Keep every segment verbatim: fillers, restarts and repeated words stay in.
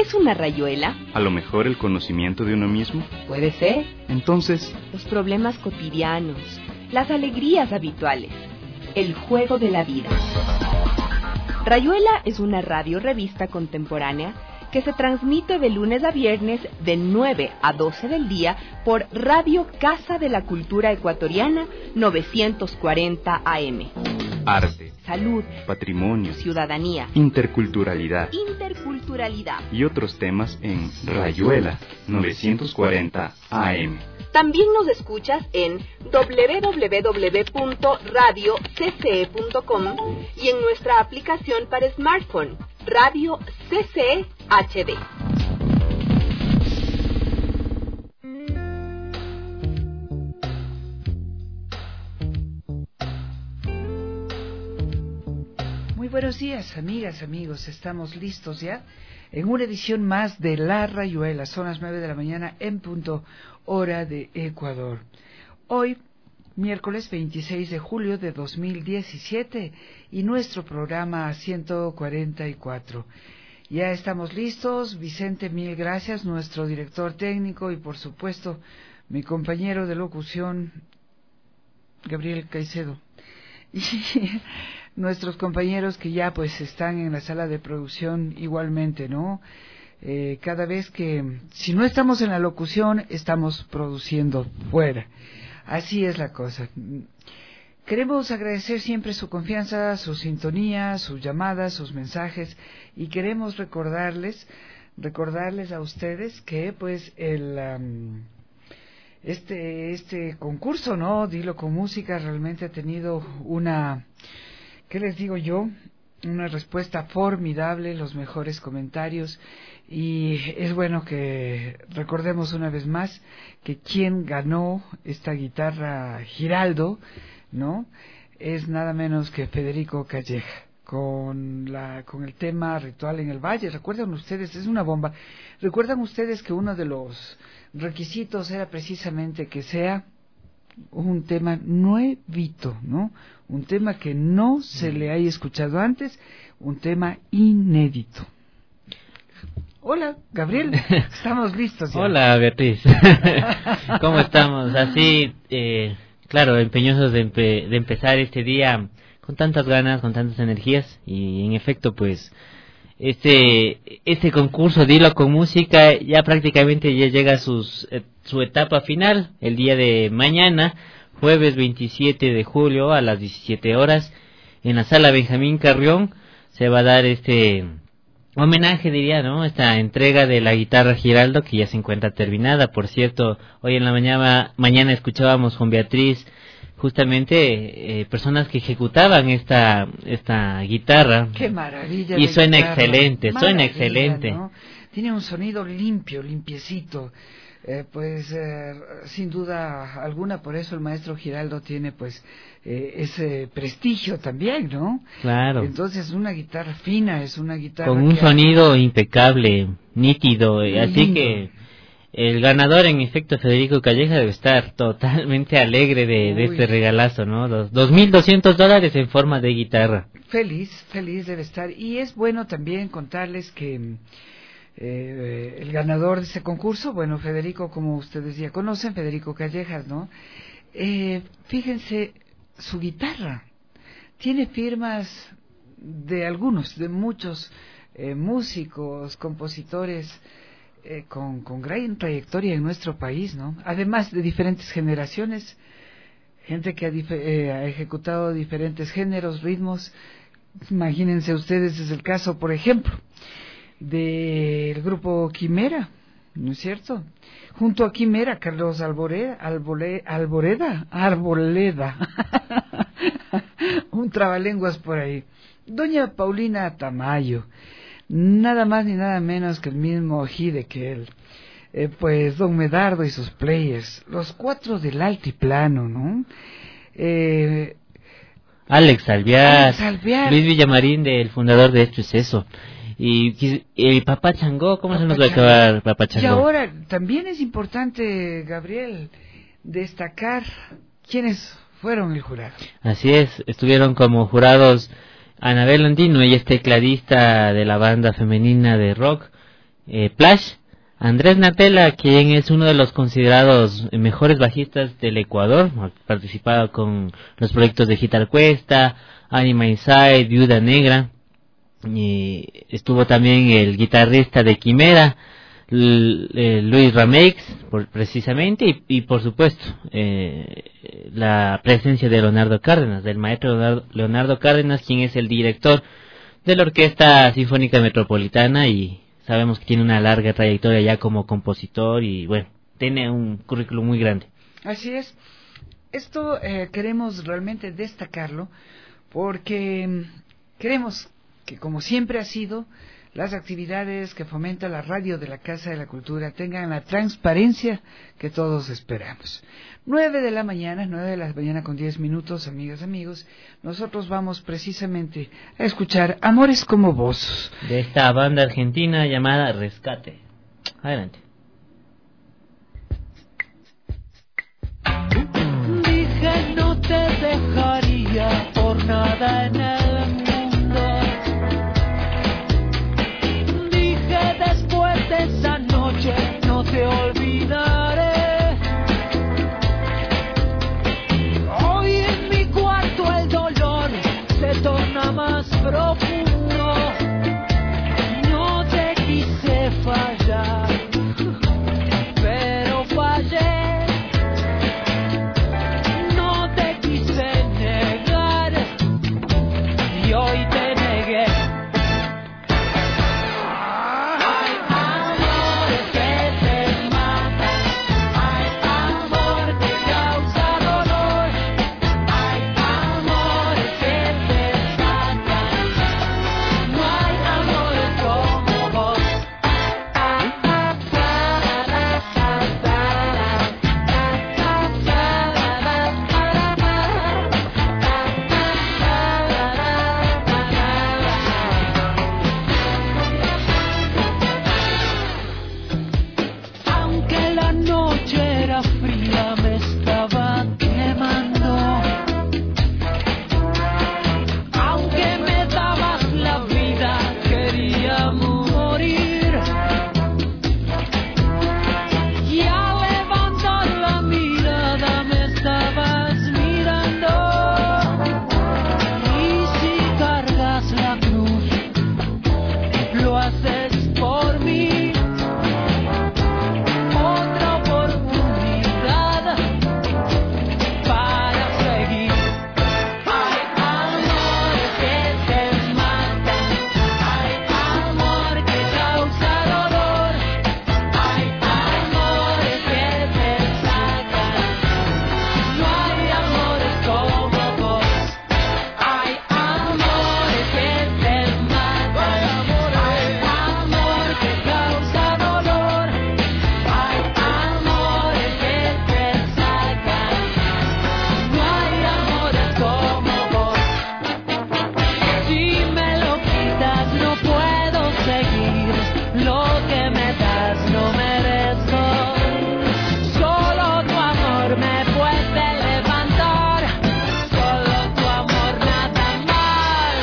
es una rayuela? A lo mejor el conocimiento de uno mismo. Puede ser. Entonces, los problemas cotidianos, las alegrías habituales, el juego de la vida. Rayuela es una radio-revista contemporánea que se transmite de lunes a viernes de nueve a doce del día por Radio Casa de la Cultura Ecuatoriana novecientos cuarenta A M. Arte, salud, patrimonio, ciudadanía, interculturalidad, interculturalidad y otros temas en Rayuela novecientos cuarenta A M. También nos escuchas en doble u doble u doble u punto radio c c e punto com y en nuestra aplicación para smartphone, Radio C C E H D. Muy buenos días, amigas, amigos. Estamos listos ya en una edición más de La Rayuela. Son las nueve de la mañana en punto hora de Ecuador. Hoy, miércoles veintiséis de julio de dos mil diecisiete, y nuestro programa ciento cuarenta y cuatro. Ya estamos listos. Vicente, mil gracias, nuestro director técnico, y por supuesto mi compañero de locución, Gabriel Caicedo. Y nuestros compañeros que ya pues están en la sala de producción igualmente, ¿no? Eh, cada vez que, si no estamos en la locución, estamos produciendo fuera. Así es la cosa. Queremos agradecer siempre su confianza, su sintonía, sus llamadas, sus mensajes, y queremos recordarles, recordarles a ustedes que pues el um, este este concurso, ¿no? Dilo con música, realmente ha tenido una, ¿qué les digo yo? Una respuesta formidable, los mejores comentarios, y es bueno que recordemos una vez más que quien ganó esta guitarra Giraldo, ¿no? Es nada menos que Federico Calleja, con la con el tema Ritual en el Valle. ¿Recuerdan ustedes? Es una bomba. ¿Recuerdan ustedes que uno de los requisitos era precisamente que sea un tema nuevito, ¿no? Un tema que no se le haya escuchado antes, un tema inédito. Hola, Gabriel, estamos listos ya. Hola, Beatriz. ¿Cómo estamos? Así, eh, claro, empeñosos de, empe- de empezar este día con tantas ganas, con tantas energías, y en efecto, pues, este este concurso Dilo con música ya prácticamente ya llega a sus, eh, su etapa final el día de mañana, jueves veintisiete de julio a las diecisiete horas, en la sala Benjamín Carrión se va a dar este homenaje, diría, ¿no? Esta entrega de la guitarra Giraldo, que ya se encuentra terminada. Por cierto, hoy en la mañana mañana escuchábamos con Beatriz justamente eh, personas que ejecutaban esta esta guitarra. ¡Qué maravilla! Y suena guitarra. excelente, Maravilla, suena excelente. ¿no? Tiene un sonido limpio, limpiecito. Eh, pues eh, sin duda alguna, por eso el maestro Giraldo tiene pues eh, ese prestigio también, ¿no? Claro. Entonces una guitarra fina, es una guitarra con un que sonido hace... nítido, nítido, así que el ganador, en efecto, Federico Calleja, debe estar totalmente alegre de, de este regalazo, ¿no? Dos, dos mil doscientos dólares en forma de guitarra. Feliz, feliz debe estar. Y es bueno también contarles que eh, el ganador de ese concurso, bueno, Federico, como ustedes ya conocen, Federico Callejas, ¿no? Eh, fíjense, su guitarra tiene firmas de algunos, de muchos eh, músicos, compositores, Eh, con, con gran trayectoria en nuestro país, ¿no? Además de diferentes generaciones, gente que ha, dif- eh, ha ejecutado diferentes géneros, ritmos. Imagínense ustedes, es el caso, por ejemplo, del grupo Quimera, ¿no es cierto? Junto a Quimera, Carlos Alboreda, Albole, Alboreda, Arboleda, un trabalenguas por ahí. Doña Paulina Tamayo, nada más ni nada menos que el mismo Hidekel, eh, pues Don Medardo y sus players, los cuatro del altiplano, ¿no? Eh, Alex Alvear, Alex Alvear, Luis Villamarín, del fundador de Esto es Eso, y el Papá Changó, ¿cómo Papá se nos va a Changó. acabar Papá Changó? Y ahora también es importante, Gabriel, destacar quiénes fueron el jurado. Así es, estuvieron como jurados Anabel Andino, ella es tecladista de la banda femenina de rock eh, Plash, Andrés Natela, quien es uno de los considerados mejores bajistas del Ecuador, ha participado con los proyectos de Gitar Cuesta, Anima Inside, Viuda Negra, y estuvo también el guitarrista de Quimera, L- eh, Luis Rameix, por, precisamente, y, y por supuesto eh, la presencia de Leonardo Cárdenas, del maestro Leonardo, Leonardo Cárdenas, quien es el director de la Orquesta Sinfónica Metropolitana y sabemos que tiene una larga trayectoria ya como compositor y bueno, tiene un currículum muy grande. Así es. Esto eh, queremos realmente destacarlo porque queremos que, como siempre ha sido, las actividades que fomenta la radio de la Casa de la Cultura tengan la transparencia que todos esperamos. Nueve de la mañana, nueve de la mañana con diez minutos, amigas, amigos, nosotros vamos precisamente a escuchar Amores como Vos. De esta banda argentina llamada Rescate. Adelante. Dije no te dejaría por nada en el mundo. Dije después de esa noche no te olvidaré. Hoy en mi cuarto el dolor se torna más profundo. No te quise fallar, pero fallé. No te quise negar y hoy te negué. Hay amores que te matan, hay amor que causa dolor, hay amores que te sacan, no hay amores como vos. Aunque la noche era fría, me estaba quemando. Aunque me dabas la vida, quería morir. Y al levantar la mirada me estabas mirando. Y si cargas la cruz, lo haces por mí. Otra oportunidad para seguir. Hay amores que te matan, hay amor que causa dolor, hay amores que te sacan, no hay amores como vos. Hay amores que te matan, hay amor que causa dolor, hay amores que te sacan, no hay amores como vos. Si me lo quitas no puedo seguir, lo que me das no merezco. Solo tu amor me puede levantar, solo tu amor nada más.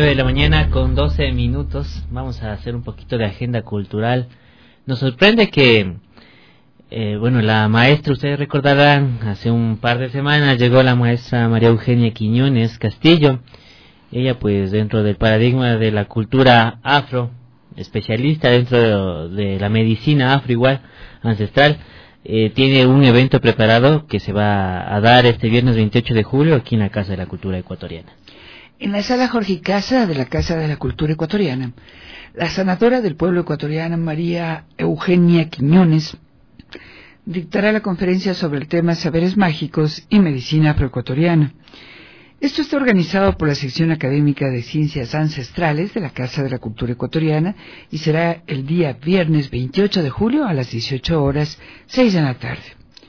nueve de la mañana con doce minutos. Vamos a hacer un poquito de agenda cultural. Nos sorprende que, eh, bueno, la maestra, ustedes recordarán, hace un par de semanas llegó la maestra María Eugenia Quiñones Castillo. Ella, pues, dentro del paradigma de la cultura afro, especialista dentro de, de la medicina afro igual, ancestral, eh, tiene un evento preparado que se va a dar este viernes veintiocho de julio aquí en la Casa de la Cultura Ecuatoriana. En la sala Jorge Casa de la Casa de la Cultura Ecuatoriana, la sanadora del pueblo ecuatoriano María Eugenia Quiñones dictará la conferencia sobre el tema Saberes Mágicos y Medicina Afroecuatoriana. Esto está organizado por la sección académica de Ciencias Ancestrales de la Casa de la Cultura Ecuatoriana y será el día viernes veintiocho de julio a las dieciocho horas, seis de la tarde.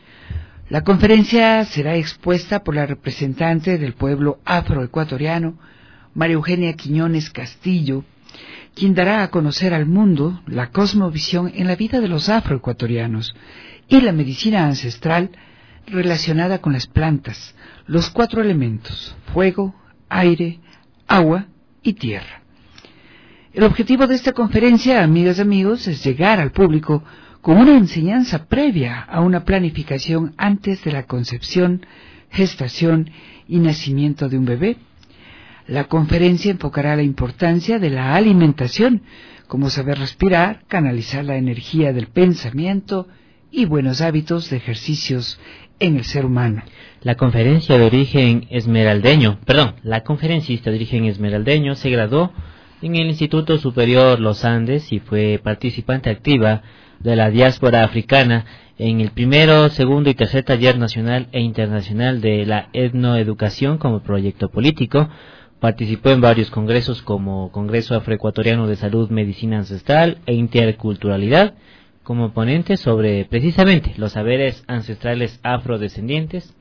La conferencia será expuesta por la representante del pueblo afroecuatoriano, María Eugenia Quiñones Castillo, quien dará a conocer al mundo la cosmovisión en la vida de los afroecuatorianos y la medicina ancestral relacionada con las plantas, los cuatro elementos: fuego, aire, agua y tierra. El objetivo de esta conferencia, amigas y amigos, es llegar al público con una enseñanza previa a una planificación antes de la concepción, gestación y nacimiento de un bebé. La conferencia enfocará la importancia de la alimentación, como saber respirar, canalizar la energía del pensamiento y buenos hábitos de ejercicios en el ser humano. La conferencia de origen esmeraldeño, perdón, la conferencista de origen esmeraldeño se graduó en el Instituto Superior Los Andes y fue participante activa de la diáspora africana en el primero, segundo y tercer taller nacional e internacional de la etnoeducación como proyecto político. Participó en varios congresos como Congreso Afroecuatoriano de Salud, Medicina Ancestral e Interculturalidad, como ponente sobre precisamente los saberes ancestrales afrodescendientes.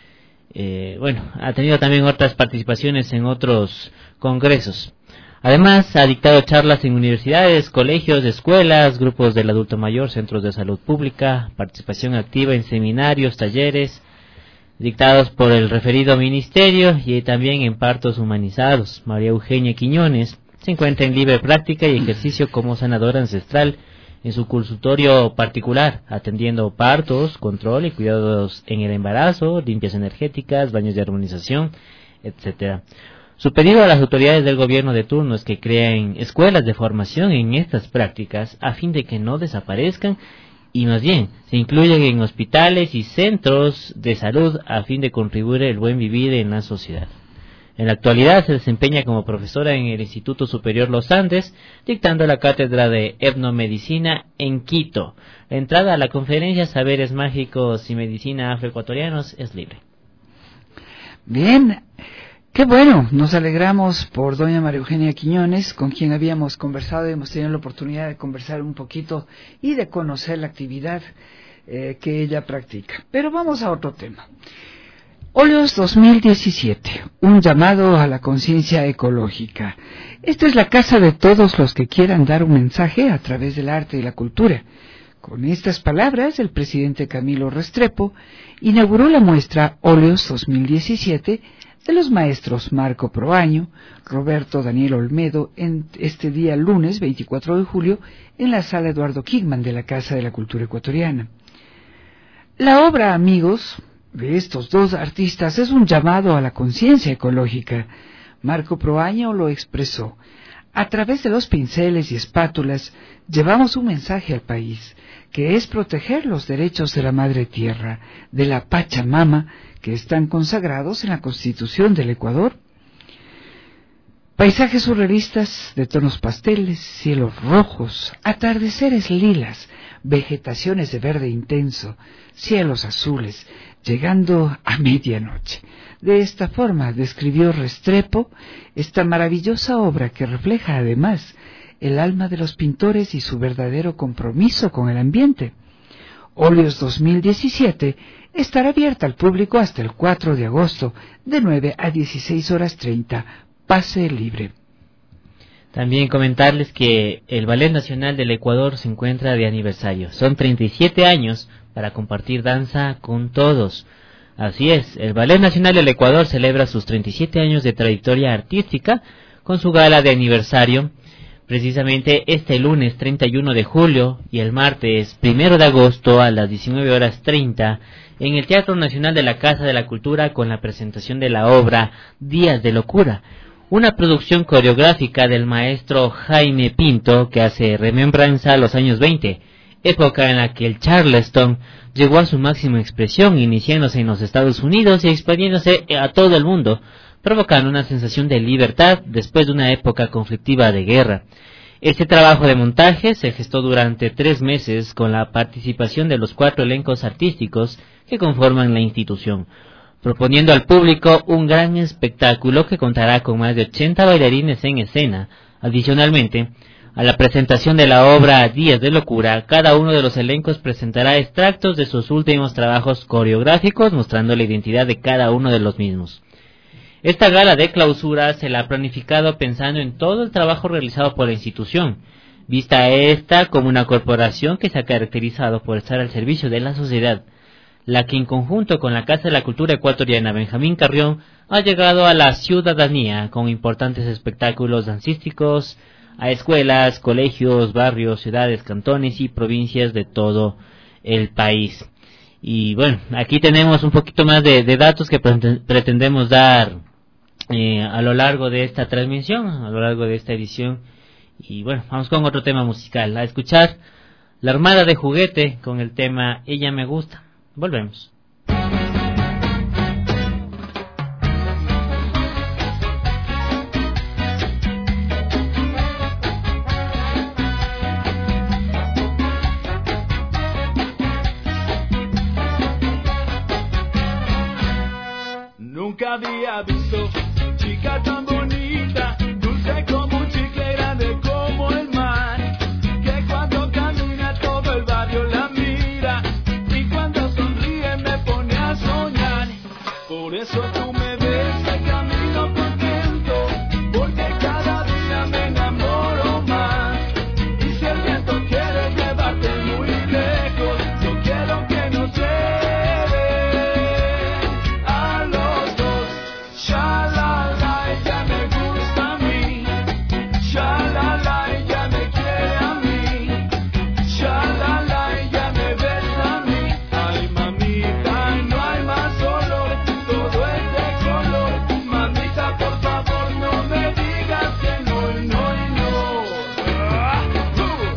Eh, bueno, ha tenido también otras participaciones en otros congresos. Además, ha dictado charlas en universidades, colegios, escuelas, grupos del adulto mayor, centros de salud pública, participación activa en seminarios, talleres, dictados por el referido ministerio y también en partos humanizados. María Eugenia Quiñones se encuentra en libre práctica y ejercicio como sanadora ancestral en su consultorio particular, atendiendo partos, control y cuidados en el embarazo, limpias energéticas, baños de armonización, etcétera. Su pedido a las autoridades del gobierno de turno es que creen escuelas de formación en estas prácticas a fin de que no desaparezcan y más bien se incluyan en hospitales y centros de salud a fin de contribuir al buen vivir en la sociedad. En la actualidad se desempeña como profesora en el Instituto Superior Los Andes, dictando la cátedra de etnomedicina en Quito. La entrada a la conferencia Saberes Mágicos y Medicina Afroecuatorianos es libre. Bien, qué bueno, nos alegramos por doña María Eugenia Quiñones, con quien habíamos conversado y hemos tenido la oportunidad de conversar un poquito y de conocer la actividad eh, que ella practica. Pero vamos a otro tema. Óleos dos mil diecisiete, un llamado a la conciencia ecológica. Esta es la casa de todos los que quieran dar un mensaje a través del arte y la cultura. Con estas palabras, el presidente Camilo Restrepo inauguró la muestra Óleos dos mil diecisiete de los maestros Marco Proaño, Roberto Daniel Olmedo, en este día lunes veinticuatro de julio en la sala Eduardo Kingman de la Casa de la Cultura Ecuatoriana. La obra, amigos, de estos dos artistas es un llamado a la conciencia ecológica. Marco Proaño lo expresó: a través de los pinceles y espátulas llevamos un mensaje al país, que es proteger los derechos de la Madre Tierra, de la Pachamama, que están consagrados en la Constitución del Ecuador. Paisajes surrealistas de tonos pasteles, cielos rojos, atardeceres lilas, vegetaciones de verde intenso, cielos azules, llegando a medianoche. De esta forma describió Restrepo esta maravillosa obra que refleja además el alma de los pintores y su verdadero compromiso con el ambiente. Óleos dos mil diecisiete estará abierta al público hasta el cuatro de agosto, de nueve a dieciséis horas treinta, pase libre. También comentarles que el Ballet Nacional del Ecuador se encuentra de aniversario. Son treinta y siete años para compartir danza con todos. Así es, el Ballet Nacional del Ecuador celebra sus treinta y siete años de trayectoria artística con su gala de aniversario, precisamente este lunes treinta y uno de julio y el martes primero de agosto a las diecinueve horas treinta en el Teatro Nacional de la Casa de la Cultura, con la presentación de la obra Días de Locura, una producción coreográfica del maestro Jaime Pinto que hace remembranza a los años veinte, época en la que el Charleston llegó a su máxima expresión, iniciándose en los Estados Unidos y expandiéndose a todo el mundo, provocando una sensación de libertad después de una época conflictiva de guerra. Este trabajo de montaje se gestó durante tres meses con la participación de los cuatro elencos artísticos que conforman la institución, proponiendo al público un gran espectáculo que contará con más de ochenta bailarines en escena. Adicionalmente, a la presentación de la obra Días de Locura, cada uno de los elencos presentará extractos de sus últimos trabajos coreográficos, mostrando la identidad de cada uno de los mismos. Esta gala de clausura se la ha planificado pensando en todo el trabajo realizado por la institución, vista esta como una corporación que se ha caracterizado por estar al servicio de la sociedad, la que en conjunto con la Casa de la Cultura Ecuatoriana Benjamín Carrión ha llegado a la ciudadanía con importantes espectáculos dancísticos a escuelas, colegios, barrios, ciudades, cantones y provincias de todo el país. Y bueno, aquí tenemos un poquito más de, de datos que pretendemos dar eh, a lo largo de esta transmisión, a lo largo de esta edición. Y bueno, vamos con otro tema musical, a escuchar La Armada de Juguete con el tema Ella Me Gusta. Volvemos. Nunca había visto chica tan bonita, dulce como un chicle, grande como el mar, que cuando camina todo el barrio la mira y cuando sonríe me pone a soñar. Por eso tú me ves de camino contento, porque cada día me enamoro más. Y si el viento quiere llevarte muy lejos, yo quiero que nos lleve a los dos. Shalala, ella me gusta a mí. Shalala, ella me quiere a mí. Shalala, ella me besa a mí. Ay, mamita, no hay más dolor, todo es de color. Mamita, por favor, no me digas que no, no y no. Ah, uh.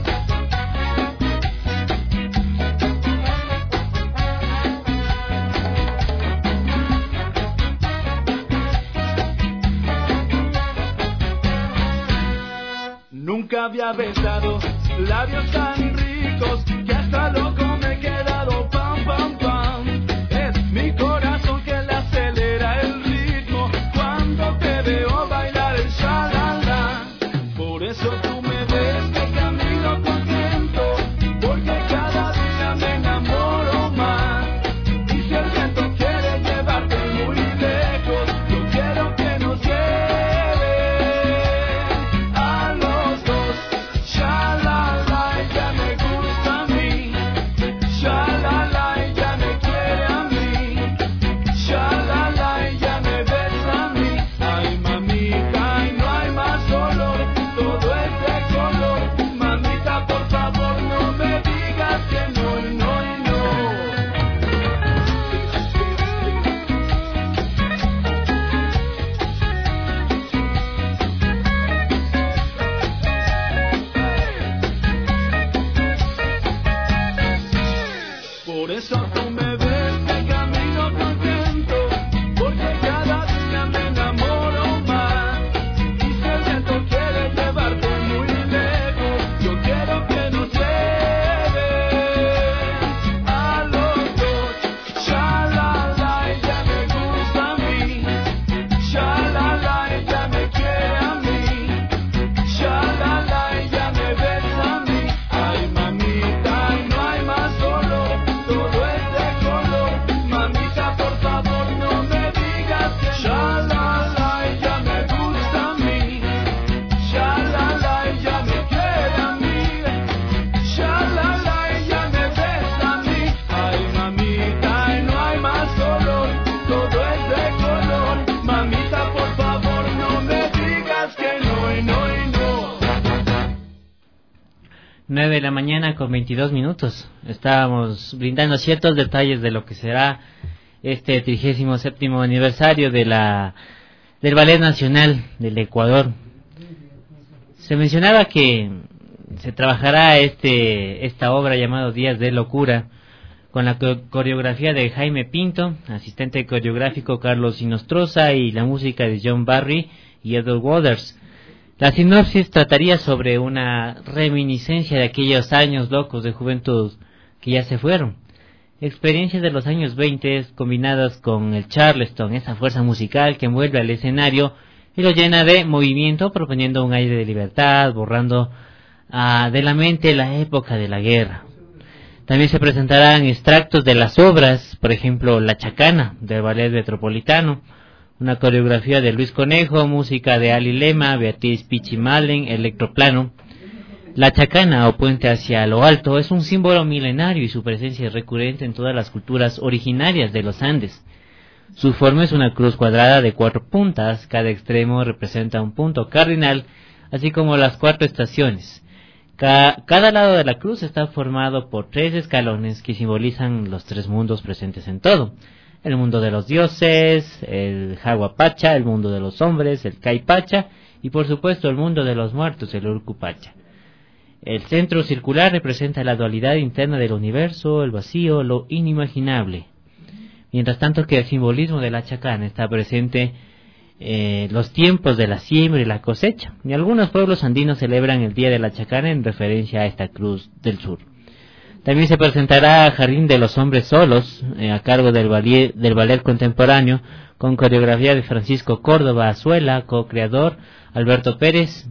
Nunca había besado labios tan ricos que hasta loco me he quedado. Pam, pam, pam. Es mi corazón que le acelera el ritmo cuando te veo bailar el shalala. Por eso tú me ves de camino contento, porque cada día me enamoro más. Y si el viento quiere llevarte muy lejos, yo quiero que nos lleve a los dos. Shalala, ella me gusta a mí. nueve de la mañana con veintidós minutos. Estábamos brindando ciertos detalles de lo que será este trigésimo séptimo aniversario de la del Ballet Nacional del Ecuador. Se mencionaba que se trabajará este esta obra llamada Días de Locura con la co- coreografía de Jaime Pinto, asistente coreográfico Carlos Inostroza y la música de John Barry y Edward Waters. La sinopsis trataría sobre una reminiscencia de aquellos años locos de juventud que ya se fueron. Experiencias de los años veinte combinadas con el Charleston, esa fuerza musical que envuelve al escenario y lo llena de movimiento, proponiendo un aire de libertad, borrando uh, de la mente la época de la guerra. También se presentarán extractos de las obras, por ejemplo, La Chacana, del Ballet Metropolitano, una coreografía de Luis Conejo, música de Ali Lema, Beatriz Pichimalen, electroplano. La chacana o puente hacia lo alto es un símbolo milenario y su presencia es recurrente en todas las culturas originarias de los Andes. Su forma es una cruz cuadrada de cuatro puntas, cada extremo representa un punto cardinal, así como las cuatro estaciones. Ca- cada lado de la cruz está formado por tres escalones que simbolizan los tres mundos presentes en todo. El mundo de los dioses, el Jaguapacha, el mundo de los hombres, el Caipacha, y por supuesto el mundo de los muertos, el Urcupacha. El centro circular representa la dualidad interna del universo, el vacío, lo inimaginable. Mientras tanto que el simbolismo de la chacana está presente eh, los tiempos de la siembra y la cosecha. Y algunos pueblos andinos celebran el Día de la Chacana en referencia a esta cruz del sur. También se presentará Jardín de los Hombres Solos, eh, a cargo del ballet, del ballet contemporáneo, con coreografía de Francisco Córdoba Azuela, co-creador Alberto Pérez.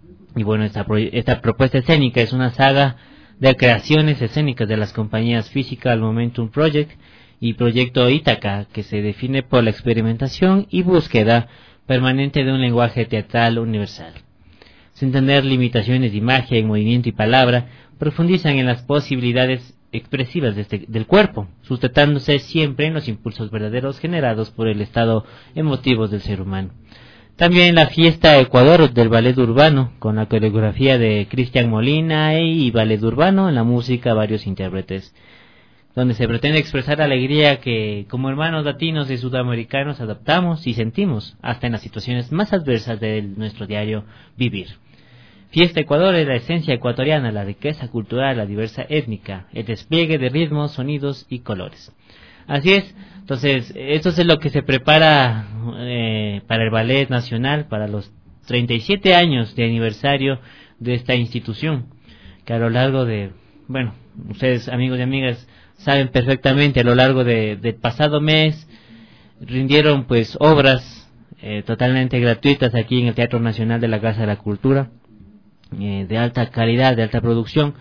Y bueno, esta, pro, esta propuesta escénica es una saga de creaciones escénicas de las compañías Physical Momentum Project y Proyecto Ítaca, que se define por la experimentación y búsqueda permanente de un lenguaje teatral universal. Sin tener limitaciones de imagen, movimiento y palabra, profundizan en las posibilidades expresivas de este, del cuerpo, sustentándose siempre en los impulsos verdaderos generados por el estado emotivo del ser humano. También la Fiesta Ecuador del Ballet Urbano, con la coreografía de Cristian Molina y Ballet Urbano, en la música varios intérpretes, donde se pretende expresar la alegría que como hermanos latinos y sudamericanos adaptamos y sentimos hasta en las situaciones más adversas de nuestro diario vivir. Fiesta Ecuador es la esencia ecuatoriana, la riqueza cultural, la diversa étnica, el despliegue de ritmos, sonidos y colores. Así es, entonces, esto es lo que se prepara eh, para el Ballet Nacional, para los treinta y siete años de aniversario de esta institución, que a lo largo de, bueno, ustedes amigos y amigas saben perfectamente, a lo largo de, del pasado mes rindieron pues obras eh, totalmente gratuitas aquí en el Teatro Nacional de la Casa de la Cultura, eh, de alta calidad, de alta producción,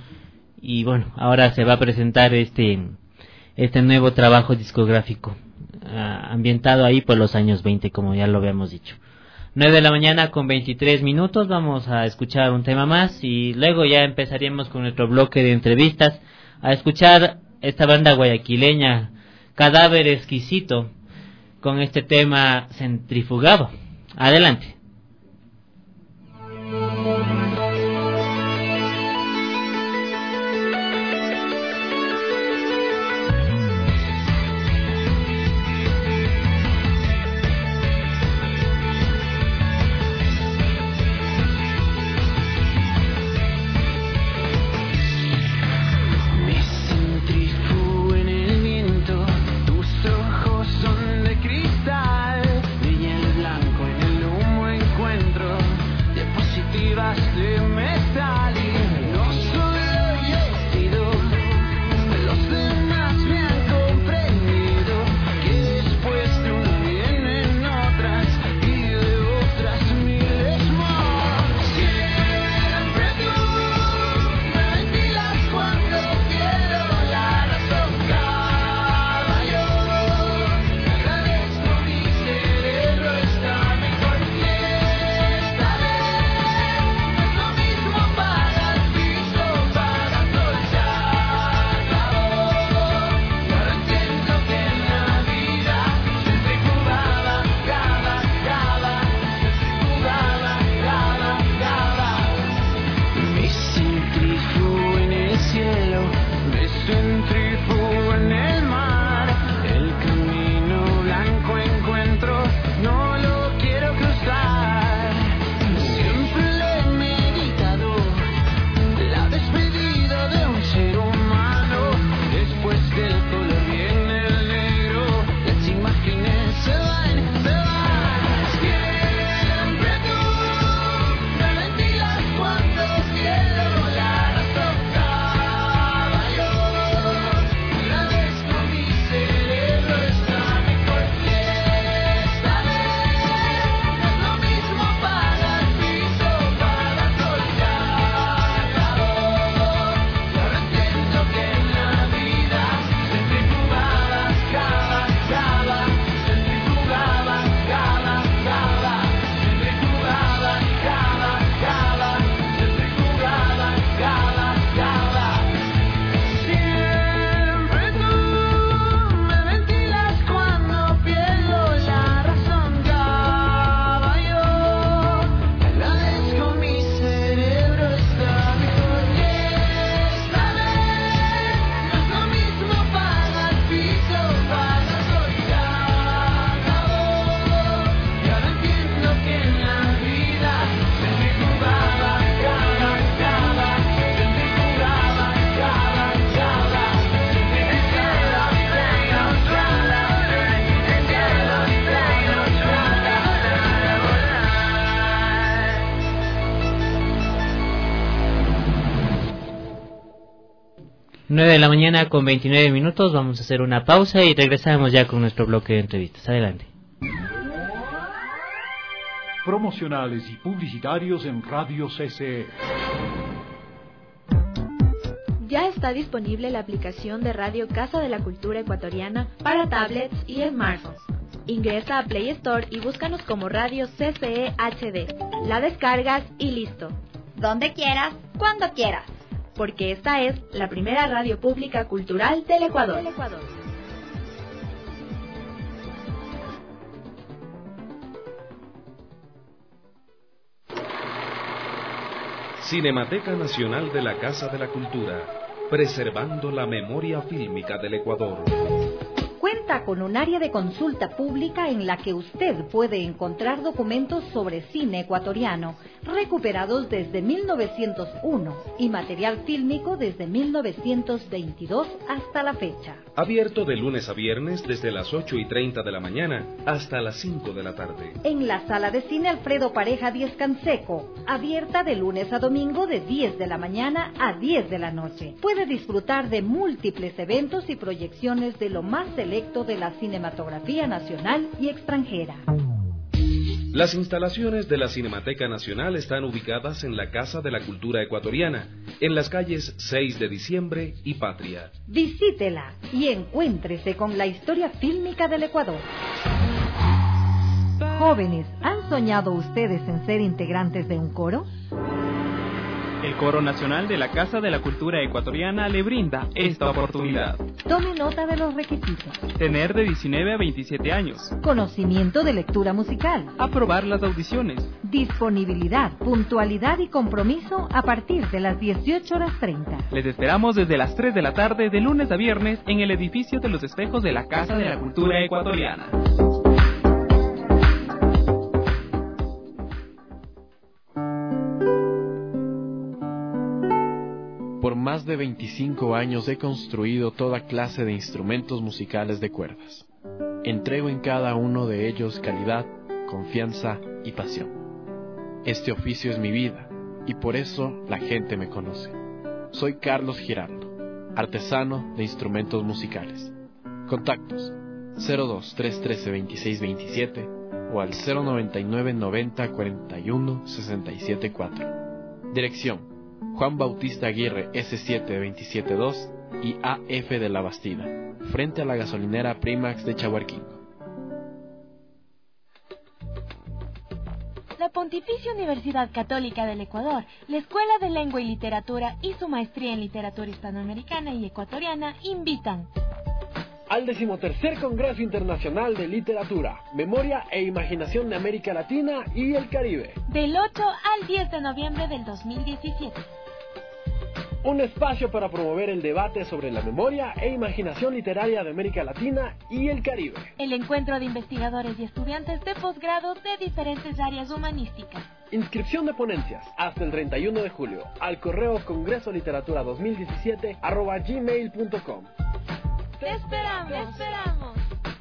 y bueno, ahora se va a presentar este este nuevo trabajo discográfico uh, ambientado ahí por los años veinte, como ya lo habíamos dicho. nueve de la mañana con veintitrés minutos, vamos a escuchar un tema más y luego ya empezaríamos con nuestro bloque de entrevistas a escuchar esta banda guayaquileña Cadáver Exquisito con este tema Centrifugado. Adelante. Tus ojos son de cristal, brilla el blanco en el humo. nueve de la mañana con veintinueve minutos, vamos a hacer una pausa y regresamos ya con nuestro bloque de entrevistas. Adelante. Promocionales y publicitarios en Radio C C E. Ya está disponible la aplicación de Radio Casa de la Cultura Ecuatoriana para tablets y smartphones. Ingresa a Play Store y búscanos como Radio C C E H D. La descargas y listo. Donde quieras, cuando quieras. Porque esta es la primera radio pública cultural del Ecuador. Cinemateca Nacional de la Casa de la Cultura, preservando la memoria fílmica del Ecuador. Cuenta con un área de consulta pública en la que usted puede encontrar documentos sobre cine ecuatoriano, recuperados desde mil novecientos uno, y material fílmico desde mil novecientos veintidós hasta la fecha. Abierto de lunes a viernes desde las ocho y treinta de la mañana hasta las cinco de la tarde. En la sala de cine Alfredo Pareja Diez Canseco, abierta de lunes a domingo de diez de la mañana a diez de la noche. Puede disfrutar de múltiples eventos y proyecciones de lo más selecto de la cinematografía nacional y extranjera. Las instalaciones de la Cinemateca Nacional están ubicadas en la Casa de la Cultura Ecuatoriana, en las calles seis de diciembre y Patria. Visítela y encuéntrese con la historia fílmica del Ecuador. Jóvenes, ¿han soñado ustedes en ser integrantes de un coro? El Coro Nacional de la Casa de la Cultura Ecuatoriana le brinda esta oportunidad. Tome nota de los requisitos. Tener de diecinueve a veintisiete años. Conocimiento de lectura musical. Aprobar las audiciones. Disponibilidad, puntualidad y compromiso a partir de las dieciocho horas treinta. Les esperamos desde las tres de la tarde de lunes a viernes en el edificio de los espejos de la Casa de la Cultura Ecuatoriana. Por más de veinticinco años he construido toda clase de instrumentos musicales de cuerdas. Entrego en cada uno de ellos calidad, confianza y pasión. Este oficio es mi vida y por eso la gente me conoce. Soy Carlos Giraldo, artesano de instrumentos musicales. Contactos cero dos tres trece veintiséis veintisiete o al cero noventa y nueve noventa cuarenta y uno sesenta y siete cuatro. Dirección: Juan Bautista Aguirre ese siete veintisiete dos y A F de la Bastida, frente a la gasolinera Primax de Chahuarquingo. La Pontificia Universidad Católica del Ecuador, la Escuela de Lengua y Literatura y su maestría en literatura hispanoamericana y ecuatoriana invitan al decimotercer Congreso Internacional de Literatura, Memoria e Imaginación de América Latina y el Caribe, del ocho al diez de noviembre del dos mil diecisiete. Un espacio para promover el debate sobre la memoria e imaginación literaria de América Latina y el Caribe. El encuentro de investigadores y estudiantes de posgrado de diferentes áreas humanísticas. Inscripción de ponencias hasta el treinta y uno de julio al correo congreso literatura dos mil diecisiete arroba gmail punto com. ¡Te esperamos! ¡Te esperamos!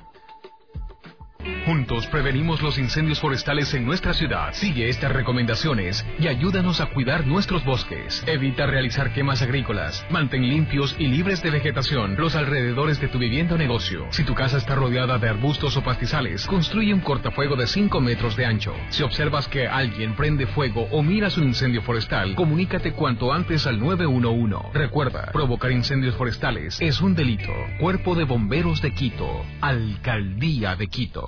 Juntos prevenimos los incendios forestales en nuestra ciudad. Sigue estas recomendaciones y ayúdanos a cuidar nuestros bosques. Evita realizar quemas agrícolas. Mantén limpios y libres de vegetación los alrededores de tu vivienda o negocio. Si tu casa está rodeada de arbustos o pastizales, construye un cortafuego de cinco metros de ancho. Si observas que alguien prende fuego o miras un incendio forestal, comunícate cuanto antes al nueve uno uno. Recuerda, provocar incendios forestales es un delito. Cuerpo de Bomberos de Quito. Alcaldía de Quito.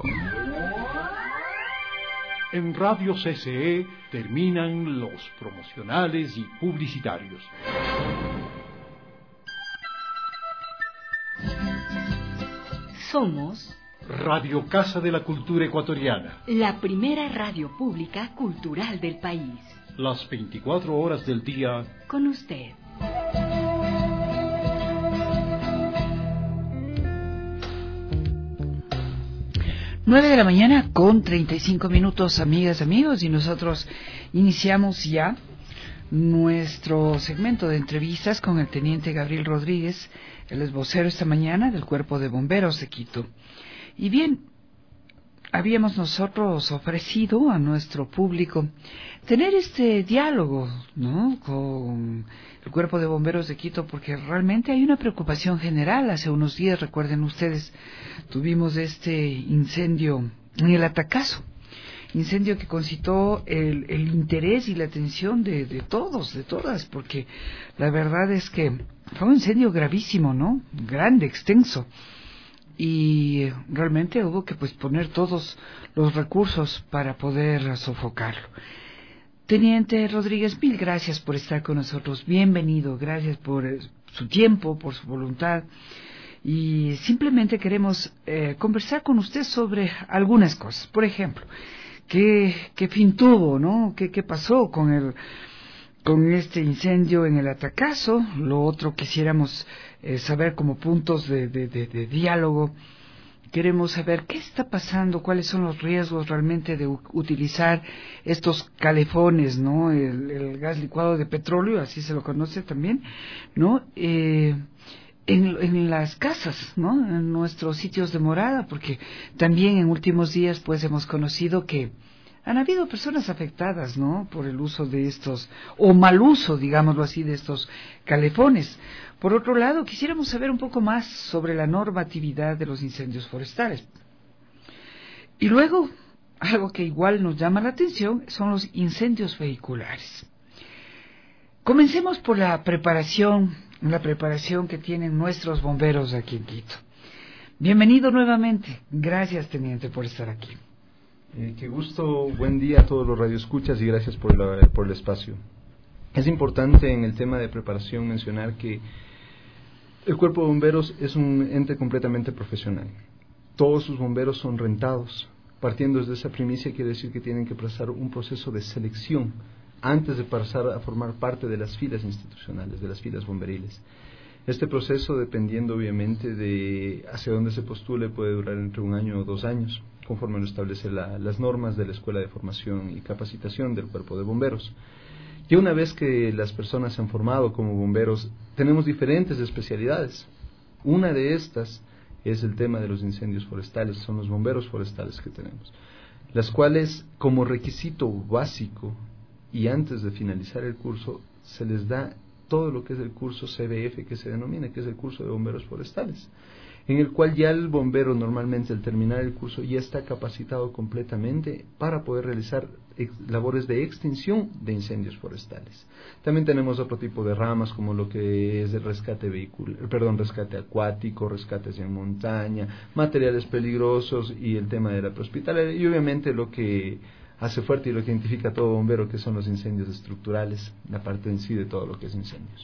En Radio C C E terminan los promocionales y publicitarios. Somos Radio Casa de la Cultura Ecuatoriana, la primera radio pública cultural del país. Las veinticuatro horas del día con usted. Nueve de la mañana con treinta y cinco minutos, amigas, amigos, y nosotros iniciamos ya nuestro segmento de entrevistas con el teniente Gabriel Rodríguez, el es vocero esta mañana del Cuerpo de Bomberos de Quito. Y bien, habíamos nosotros ofrecido a nuestro público tener este diálogo, ¿no?, con el el Cuerpo de Bomberos de Quito, porque realmente hay una preocupación general. Hace unos días, recuerden ustedes, tuvimos este incendio en el Atacazo, incendio que concitó el, el interés y la atención de, de todos, de todas, porque la verdad es que fue un incendio gravísimo, ¿no? Grande, extenso, y realmente hubo que pues poner todos los recursos para poder sofocarlo. Teniente Rodríguez, mil gracias por estar con nosotros, bienvenido, gracias por eh, su tiempo, por su voluntad, y simplemente queremos eh, conversar con usted sobre algunas cosas. Por ejemplo, ¿qué, qué fin tuvo, no? ¿Qué, qué pasó con el con este incendio en el Atacazo? Lo otro quisiéramos eh, saber como puntos de, de, de, de diálogo. Queremos saber qué está pasando, cuáles son los riesgos realmente de u- utilizar estos calefones, ¿no? El, el gas licuado de petróleo, así se lo conoce también, ¿no? Eh, en, en las casas, ¿no? En nuestros sitios de morada, porque también en últimos días, pues, hemos conocido que han habido personas afectadas, ¿no? Por el uso de estos, o mal uso, digámoslo así, de estos calefones. Por otro lado, quisiéramos saber un poco más sobre la normatividad de los incendios forestales. Y luego, algo que igual nos llama la atención, son los incendios vehiculares. Comencemos por la preparación, la preparación que tienen nuestros bomberos aquí en Quito. Bienvenido nuevamente. Gracias, teniente, por estar aquí. Eh, qué gusto, buen día a todos los radioescuchas y gracias por, la, por el espacio. Es importante en el tema de preparación mencionar que el Cuerpo de Bomberos es un ente completamente profesional. Todos sus bomberos son rentados. Partiendo desde esa primicia quiere decir que tienen que pasar un proceso de selección antes de pasar a formar parte de las filas institucionales, de las filas bomberiles. Este proceso, dependiendo obviamente de hacia dónde se postule, puede durar entre un año o dos años, conforme lo establecen la, las normas de la Escuela de Formación y Capacitación del Cuerpo de Bomberos. Y una vez que las personas se han formado como bomberos, tenemos diferentes especialidades. Una de estas es el tema de los incendios forestales, son los bomberos forestales que tenemos, las cuales como requisito básico y antes de finalizar el curso se les da todo lo que es el curso C B F que se denomina, que es el curso de bomberos forestales, en el cual ya el bombero normalmente al terminar el curso ya está capacitado completamente para poder realizar ex- labores de extinción de incendios forestales. También tenemos otro tipo de ramas como lo que es el rescate vehicular, perdón, rescate acuático, rescates en montaña, materiales peligrosos y el tema de la prehospitalaria y obviamente lo que hace fuerte y lo que identifica a todo bombero, que son los incendios estructurales, la parte en sí de todo lo que es incendios.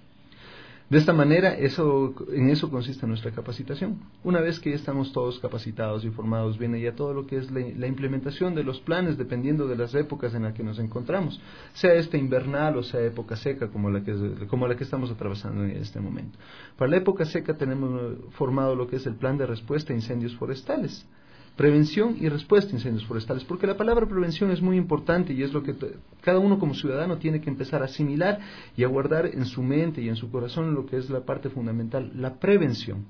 De esta manera, eso, en eso consiste nuestra capacitación. Una vez que ya estamos todos capacitados y formados, viene ya todo lo que es la, la implementación de los planes, dependiendo de las épocas en las que nos encontramos, sea esta invernal o sea época seca, como la que, como la que estamos atravesando en este momento. Para la época seca tenemos formado lo que es el plan de respuesta a incendios forestales. Prevención y respuesta a incendios forestales, porque la palabra prevención es muy importante y es lo que t- cada uno como ciudadano tiene que empezar a asimilar y a guardar en su mente y en su corazón lo que es la parte fundamental, la prevención.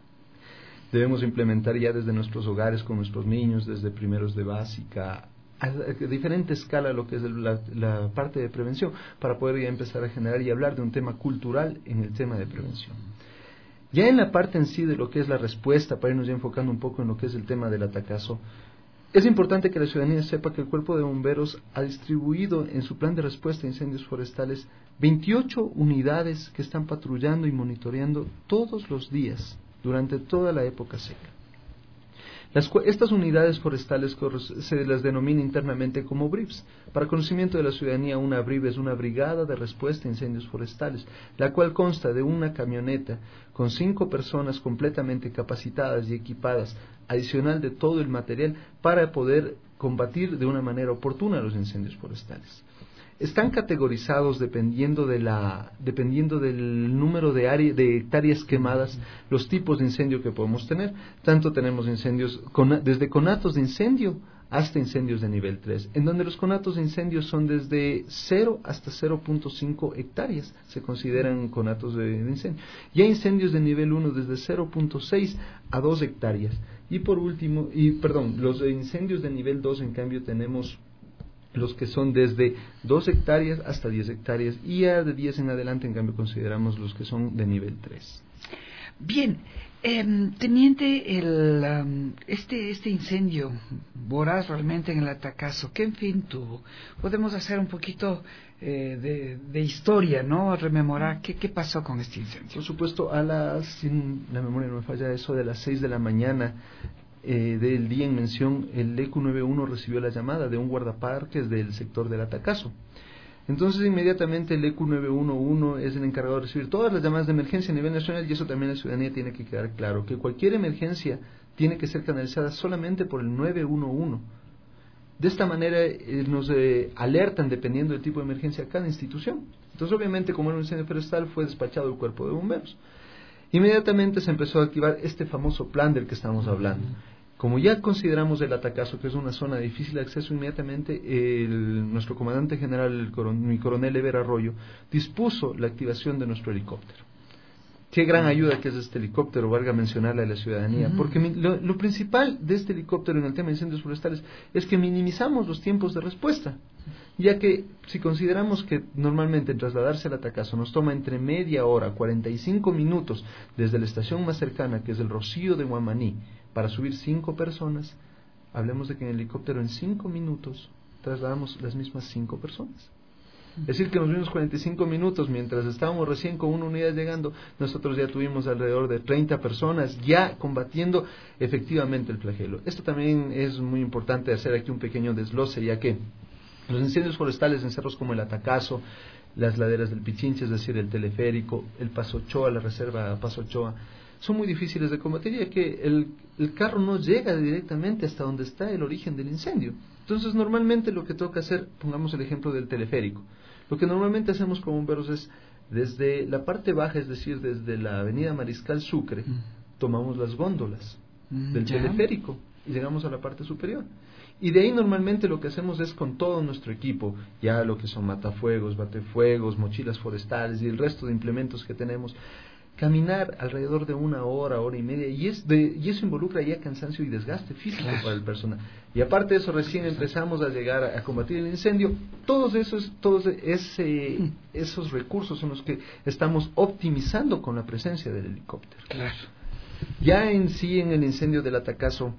Debemos implementar ya desde nuestros hogares con nuestros niños, desde primeros de básica, a, a diferente escala lo que es la, la parte de prevención, para poder ya empezar a generar y hablar de un tema cultural en el tema de prevención. Ya en la parte en sí de lo que es la respuesta, para irnos ya enfocando un poco en lo que es el tema del Atacazo, es importante que la ciudadanía sepa que el Cuerpo de Bomberos ha distribuido en su plan de respuesta a incendios forestales veintiocho unidades que están patrullando y monitoreando todos los días durante toda la época seca. Las, estas unidades forestales se las denomina internamente como B R I Vs. Para conocimiento de la ciudadanía, una B R I V es una brigada de respuesta a incendios forestales, la cual consta de una camioneta con cinco personas completamente capacitadas y equipadas, adicional de todo el material para poder combatir de una manera oportuna los incendios forestales. Están categorizados dependiendo de la dependiendo del número de área, de hectáreas quemadas, los tipos de incendio que podemos tener. Tanto tenemos incendios con, desde conatos de incendio hasta incendios de nivel tres, en donde los conatos de incendio son desde cero hasta cero punto cinco hectáreas, se consideran conatos de, de incendio. Y hay incendios de nivel uno desde cero punto seis a dos hectáreas. Y por último, y perdón, los de incendios de nivel dos en cambio tenemos los que son desde dos hectáreas hasta diez hectáreas, y ya de diez en adelante, en cambio, consideramos los que son de nivel tres. Bien, eh, teniente, el, um, este, este incendio voraz realmente en el Atacazo, ¿qué en fin tuvo? Podemos hacer un poquito eh, de, de historia, ¿no? Rememorar qué, qué pasó con este incendio. Por supuesto, a las, sin la memoria no me falla, eso de las seis de la mañana eh, del día en mención, el E Q noventa y uno recibió la llamada de un guardaparques del sector del Atacazo. Entonces inmediatamente el E Q nueve uno uno es el encargado de recibir todas las llamadas de emergencia a nivel nacional, y eso también la ciudadanía tiene que quedar claro, que cualquier emergencia tiene que ser canalizada solamente por el nueve uno uno. De esta manera eh, nos eh, alertan dependiendo del tipo de emergencia a cada institución. Entonces obviamente, como era un incendio forestal, fue despachado el cuerpo de bomberos. Inmediatamente se empezó a activar este famoso plan del que estamos hablando. Como ya consideramos el Atacazo, que es una zona de difícil acceso, inmediatamente el, nuestro comandante general, el coron, mi coronel Eber Arroyo, dispuso la activación de nuestro helicóptero. Qué gran ayuda que es este helicóptero, valga mencionarle a la ciudadanía, uh-huh. porque mi, lo, lo principal de este helicóptero en el tema de incendios forestales es que minimizamos los tiempos de respuesta, ya que si consideramos que normalmente en trasladarse al Atacazo nos toma entre media hora, cuarenta y cinco minutos desde la estación más cercana, que es el Rocío de Guamaní, para subir cinco personas, hablemos de que en el helicóptero en cinco minutos trasladamos las mismas cinco personas. Es decir, que en los mismos cuarenta y cinco minutos, mientras estábamos recién con una unidad llegando, nosotros ya tuvimos alrededor de treinta personas ya combatiendo efectivamente el flagelo. Esto también es muy importante hacer aquí un pequeño desglose, ya que los incendios forestales en cerros como el Atacazo, las laderas del Pichinche, es decir, el teleférico, el Paso Ochoa, la reserva Paso Ochoa, son muy difíciles de combatir, ya que el, el carro no llega directamente hasta donde está el origen del incendio. Entonces normalmente lo que toca hacer, pongamos el ejemplo del teleférico, lo que normalmente hacemos como bomberos es desde la parte baja, es decir, desde la avenida Mariscal Sucre, mm. tomamos las góndolas mm, del ¿ya? teleférico y llegamos a la parte superior. Y de ahí normalmente lo que hacemos es con todo nuestro equipo, ya lo que son matafuegos, batefuegos, mochilas forestales y el resto de implementos que tenemos, caminar alrededor de una hora, hora y media, y, es de, y eso involucra ya cansancio y desgaste físico claro. para el personal. Y aparte de eso, recién empezamos a llegar a, a combatir el incendio. Todos esos, todos ese, esos recursos son los que estamos optimizando con la presencia del helicóptero. Claro. Ya en sí, en el incendio del Atacazo,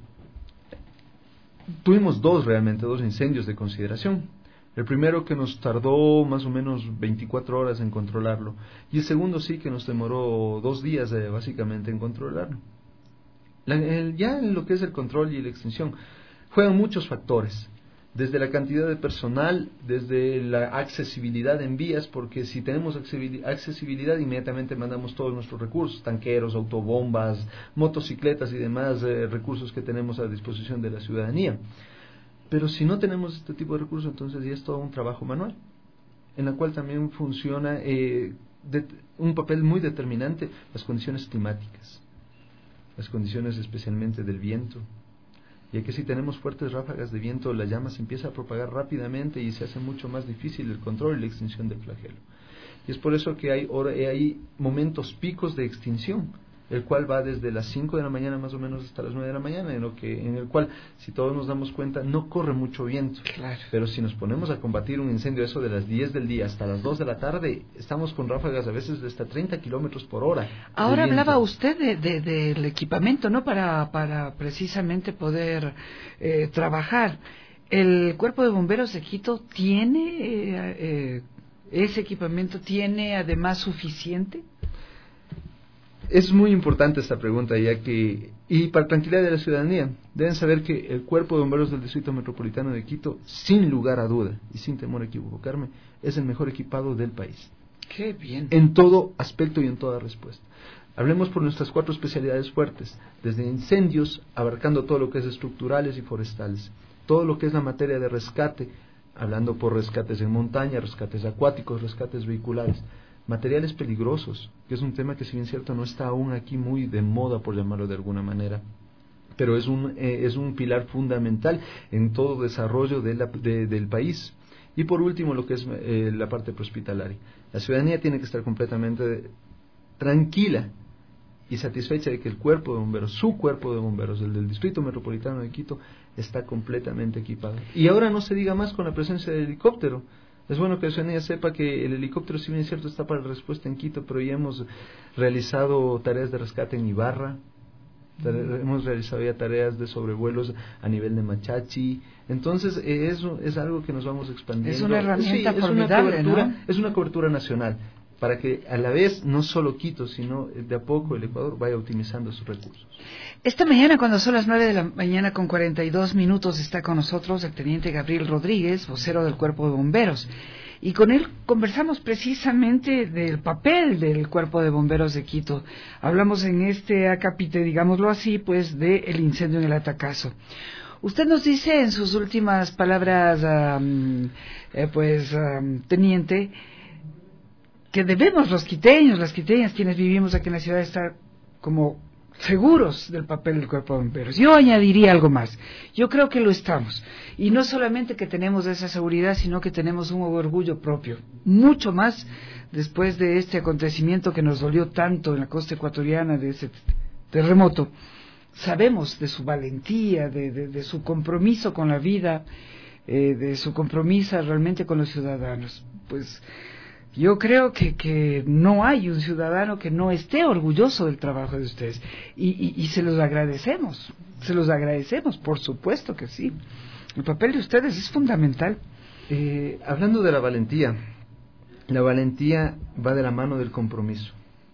tuvimos dos realmente, dos incendios de consideración. El primero que nos tardó más o menos veinticuatro horas en controlarlo, y el segundo sí que nos demoró dos días eh, básicamente en controlarlo. La, el, ya en lo que es el control y la extinción, juegan muchos factores, desde la cantidad de personal, desde la accesibilidad en vías, porque si tenemos accesibilidad inmediatamente mandamos todos nuestros recursos, tanqueros, autobombas, motocicletas y demás eh, recursos que tenemos a disposición de la ciudadanía. Pero si no tenemos este tipo de recursos, entonces ya es todo un trabajo manual, en la cual también funciona eh, de, un papel muy determinante las condiciones climáticas, las condiciones especialmente del viento, ya que si tenemos fuertes ráfagas de viento, la llama se empieza a propagar rápidamente y se hace mucho más difícil el control y la extinción del flagelo. Y es por eso que hay, hora, hay momentos picos de extinción, el cual va desde las cinco de la mañana más o menos hasta las nueve de la mañana, en, lo que, en el cual, si todos nos damos cuenta, no corre mucho viento. Claro. Pero si nos ponemos a combatir un incendio eso de las diez del día hasta las dos de la tarde, estamos con ráfagas a veces de hasta treinta kilómetros por hora. Ahora hablaba usted de, de, de, del equipamiento, ¿no? Para, para precisamente poder eh, trabajar. ¿El Cuerpo de Bomberos de Quito tiene eh, eh, ese equipamiento? ¿Tiene además suficiente? Es muy importante esta pregunta, ya que, y para tranquilidad de la ciudadanía, deben saber que el Cuerpo de Bomberos del Distrito Metropolitano de Quito, sin lugar a duda, y sin temor a equivocarme, es el mejor equipado del país. ¡Qué bien! En todo aspecto y en toda respuesta. Hablemos por nuestras cuatro especialidades fuertes, desde incendios, abarcando todo lo que es estructurales y forestales, todo lo que es la materia de rescate, hablando por rescates en montaña, rescates acuáticos, rescates vehiculares, materiales peligrosos, que es un tema que si bien cierto no está aún aquí muy de moda, por llamarlo de alguna manera, pero es un, eh, es un pilar fundamental en todo desarrollo de la, de, del país. Y por último, lo que es eh, la parte prehospitalaria. La ciudadanía tiene que estar completamente tranquila y satisfecha de que el cuerpo de bomberos, su cuerpo de bomberos, el del Distrito Metropolitano de Quito, está completamente equipado. Y ahora no se diga más con la presencia del helicóptero. Es bueno que la ciudadanía sepa que el helicóptero, si bien es cierto, está para la respuesta en Quito, pero ya hemos realizado tareas de rescate en Ibarra, tare- hemos realizado ya tareas de sobrevuelos a nivel de Machachi. Entonces, eh, eso es algo que nos vamos expandiendo. Es una herramienta sí, es formidable, una cobertura, ¿no? Es una cobertura nacional, para que a la vez no solo Quito, sino de a poco el Ecuador vaya optimizando sus recursos. Esta mañana, cuando son las nueve de la mañana con cuarenta y dos minutos, está con nosotros el teniente Gabriel Rodríguez, vocero del Cuerpo de Bomberos. Y con él conversamos precisamente del papel del Cuerpo de Bomberos de Quito. Hablamos en este acápite, digámoslo así, pues, del incendio en el Atacazo. Usted nos dice en sus últimas palabras, um, eh, pues, um, teniente, que debemos los quiteños, las quiteñas, quienes vivimos aquí en la ciudad, estar como seguros del papel del Cuerpo de Bomberos. Yo añadiría algo más. Yo creo que lo estamos. Y no solamente que tenemos esa seguridad, sino que tenemos un orgullo propio. Mucho más después de este acontecimiento que nos dolió tanto en la costa ecuatoriana, de ese terremoto. Sabemos de su valentía, de, de, de su compromiso con la vida, eh, de su compromiso realmente con los ciudadanos. Pues yo creo que, que no hay un ciudadano que no esté orgulloso del trabajo de ustedes. Y, y, y se los agradecemos, se los agradecemos, por supuesto que sí. El papel de ustedes es fundamental. Eh, hablando de la valentía, la valentía va de la mano del compromiso.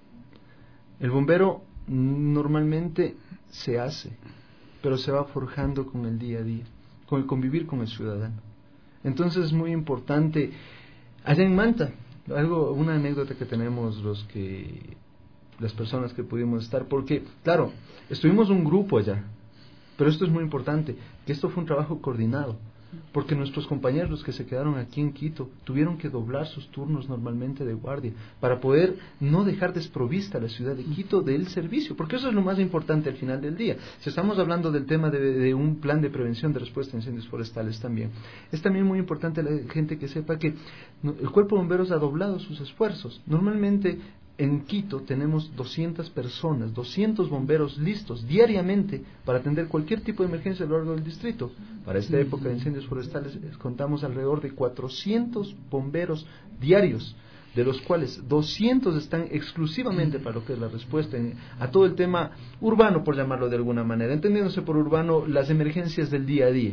El bombero normalmente se hace, pero se va forjando con el día a día, con el convivir con el ciudadano. Entonces es muy importante. Allá en Manta, algo, una anécdota que tenemos los que, las personas que pudimos estar, porque, claro, estuvimos un grupo allá, pero esto es muy importante, que esto fue un trabajo coordinado, porque nuestros compañeros, los que se quedaron aquí en Quito, tuvieron que doblar sus turnos normalmente de guardia, para poder no dejar desprovista a la ciudad de Quito del servicio, porque eso es lo más importante al final del día. Si estamos hablando del tema de, de un plan de prevención de respuesta a incendios forestales también, es también muy importante la gente que sepa que el Cuerpo de Bomberos ha doblado sus esfuerzos. Normalmente en Quito tenemos doscientas personas, doscientos bomberos listos diariamente para atender cualquier tipo de emergencia a lo largo del distrito. Para esta época de incendios forestales contamos alrededor de cuatrocientos bomberos diarios, de los cuales doscientos están exclusivamente para lo que es la respuesta en, a todo el tema urbano, por llamarlo de alguna manera, entendiéndose por urbano las emergencias del día a día,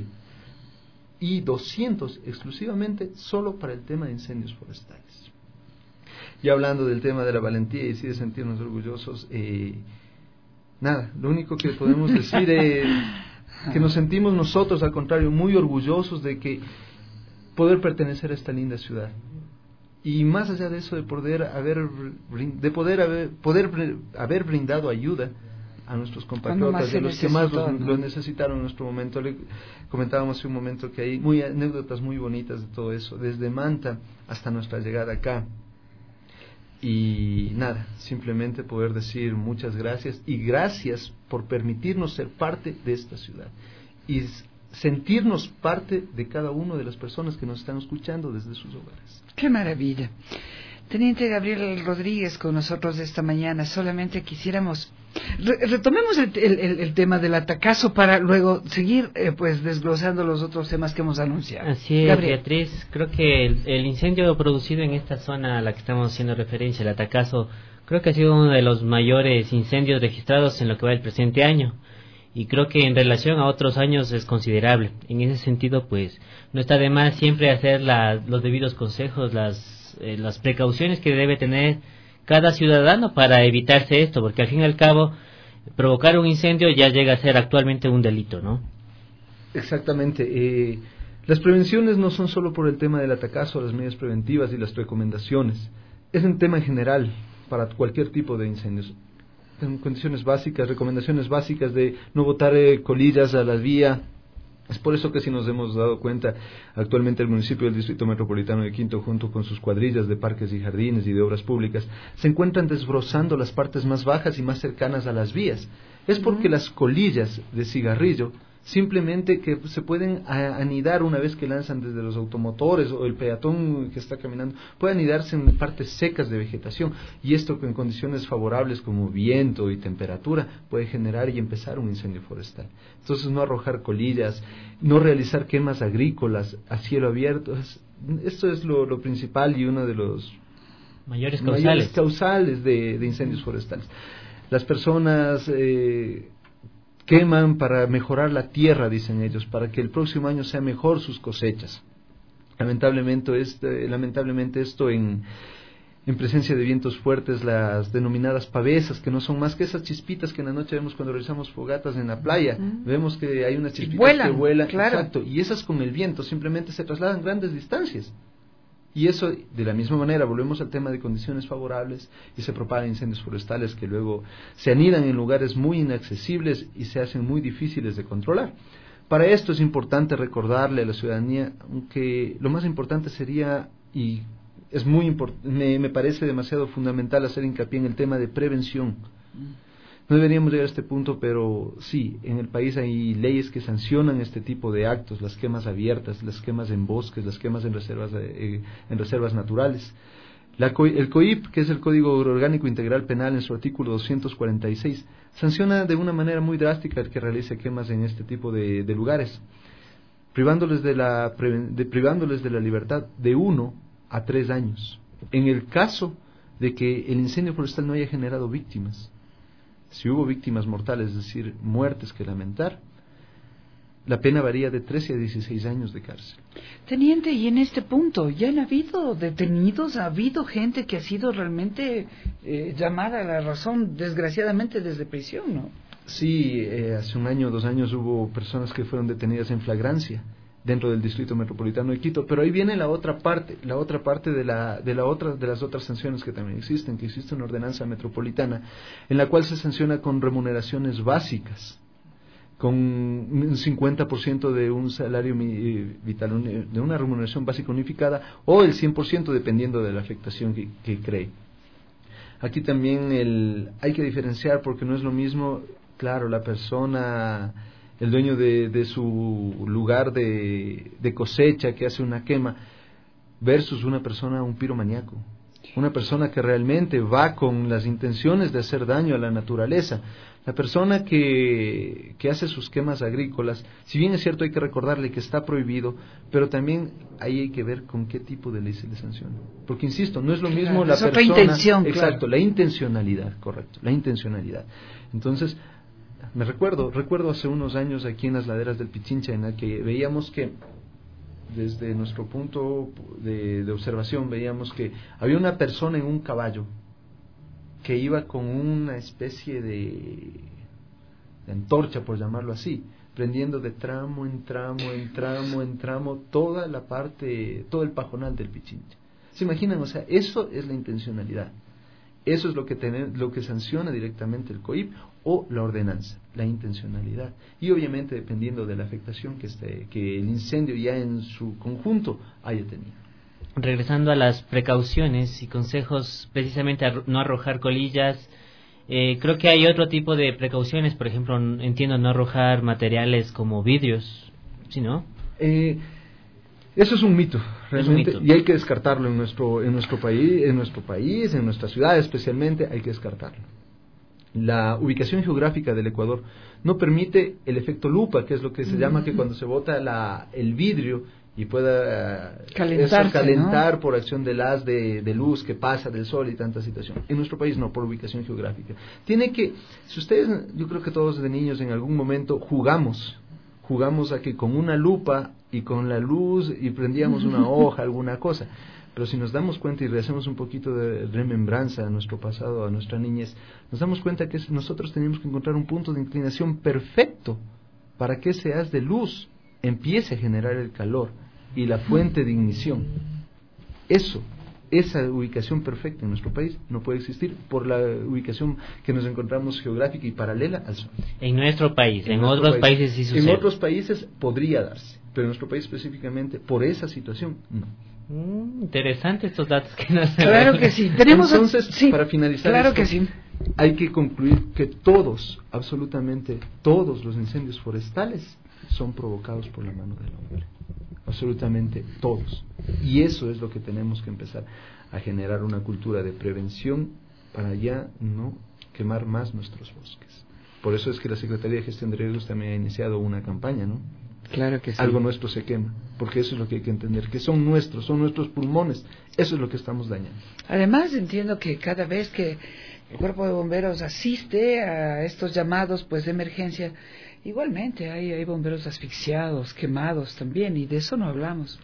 y doscientos exclusivamente solo para el tema de incendios forestales. Y hablando del tema de la valentía y sí de sentirnos orgullosos, eh, nada, lo único que podemos decir es que nos sentimos nosotros, al contrario, muy orgullosos de que poder pertenecer a esta linda ciudad. Y más allá de eso, de poder haber, de poder haber, poder haber brindado ayuda a nuestros compatriotas, de los que más lo, ¿no? lo necesitaron en nuestro momento. Le comentábamos hace un momento que hay muy anécdotas muy bonitas de todo eso, desde Manta hasta nuestra llegada acá. Y nada, simplemente poder decir muchas gracias y gracias por permitirnos ser parte de esta ciudad y sentirnos parte de cada una de las personas que nos están escuchando desde sus hogares. ¡Qué maravilla! Teniente Gabriel Rodríguez con nosotros esta mañana. Solamente quisiéramos Re retomemos el, el, el tema del Atacazo para luego seguir eh, pues desglosando los otros temas que hemos anunciado. Así es, Gabriel. Beatriz. Creo que el, el incendio producido en esta zona a la que estamos haciendo referencia, el Atacazo, creo que ha sido uno de los mayores incendios registrados en lo que va del presente año. Y creo que en relación a otros años es considerable. En ese sentido, pues, no está de más siempre hacer la, los debidos consejos, las, eh, las precauciones que debe tener cada ciudadano para evitarse esto, porque al fin y al cabo provocar un incendio ya llega a ser actualmente un delito, ¿no? Exactamente. Eh, las prevenciones no son solo por el tema del Atacazo, las medidas preventivas y las recomendaciones. Es un tema en general para cualquier tipo de incendios. En condiciones básicas, recomendaciones básicas de no botar eh, colillas a la vía. Es por eso que si nos hemos dado cuenta, actualmente el municipio del Distrito Metropolitano de Quito, junto con sus cuadrillas de parques y jardines y de obras públicas, se encuentran desbrozando las partes más bajas y más cercanas a las vías. Es porque las colillas de cigarrillo simplemente que se pueden anidar una vez que lanzan desde los automotores o el peatón que está caminando, puede anidarse en partes secas de vegetación, y esto en condiciones favorables como viento y temperatura puede generar y empezar un incendio forestal. Entonces no arrojar colillas, no realizar quemas agrícolas a cielo abierto, es, esto es lo, lo principal y uno de los mayores causales, mayores causales de, de incendios forestales. Las personas eh, queman para mejorar la tierra, dicen ellos, para que el próximo año sea mejor sus cosechas. Lamentablemente, este, lamentablemente esto en, en presencia de vientos fuertes, las denominadas pavesas, que no son más que esas chispitas que en la noche vemos cuando realizamos fogatas en la playa, uh-huh. vemos que hay unas chispitas vuelan, que vuelan, claro. exacto, y esas con el viento simplemente se trasladan grandes distancias. Y eso, de la misma manera, volvemos al tema de condiciones favorables y se propagan incendios forestales que luego se anidan en lugares muy inaccesibles y se hacen muy difíciles de controlar. Para esto es importante recordarle a la ciudadanía que lo más importante sería, y es muy import- me, me parece demasiado fundamental hacer hincapié en el tema de prevención. No deberíamos llegar a este punto, pero sí, en el país hay leyes que sancionan este tipo de actos, las quemas abiertas, las quemas en bosques, las quemas en reservas, eh, en reservas naturales. La, el C O I P, que es el Código Orgánico Integral Penal, en su artículo doscientos cuarenta y seis, sanciona de una manera muy drástica el que realice quemas en este tipo de, de lugares, privándoles de, la, de, privándoles de la libertad de uno a tres años, en el caso de que el incendio forestal no haya generado víctimas. Si hubo víctimas mortales, es decir, muertes que lamentar, la pena varía de trece a dieciséis años de cárcel. Teniente, y en este punto, ¿ya han habido detenidos? ¿Ha habido gente que ha sido realmente eh, llamada a la razón, desgraciadamente, desde prisión, no? Sí, eh, hace un año o dos años hubo personas que fueron detenidas en flagrancia dentro del Distrito Metropolitano de Quito, pero ahí viene la otra parte, la otra parte de la de la otra de las otras sanciones que también existen, que existe una ordenanza metropolitana en la cual se sanciona con remuneraciones básicas, con un cincuenta por ciento de un salario vital, de una remuneración básica unificada, o el cien por ciento dependiendo de la afectación que, que cree. Aquí también el, hay que diferenciar, porque no es lo mismo, claro, la persona, el dueño de, de su lugar de, de cosecha que hace una quema, versus una persona, un piromaníaco, una persona que realmente va con las intenciones de hacer daño a la naturaleza. La persona que, que hace sus quemas agrícolas, si bien es cierto hay que recordarle que está prohibido, pero también ahí hay que ver con qué tipo de ley se le sanciona. Porque insisto, no es lo mismo, claro, la es otra persona, intención, exacto, claro. La intencionalidad, correcto, la intencionalidad. Entonces, me recuerdo, recuerdo hace unos años aquí en las laderas del Pichincha, en la que veíamos que desde nuestro punto de, de observación veíamos que había una persona en un caballo que iba con una especie de, de antorcha, por llamarlo así, prendiendo de tramo en tramo, en tramo, en tramo, toda la parte, todo el pajonal del Pichincha. ¿Se imaginan? O sea, eso es la intencionalidad. Eso es lo que, ten, lo que sanciona directamente el C O I P o la ordenanza, la intencionalidad. Y obviamente dependiendo de la afectación que, esté, que el incendio ya en su conjunto haya tenido. Regresando a las precauciones y consejos, precisamente a no arrojar colillas, eh, creo que hay otro tipo de precauciones, por ejemplo, entiendo no arrojar materiales como vidrios, ¿sí, no? Eh, eso es un mito, realmente, es un mito. Y hay que descartarlo en nuestro en nuestro país, en nuestro país, en nuestra ciudad especialmente, hay que descartarlo. La ubicación geográfica del Ecuador no permite el efecto lupa, que es lo que se mm. llama que cuando se bota la, el vidrio y pueda eso, calentar, ¿no?, por acción del haz de, de luz que pasa del sol y tanta situación. En nuestro país no, por ubicación geográfica. Tiene que, si ustedes, yo creo que todos de niños en algún momento jugamos, jugamos a que con una lupa y con la luz y prendíamos una hoja, alguna cosa. Pero si nos damos cuenta y hacemos un poquito de remembranza a nuestro pasado, a nuestra niñez, nos damos cuenta que nosotros teníamos que encontrar un punto de inclinación perfecto para que ese haz de luz empiece a generar el calor y la fuente de ignición. Eso, esa ubicación perfecta en nuestro país no puede existir por la ubicación que nos encontramos geográfica y paralela al sol. En nuestro país, en, en otros país. países sí sucede. En otros países podría darse, pero en nuestro país específicamente, por esa situación, no. Mm, interesante estos datos que nos Claro que sí. Tenemos Entonces, sí, para finalizar claro esto, que sí. hay que concluir que todos, absolutamente todos los incendios forestales son provocados por la mano del hombre. Absolutamente todos. Y eso es lo que tenemos que empezar a generar, una cultura de prevención para ya no quemar más nuestros bosques. Por eso es que la Secretaría de Gestión de Riesgos también ha iniciado una campaña, ¿no? Claro que sí. Algo nuestro se quema, porque eso es lo que hay que entender, que son nuestros, son nuestros pulmones, eso es lo que estamos dañando. Además, entiendo que cada vez que el Cuerpo de Bomberos asiste a estos llamados pues de emergencia, igualmente hay, hay bomberos asfixiados, quemados también, y de eso no hablamos.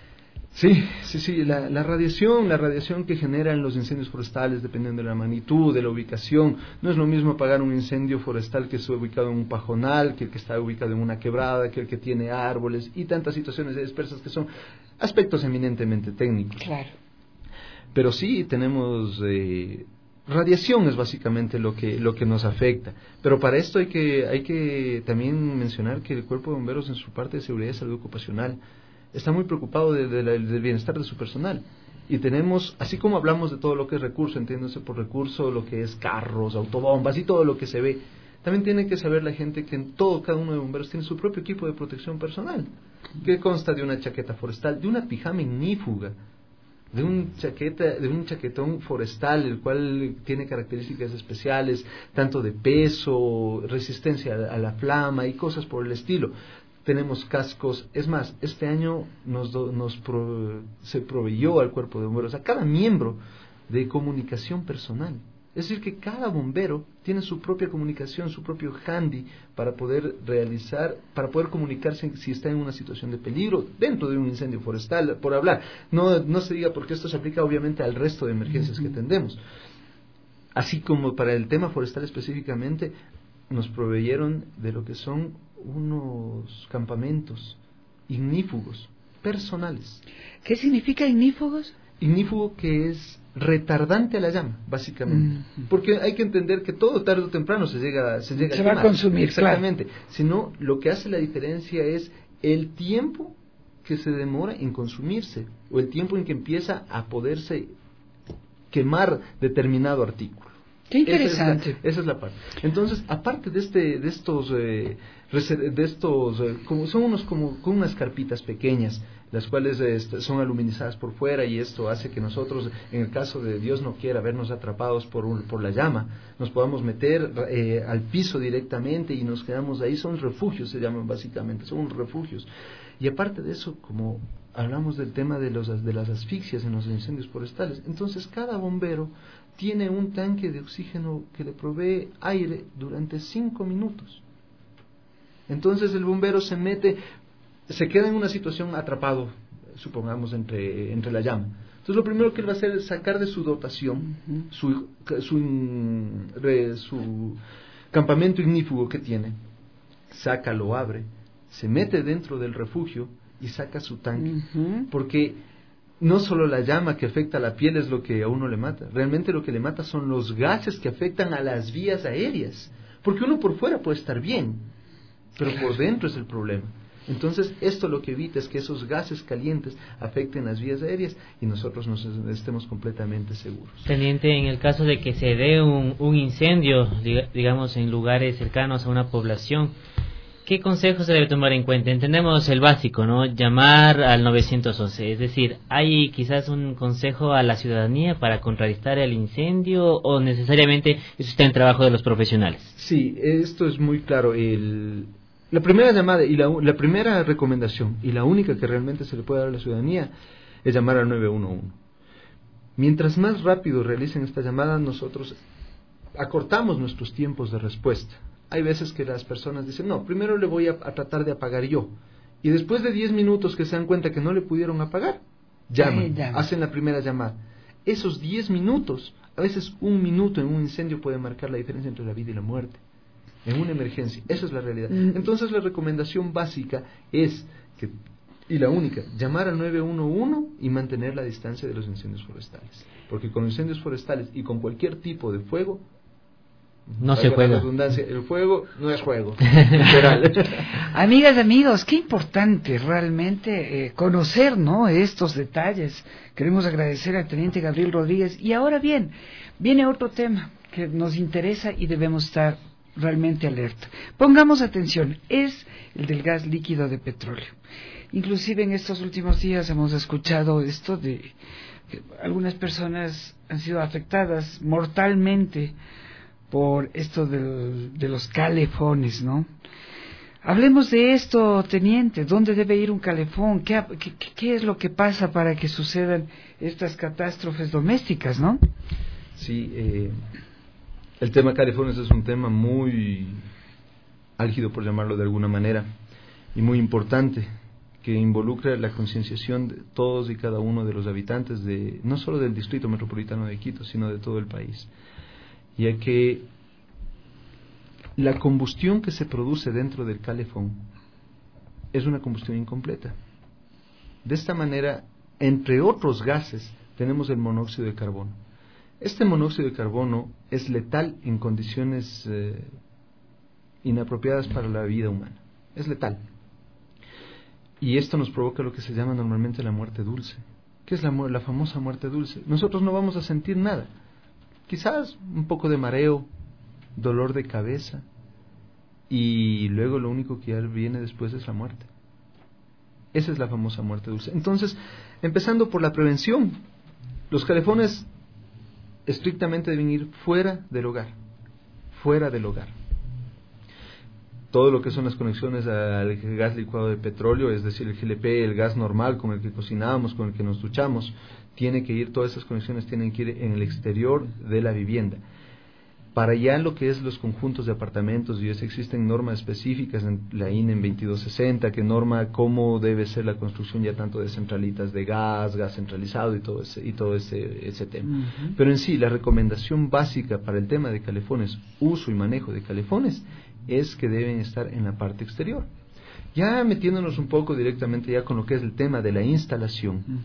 Sí, sí, sí, la, la radiación, la radiación que generan los incendios forestales, dependiendo de la magnitud, de la ubicación, no es lo mismo apagar un incendio forestal que está ubicado en un pajonal, que el que está ubicado en una quebrada, que el que tiene árboles, y tantas situaciones dispersas que son aspectos eminentemente técnicos. Claro. Pero sí tenemos... Eh, radiación es básicamente lo que lo que nos afecta, pero para esto hay que hay que también mencionar que el Cuerpo de Bomberos, en su parte de seguridad y salud ocupacional, está muy preocupado de, de la, del bienestar de su personal. Y tenemos, así como hablamos de todo lo que es recurso, entiéndose por recurso lo que es carros, autobombas y todo lo que se ve, también tiene que saber la gente que en todo, cada uno de bomberos tiene su propio equipo de protección personal, que consta de una chaqueta forestal, de una pijama ignífuga, de un chaqueta, de un chaquetón forestal, el cual tiene características especiales, tanto de peso, resistencia a la flama y cosas por el estilo. Tenemos cascos, es más, este año nos, do, nos pro, se proveyó al Cuerpo de Bomberos, a cada miembro, de comunicación personal. Es decir, que cada bombero tiene su propia comunicación, su propio handy para poder realizar, para poder comunicarse si está en una situación de peligro dentro de un incendio forestal, por hablar. No, no se diga, porque esto se aplica obviamente al resto de emergencias que tendemos. Así como para el tema forestal específicamente, nos proveyeron de lo que son unos campamentos ignífugos personales. ¿Qué significa ignífugos? Ignífugo, que es retardante a la llama, básicamente. Mm. Porque hay que entender que todo tarde o temprano se llega, se llega se a va quemar. a consumir, exactamente. Claro. Sino lo que hace la diferencia es el tiempo que se demora en consumirse, o el tiempo en que empieza a poderse quemar determinado artículo. Qué interesante. Esa es la, esa es la parte. Entonces, aparte de este, de estos, eh, de estos, eh, como son unos como con unas carpitas pequeñas, las cuales eh, son aluminizadas por fuera, y esto hace que nosotros, en el caso de Dios no quiera, vernos atrapados por un, por la llama, nos podamos meter eh, al piso directamente y nos quedamos ahí. Son refugios, se llaman básicamente, son refugios. Y aparte de eso, como hablamos del tema de los de las asfixias en los incendios forestales, entonces cada bombero tiene un tanque de oxígeno que le provee aire durante cinco minutos. Entonces el bombero se mete, se queda en una situación atrapado, supongamos, entre, entre la llama. Entonces lo primero que él va a hacer es sacar de su dotación, uh-huh. su, su, su campamento ignífugo que tiene, saca, lo abre, se mete dentro del refugio y saca su tanque. Uh-huh. Porque no solo la llama que afecta a la piel es lo que a uno le mata, realmente lo que le mata son los gases que afectan a las vías aéreas, porque uno por fuera puede estar bien, pero por dentro es el problema. Entonces esto lo que evita es que esos gases calientes afecten las vías aéreas y nosotros nos estemos completamente seguros. Teniente, en el caso de que se dé un, un incendio, digamos, en lugares cercanos a una población, ¿qué consejos se debe tomar en cuenta? Entendemos el básico, ¿no? Llamar al nueve once. Es decir, ¿hay quizás un consejo a la ciudadanía para contrarrestar el incendio o necesariamente eso está en trabajo de los profesionales? Sí, esto es muy claro. El, la primera llamada y la, la primera recomendación y la única que realmente se le puede dar a la ciudadanía es llamar al nueve uno uno. Mientras más rápido realicen esta llamada, nosotros acortamos nuestros tiempos de respuesta. Hay veces que las personas dicen, no, primero le voy a, a tratar de apagar yo. Y después de diez minutos que se dan cuenta que no le pudieron apagar, llaman, sí, llaman. hacen la primera llamada. Esos diez minutos, a veces un minuto en un incendio puede marcar la diferencia entre la vida y la muerte. En una emergencia, esa es la realidad. Mm. Entonces la recomendación básica es, que, y la única, llamar al nueve uno uno y mantener la distancia de los incendios forestales. Porque con incendios forestales y con cualquier tipo de fuego, no se juega. El fuego no es juego. Literal. Amigas, amigos, qué importante realmente eh, conocer, ¿no?, estos detalles. Queremos agradecer al teniente Gabriel Rodríguez. Y ahora bien, viene otro tema que nos interesa y debemos estar realmente alerta. Pongamos atención, es el del gas líquido de petróleo. Inclusive en estos últimos días hemos escuchado esto de que algunas personas han sido afectadas mortalmente por esto del, de los calefones, ¿no? Hablemos de esto, teniente. ¿Dónde debe ir un calefón? ¿Qué, qué, qué es lo que pasa para que sucedan estas catástrofes domésticas, no? Sí, eh, el tema calefones es un tema muy álgido, por llamarlo de alguna manera, y muy importante, que involucra la concienciación de todos y cada uno de los habitantes, de no solo del Distrito Metropolitano de Quito, sino de todo el país, ya que la combustión que se produce dentro del calefón es una combustión incompleta. De esta manera, entre otros gases, tenemos el monóxido de carbono. Este monóxido de carbono es letal en condiciones eh, inapropiadas para la vida humana. Es letal. Y esto nos provoca lo que se llama normalmente la muerte dulce. ¿Qué es la, la famosa muerte dulce? Nosotros no vamos a sentir nada. Quizás un poco de mareo, dolor de cabeza, y luego lo único que ya viene después es la muerte. Esa es la famosa muerte dulce. Entonces, empezando por la prevención, los calefones estrictamente deben ir fuera del hogar, fuera del hogar. Todo lo que son las conexiones al gas licuado de petróleo, es decir, el G L P, el gas normal con el que cocinamos, con el que nos duchamos, tiene que ir, todas esas conexiones tienen que ir en el exterior de la vivienda. Para allá lo que es los conjuntos de apartamentos, y es, existen normas específicas en la I N E en veintidós sesenta que norma cómo debe ser la construcción ya tanto de centralitas de gas, gas centralizado y todo ese, y todo ese, ese tema. Uh-huh. Pero en sí, la recomendación básica para el tema de calefones, uso y manejo de calefones, es que deben estar en la parte exterior. Ya metiéndonos un poco directamente ya con lo que es el tema de la instalación, uh-huh.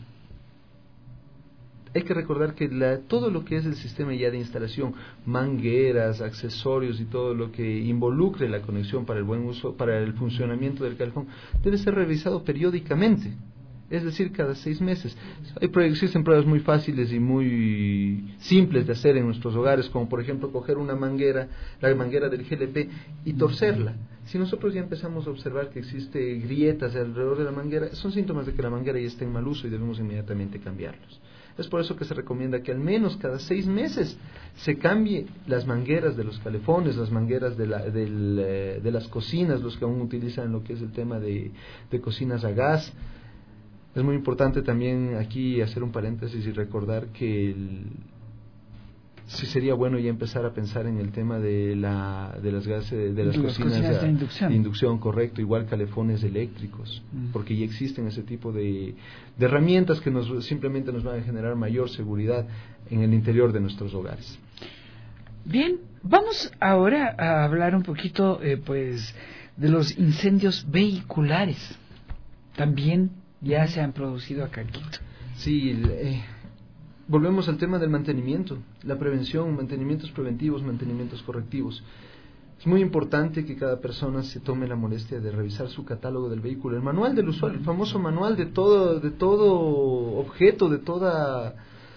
Hay que recordar que la, todo lo que es el sistema ya de instalación, mangueras, accesorios y todo lo que involucre la conexión para el buen uso, para el funcionamiento del calefón, debe ser revisado periódicamente, es decir, cada seis meses. Hay, existen pruebas muy fáciles y muy simples de hacer en nuestros hogares, como por ejemplo coger una manguera, la manguera del G L P, y torcerla. Si nosotros ya empezamos a observar que existe grietas alrededor de la manguera, son síntomas de que la manguera ya está en mal uso y debemos inmediatamente cambiarlos. Es por eso que se recomienda que al menos cada seis meses se cambie las mangueras de los calefones, las mangueras de, la, del, eh, de las cocinas, los que aún utilizan lo que es el tema de, de cocinas a gas. Es muy importante también aquí hacer un paréntesis y recordar que el, sí sería bueno ya empezar a pensar en el tema de la de las gases de las, de cocinas, cocinas de, de, inducción. de inducción, correcto, igual calefones eléctricos, mm. porque ya existen ese tipo de, de herramientas que nos simplemente nos van a generar mayor seguridad en el interior de nuestros hogares. Bien, vamos ahora a hablar un poquito eh, pues de los incendios vehiculares. También ya se han producido acá en Quito. Sí, eh, volvemos al tema del mantenimiento, la prevención, mantenimientos preventivos, mantenimientos correctivos. Es muy importante que cada persona se tome la molestia de revisar su catálogo del vehículo, el manual del usuario, el famoso manual de todo, de todo objeto, de toda,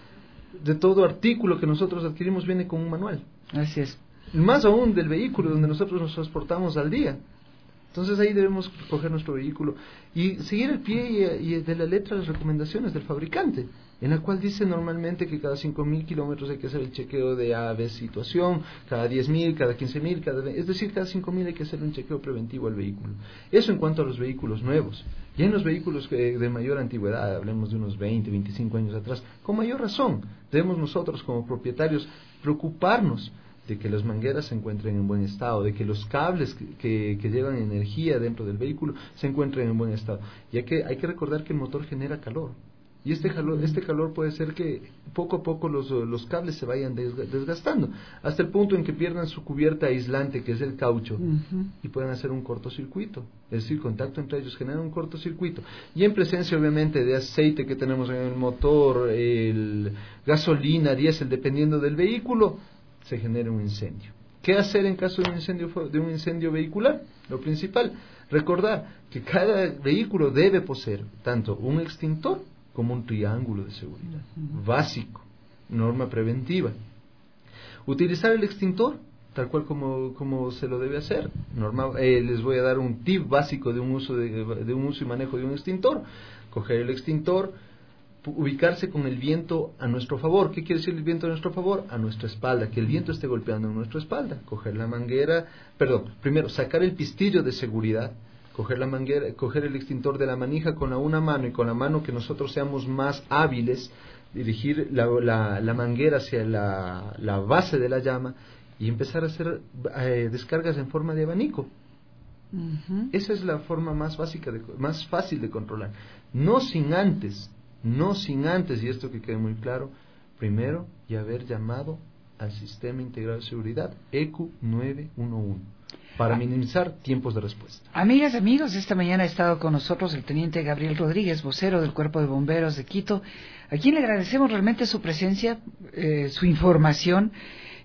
de todo artículo que nosotros adquirimos viene con un manual. Así es. Más aún del vehículo donde nosotros nos transportamos al día. Entonces ahí debemos coger nuestro vehículo y seguir el pie y, y de la letra las recomendaciones del fabricante, en la cual dice normalmente que cada cinco mil kilómetros hay que hacer el chequeo de A B situación, cada diez mil, cada quince mil, cada, es decir, cada cinco mil hay que hacer un chequeo preventivo al vehículo. Eso en cuanto a los vehículos nuevos. Ya en los vehículos de mayor antigüedad, hablemos de unos veinte, veinticinco años atrás, con mayor razón debemos nosotros como propietarios preocuparnos de que las mangueras se encuentren en buen estado, de que los cables que, que, que llevan energía dentro del vehículo se encuentren en buen estado, ya que hay que recordar que el motor genera calor, y este calor, este calor puede ser que poco a poco los, los cables se vayan desgastando, hasta el punto en que pierdan su cubierta aislante, que es el caucho, uh-huh. y puedan hacer un cortocircuito, es decir, contacto entre ellos genera un cortocircuito, y en presencia obviamente de aceite que tenemos en el motor, el gasolina, diésel, dependiendo del vehículo, se genera un incendio. ¿Qué hacer en caso de un incendio de un incendio vehicular? Lo principal, recordar que cada vehículo debe poseer tanto un extintor como un triángulo de seguridad, básico, norma preventiva. Utilizar el extintor tal cual como, como se lo debe hacer. Normal, eh, les voy a dar un tip básico de un uso de, de un uso y manejo de un extintor. Coger el extintor, ubicarse con el viento a nuestro favor. ¿Qué quiere decir el viento a nuestro favor? A nuestra espalda, que el viento esté golpeando en nuestra espalda. Coger la manguera, perdón, primero sacar el pistillo de seguridad, coger la manguera, coger el extintor de la manija con la una mano y con la mano que nosotros seamos más hábiles, dirigir la, la, la manguera hacia la, la base de la llama y empezar a hacer eh, descargas en forma de abanico. Uh-huh. Esa es la forma más básica, de, más fácil de controlar. No sin antes, no sin antes, y esto que quede muy claro, primero y haber llamado al Sistema Integrado de Seguridad E Q nueve uno uno para minimizar tiempos de respuesta. Amigas, amigos, esta mañana ha estado con nosotros el teniente Gabriel Rodríguez, vocero del Cuerpo de Bomberos de Quito, a quien le agradecemos realmente su presencia, eh, su información,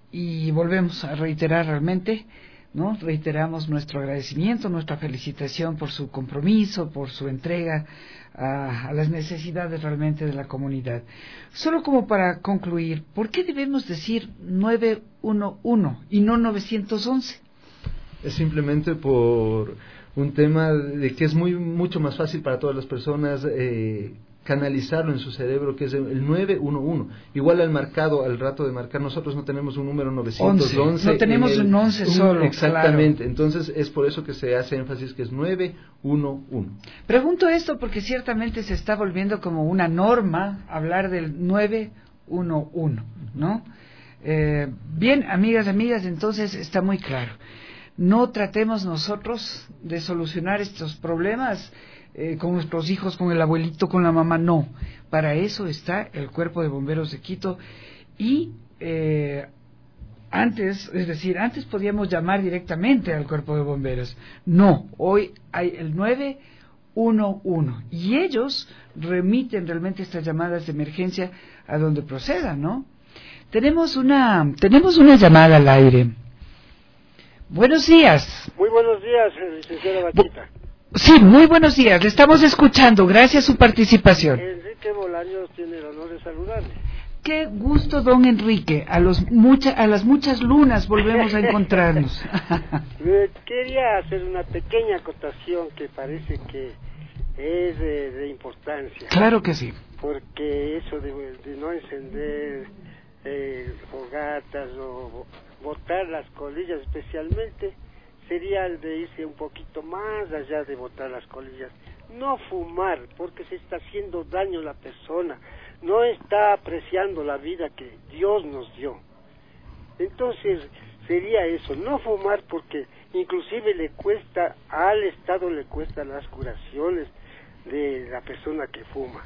y volvemos a reiterar realmente, ¿no? Reiteramos nuestro agradecimiento, nuestra felicitación por su compromiso, por su entrega a, a las necesidades realmente de la comunidad. Solo como para concluir, ¿por qué debemos decir nueve uno uno y no novecientos once? Es simplemente por un tema de que es muy mucho más fácil para todas las personas eh, canalizarlo en su cerebro, que es el nueve uno uno. Igual al marcado, al rato de marcar, nosotros no tenemos un número novecientos once. No tenemos el, un once solo. Exactamente, claro. Entonces es por eso que se hace énfasis que es nueve uno uno. Pregunto esto porque ciertamente se está volviendo como una norma hablar del nueve uno uno, ¿no? Eh, bien, amigas, amigas, entonces está muy claro. No tratemos nosotros de solucionar estos problemas eh, con nuestros hijos, con el abuelito, con la mamá, no. Para eso está el Cuerpo de Bomberos de Quito y eh, antes, es decir, antes podíamos llamar directamente al Cuerpo de Bomberos. No, hoy hay el nueve uno uno y ellos remiten realmente estas llamadas de emergencia a donde procedan, ¿no? Tenemos una, tenemos una llamada al aire. Buenos días. Muy buenos días, licenciada Vaquita. Sí, muy buenos días. Le estamos escuchando. Gracias a su participación. Enrique Bolaños tiene el honor de saludarle. Qué gusto, don Enrique. A, los mucha, a las muchas lunas volvemos a encontrarnos. Quería hacer una pequeña acotación que parece que es de, de importancia. Claro que sí. Porque eso de, de no encender eh, fogatas o botar las colillas especialmente sería el de irse un poquito más allá de botar las colillas. No fumar, porque se está haciendo daño a la persona, no está apreciando la vida que Dios nos dio. Entonces sería eso, no fumar, porque inclusive le cuesta, al Estado le cuesta las curaciones de la persona que fuma.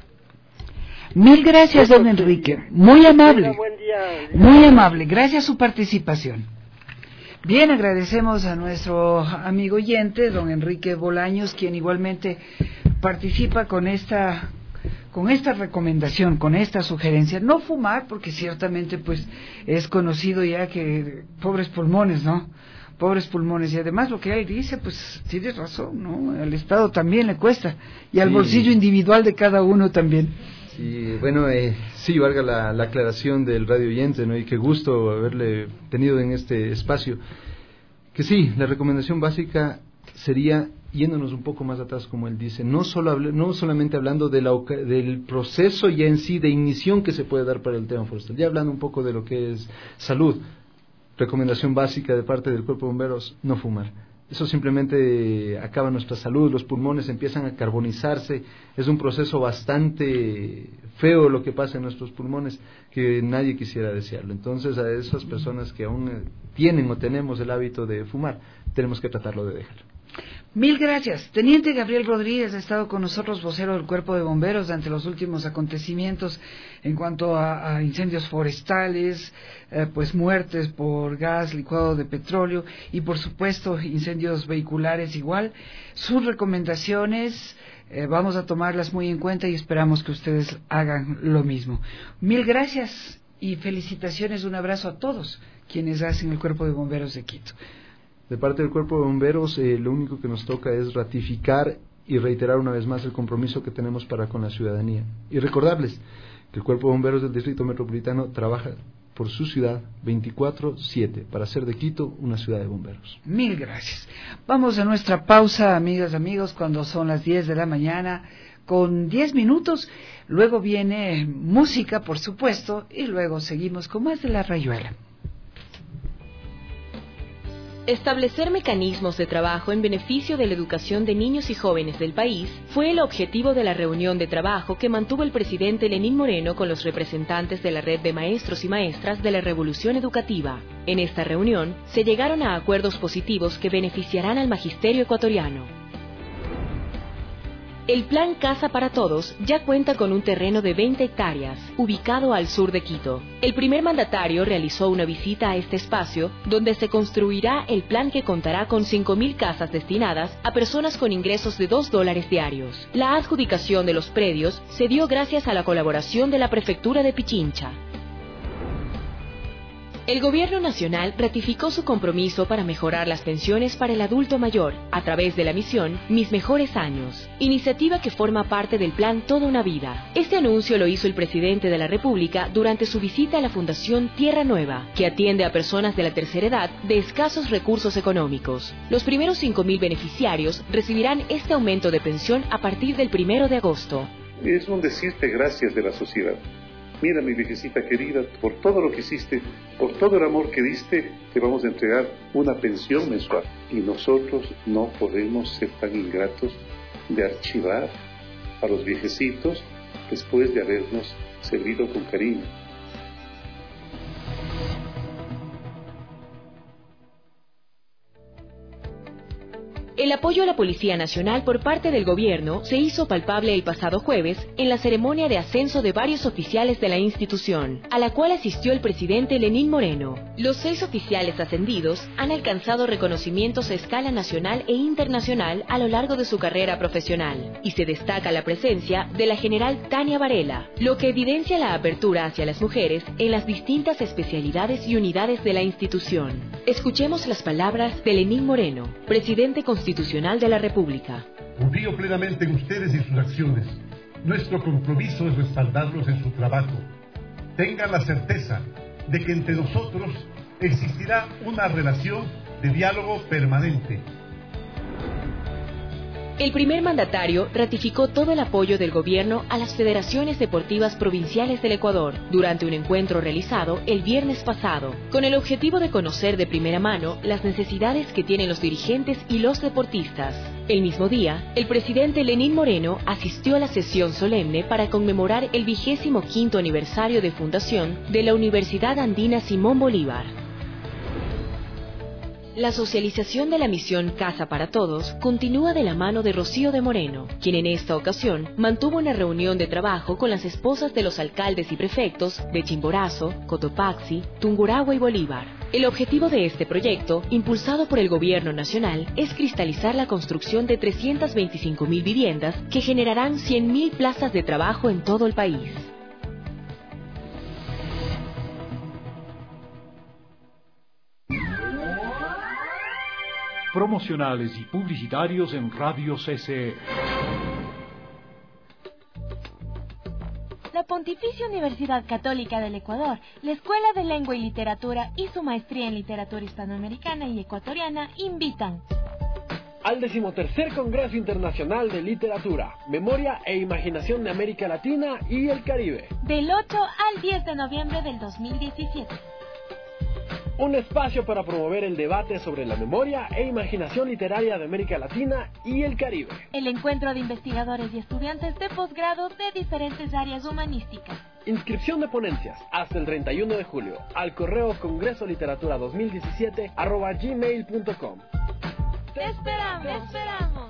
Mil gracias, don Enrique. Muy amable. Muy amable. Gracias a su participación. Bien, agradecemos a nuestro amigo oyente, don Enrique Bolaños, quien igualmente participa con esta, con esta recomendación, con esta sugerencia. No fumar, porque ciertamente pues es conocido ya que pobres pulmones, ¿no? Pobres pulmones. Y además lo que él dice, pues tiene razón, ¿no? Al Estado también le cuesta. Y al sí. bolsillo individual de cada uno también. Sí, bueno, eh, sí, valga la, la aclaración del radio oyente, ¿no? Y qué gusto haberle tenido en este espacio. Que sí, la recomendación básica sería, yéndonos un poco más atrás, como él dice, no solo hable, no solamente hablando de la, del proceso ya en sí de ignición que se puede dar para el tema forestal, ya hablando un poco de lo que es salud, recomendación básica de parte del Cuerpo de Bomberos, no fumar. Eso simplemente acaba nuestra salud, los pulmones empiezan a carbonizarse, es un proceso bastante feo lo que pasa en nuestros pulmones, que nadie quisiera desearlo. Entonces a esas personas que aún tienen o tenemos el hábito de fumar, tenemos que tratarlo de dejar. Mil gracias. Teniente Gabriel Rodríguez ha estado con nosotros, vocero del Cuerpo de Bomberos, ante los últimos acontecimientos en cuanto a, a incendios forestales, eh, pues muertes por gas licuado de petróleo y por supuesto incendios vehiculares igual. Sus recomendaciones eh, vamos a tomarlas muy en cuenta y esperamos que ustedes hagan lo mismo. Mil gracias y felicitaciones, un abrazo a todos quienes hacen el Cuerpo de Bomberos de Quito. De parte del Cuerpo de Bomberos, eh, lo único que nos toca es ratificar y reiterar una vez más el compromiso que tenemos para con la ciudadanía. Y recordarles que el Cuerpo de Bomberos del Distrito Metropolitano trabaja por su ciudad veinticuatro siete, para hacer de Quito una ciudad de bomberos. Mil gracias. Vamos a nuestra pausa, amigas, amigos, cuando son las diez de la mañana, con diez minutos. Luego viene música, por supuesto, y luego seguimos con más de La Rayuela. Establecer mecanismos de trabajo en beneficio de la educación de niños y jóvenes del país fue el objetivo de la reunión de trabajo que mantuvo el presidente Lenín Moreno con los representantes de la red de maestros y maestras de la Revolución Educativa. En esta reunión se llegaron a acuerdos positivos que beneficiarán al magisterio ecuatoriano. El Plan Casa para Todos ya cuenta con un terreno de veinte hectáreas, ubicado al sur de Quito. El primer mandatario realizó una visita a este espacio, donde se construirá el plan que contará con cinco mil casas destinadas a personas con ingresos de dos dólares diarios. La adjudicación de los predios se dio gracias a la colaboración de la Prefectura de Pichincha. El Gobierno Nacional ratificó su compromiso para mejorar las pensiones para el adulto mayor a través de la misión Mis Mejores Años, iniciativa que forma parte del plan Toda una Vida. Este anuncio lo hizo el presidente de la República durante su visita a la Fundación Tierra Nueva, que atiende a personas de la tercera edad de escasos recursos económicos. Los primeros cinco mil beneficiarios recibirán este aumento de pensión a partir del primero de agosto. Es un decirte gracias de la sociedad. Mira, mi viejecita querida, por todo lo que hiciste, por todo el amor que diste, te vamos a entregar una pensión mensual. Y nosotros no podemos ser tan ingratos de archivar a los viejecitos después de habernos servido con cariño. El apoyo a la Policía Nacional por parte del gobierno se hizo palpable el pasado jueves en la ceremonia de ascenso de varios oficiales de la institución, a la cual asistió el presidente Lenín Moreno. Los seis oficiales ascendidos han alcanzado reconocimientos a escala nacional e internacional a lo largo de su carrera profesional, y se destaca la presencia de la general Tania Varela, lo que evidencia la apertura hacia las mujeres en las distintas especialidades y unidades de la institución. Escuchemos las palabras de Lenín Moreno, presidente constitucional de la República. Confío plenamente en ustedes y sus acciones. Nuestro compromiso es respaldarlos en su trabajo. Tengan la certeza de que entre nosotros existirá una relación de diálogo permanente. El primer mandatario ratificó todo el apoyo del gobierno a las federaciones deportivas provinciales del Ecuador durante un encuentro realizado el viernes pasado, con el objetivo de conocer de primera mano las necesidades que tienen los dirigentes y los deportistas. El mismo día, el presidente Lenín Moreno asistió a la sesión solemne para conmemorar el vigésimo quinto aniversario de fundación de la Universidad Andina Simón Bolívar. La socialización de la misión Casa para Todos continúa de la mano de Rocío de Moreno, quien en esta ocasión mantuvo una reunión de trabajo con las esposas de los alcaldes y prefectos de Chimborazo, Cotopaxi, Tungurahua y Bolívar. El objetivo de este proyecto, impulsado por el Gobierno Nacional, es cristalizar la construcción de trescientas veinticinco mil viviendas que generarán cien mil plazas de trabajo en todo el país. Promocionales y publicitarios en Radio C C E. La Pontificia Universidad Católica del Ecuador, la Escuela de Lengua y Literatura y su maestría en Literatura Hispanoamericana y Ecuatoriana invitan al decimotercer Congreso Internacional de Literatura, Memoria e Imaginación de América Latina y el Caribe, del ocho al diez de noviembre del dos mil diecisiete. Un espacio para promover el debate sobre la memoria e imaginación literaria de América Latina y el Caribe. El encuentro de investigadores y estudiantes de posgrado de diferentes áreas humanísticas. Inscripción de ponencias hasta el treinta y uno de julio al correo congreso literatura dos mil diecisiete arroba gmail punto com. ¡Te esperamos! ¡Te esperamos!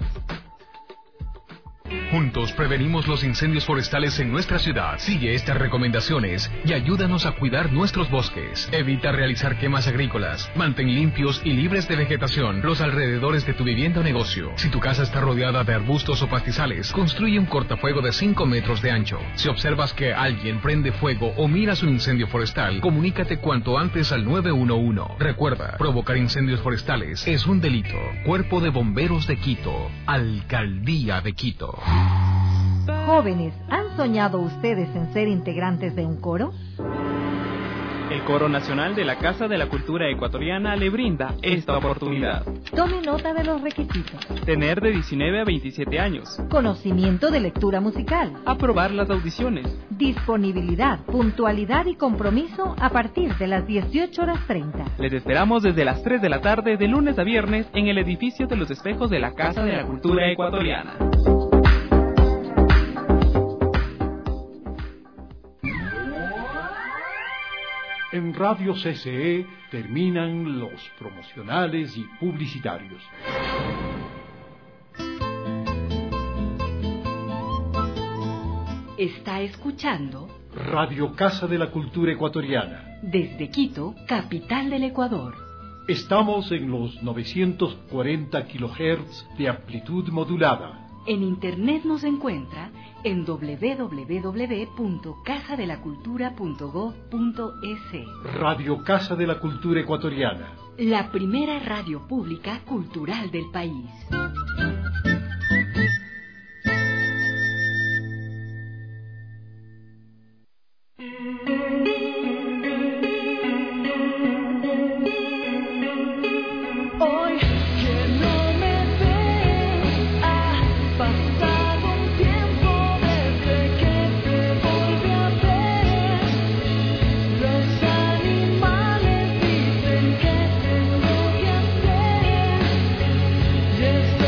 Juntos prevenimos los incendios forestales en nuestra ciudad. Sigue estas recomendaciones y ayúdanos a cuidar nuestros bosques. Evita realizar quemas agrícolas. Mantén limpios y libres de vegetación los alrededores de tu vivienda o negocio. Si tu casa está rodeada de arbustos o pastizales, construye un cortafuego de cinco metros de ancho. Si observas que alguien prende fuego o miras un incendio forestal, comunícate cuanto antes al nueve uno uno. Recuerda, provocar incendios forestales es un delito. Cuerpo de Bomberos de Quito. Alcaldía de Quito. Jóvenes, ¿han soñado ustedes en ser integrantes de un coro? El Coro Nacional de la Casa de la Cultura Ecuatoriana le brinda esta oportunidad. Tome nota de los requisitos. Tener de diecinueve a veintisiete años. Conocimiento de lectura musical. Aprobar las audiciones. Disponibilidad, puntualidad y compromiso a partir de las dieciocho horas treinta. Les esperamos desde las tres de la tarde de lunes a viernes en el edificio de los espejos de la Casa de la Cultura Ecuatoriana. En Radio C C E terminan los promocionales y publicitarios. Está escuchando Radio Casa de la Cultura Ecuatoriana. Desde Quito, capital del Ecuador. Estamos en los novecientos cuarenta kilohertz de amplitud modulada. En internet nos encuentra en doble u doble u doble u punto casa de la cultura punto gob punto es. Radio Casa de la Cultura Ecuatoriana. La primera radio pública cultural del país. Yes.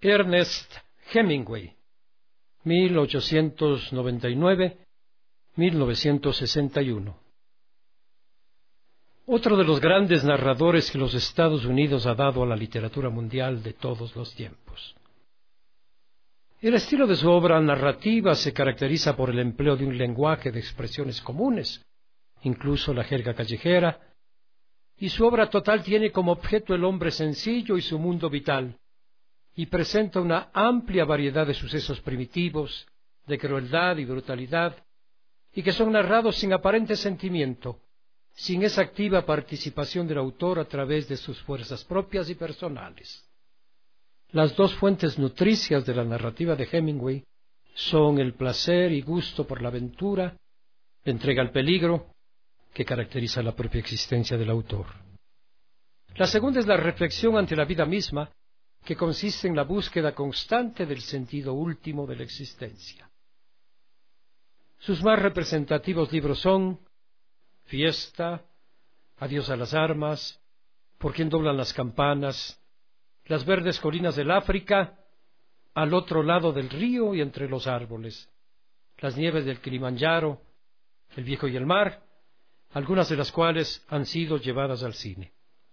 Ernest Hemingway, mil ochocientos noventa y nueve a mil novecientos sesenta y uno. Otro de los grandes narradores que los Estados Unidos ha dado a la literatura mundial de todos los tiempos. El estilo de su obra narrativa se caracteriza por el empleo de un lenguaje de expresiones comunes, incluso la jerga callejera, y su obra total tiene como objeto el hombre sencillo y su mundo vital, y presenta una amplia variedad de sucesos primitivos, de crueldad y brutalidad, y que son narrados sin aparente sentimiento, sin esa activa participación del autor a través de sus fuerzas propias y personales. Las dos fuentes nutricias de la narrativa de Hemingway son el placer y gusto por la aventura, la entrega al peligro, que caracteriza la propia existencia del autor. La segunda es la reflexión ante la vida misma, que consiste en la búsqueda constante del sentido último de la existencia. Sus más representativos libros son Fiesta, Adiós a las armas, Por quién doblan las campanas, Las verdes colinas del África, Al otro lado del río y entre los árboles, Las nieves del Kilimanjaro, El viejo y el mar, algunas de las cuales han sido llevadas al cine.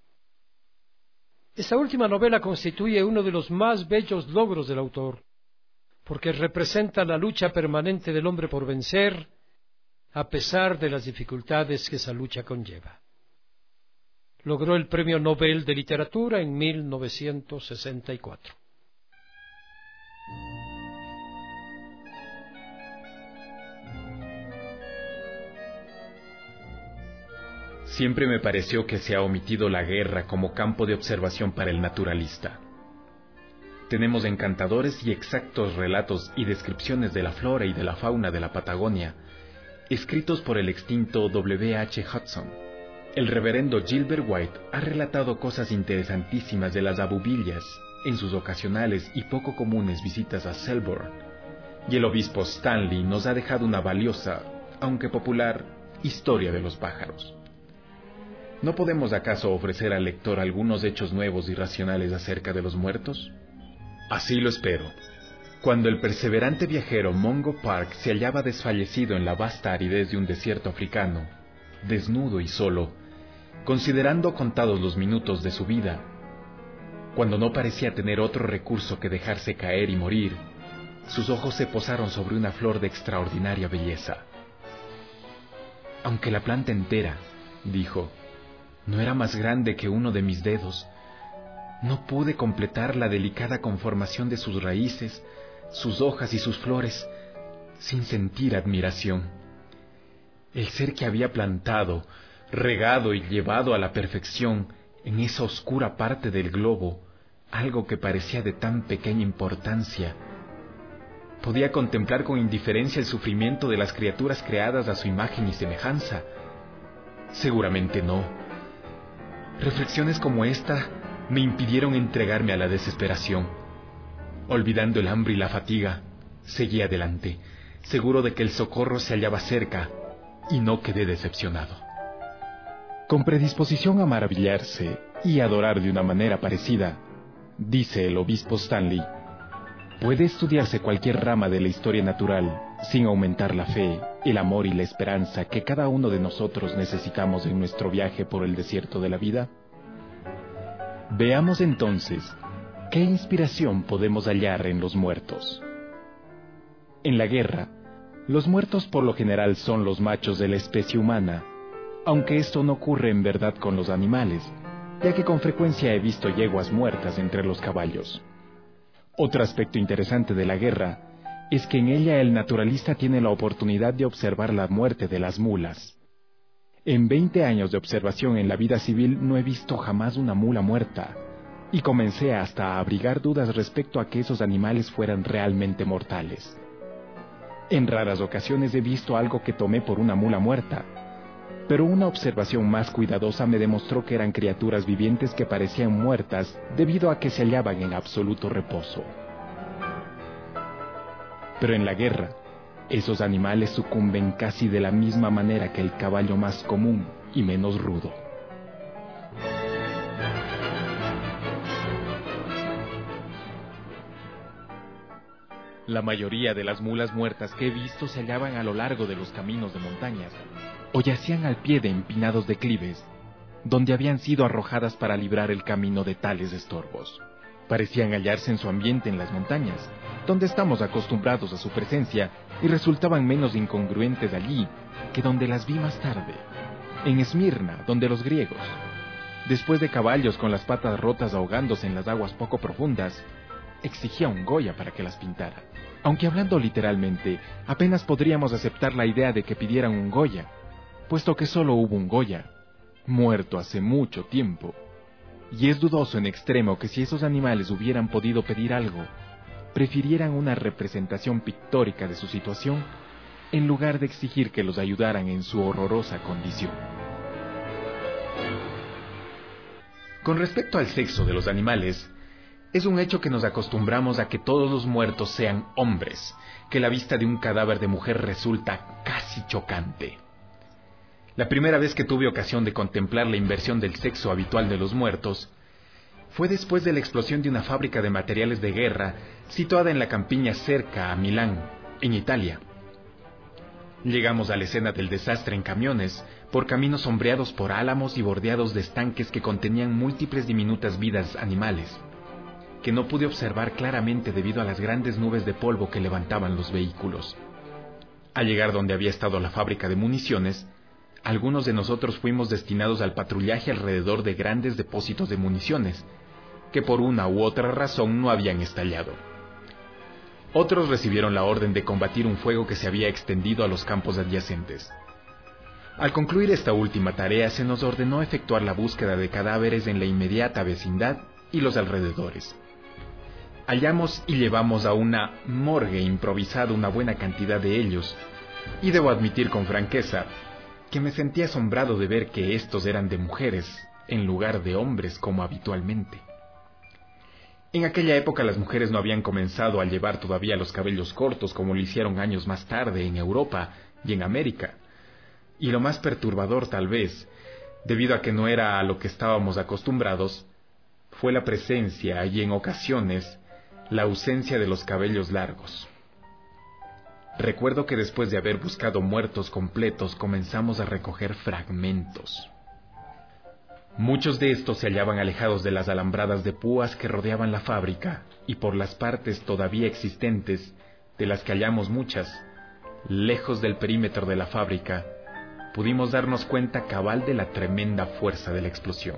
Esta última novela constituye uno de los más bellos logros del autor, porque representa la lucha permanente del hombre por vencer, a pesar de las dificultades que esa lucha conlleva. Logró el Premio Nobel de Literatura en mil novecientos sesenta y cuatro. Siempre me pareció que se ha omitido la guerra como campo de observación para el naturalista. Tenemos encantadores y exactos relatos y descripciones de la flora y de la fauna de la Patagonia, escritos por el extinto W H Hudson. El reverendo Gilbert White ha relatado cosas interesantísimas de las abubillas en sus ocasionales y poco comunes visitas a Selborne, y el obispo Stanley nos ha dejado una valiosa, aunque popular, historia de los pájaros. ¿No podemos acaso ofrecer al lector algunos hechos nuevos y racionales acerca de los muertos? Así lo espero. Cuando el perseverante viajero Mungo Park se hallaba desfallecido en la vasta aridez de un desierto africano, desnudo y solo, considerando contados los minutos de su vida, cuando no parecía tener otro recurso que dejarse caer y morir, sus ojos se posaron sobre una flor de extraordinaria belleza. Aunque la planta entera, dijo, no era más grande que uno de mis dedos, no pude completar la delicada conformación de sus raíces, sus hojas y sus flores, sin sentir admiración. El ser que había plantado, regado y llevado a la perfección en esa oscura parte del globo, algo que parecía de tan pequeña importancia, ¿podía contemplar con indiferencia el sufrimiento de las criaturas creadas a su imagen y semejanza? Seguramente no. Reflexiones como esta me impidieron entregarme a la desesperación. Olvidando el hambre y la fatiga, seguí adelante, seguro de que el socorro se hallaba cerca, y no quedé decepcionado. Con predisposición a maravillarse y adorar de una manera parecida, dice el obispo Stanley, puede estudiarse cualquier rama de la historia natural sin aumentar la fe, el amor y la esperanza que cada uno de nosotros necesitamos en nuestro viaje por el desierto de la vida. Veamos entonces qué inspiración podemos hallar en los muertos. En la guerra, los muertos por lo general son los machos de la especie humana, aunque esto no ocurre en verdad con los animales, ya que con frecuencia he visto yeguas muertas entre los caballos. Otro aspecto interesante de la guerra es que en ella el naturalista tiene la oportunidad de observar la muerte de las mulas. En veinte años de observación en la vida civil no he visto jamás una mula muerta, y comencé hasta a abrigar dudas respecto a que esos animales fueran realmente mortales. En raras ocasiones he visto algo que tomé por una mula muerta, pero una observación más cuidadosa me demostró que eran criaturas vivientes que parecían muertas debido a que se hallaban en absoluto reposo. Pero en la guerra, esos animales sucumben casi de la misma manera que el caballo más común y menos rudo. La mayoría de las mulas muertas que he visto se hallaban a lo largo de los caminos de montañas, o yacían al pie de empinados declives, donde habían sido arrojadas para librar el camino de tales estorbos. Parecían hallarse en su ambiente en las montañas, donde estamos acostumbrados a su presencia, y resultaban menos incongruentes allí que donde las vi más tarde, en Esmirna, donde los griegos, después de caballos con las patas rotas ahogándose en las aguas poco profundas, exigía un Goya para que las pintara. Aunque hablando literalmente, apenas podríamos aceptar la idea de que pidieran un Goya, puesto que solo hubo un Goya, muerto hace mucho tiempo. Y es dudoso en extremo que si esos animales hubieran podido pedir algo, prefirieran una representación pictórica de su situación, en lugar de exigir que los ayudaran en su horrorosa condición. Con respecto al sexo de los animales, es un hecho que nos acostumbramos a que todos los muertos sean hombres, que la vista de un cadáver de mujer resulta casi chocante. La primera vez que tuve ocasión de contemplar la inversión del sexo habitual de los muertos fue después de la explosión de una fábrica de materiales de guerra situada en la campiña cerca a Milán, en Italia. Llegamos a la escena del desastre en camiones, por caminos sombreados por álamos y bordeados de estanques que contenían múltiples diminutas vidas animales, que no pude observar claramente debido a las grandes nubes de polvo que levantaban los vehículos. Al llegar donde había estado la fábrica de municiones, algunos de nosotros fuimos destinados al patrullaje alrededor de grandes depósitos de municiones, que por una u otra razón no habían estallado. Otros recibieron la orden de combatir un fuego que se había extendido a los campos adyacentes. Al concluir esta última tarea, se nos ordenó efectuar la búsqueda de cadáveres en la inmediata vecindad y los alrededores. Hallamos y llevamos a una morgue improvisada una buena cantidad de ellos, y debo admitir con franqueza que me sentí asombrado de ver que estos eran de mujeres en lugar de hombres como habitualmente. En aquella época las mujeres no habían comenzado a llevar todavía los cabellos cortos como lo hicieron años más tarde en Europa y en América. Y lo más perturbador tal vez, debido a que no era a lo que estábamos acostumbrados, fue la presencia y en ocasiones la ausencia de los cabellos largos. Recuerdo que después de haber buscado muertos completos comenzamos a recoger fragmentos. Muchos de estos se hallaban alejados de las alambradas de púas que rodeaban la fábrica y por las partes todavía existentes, de las que hallamos muchas, lejos del perímetro de la fábrica, pudimos darnos cuenta cabal de la tremenda fuerza de la explosión.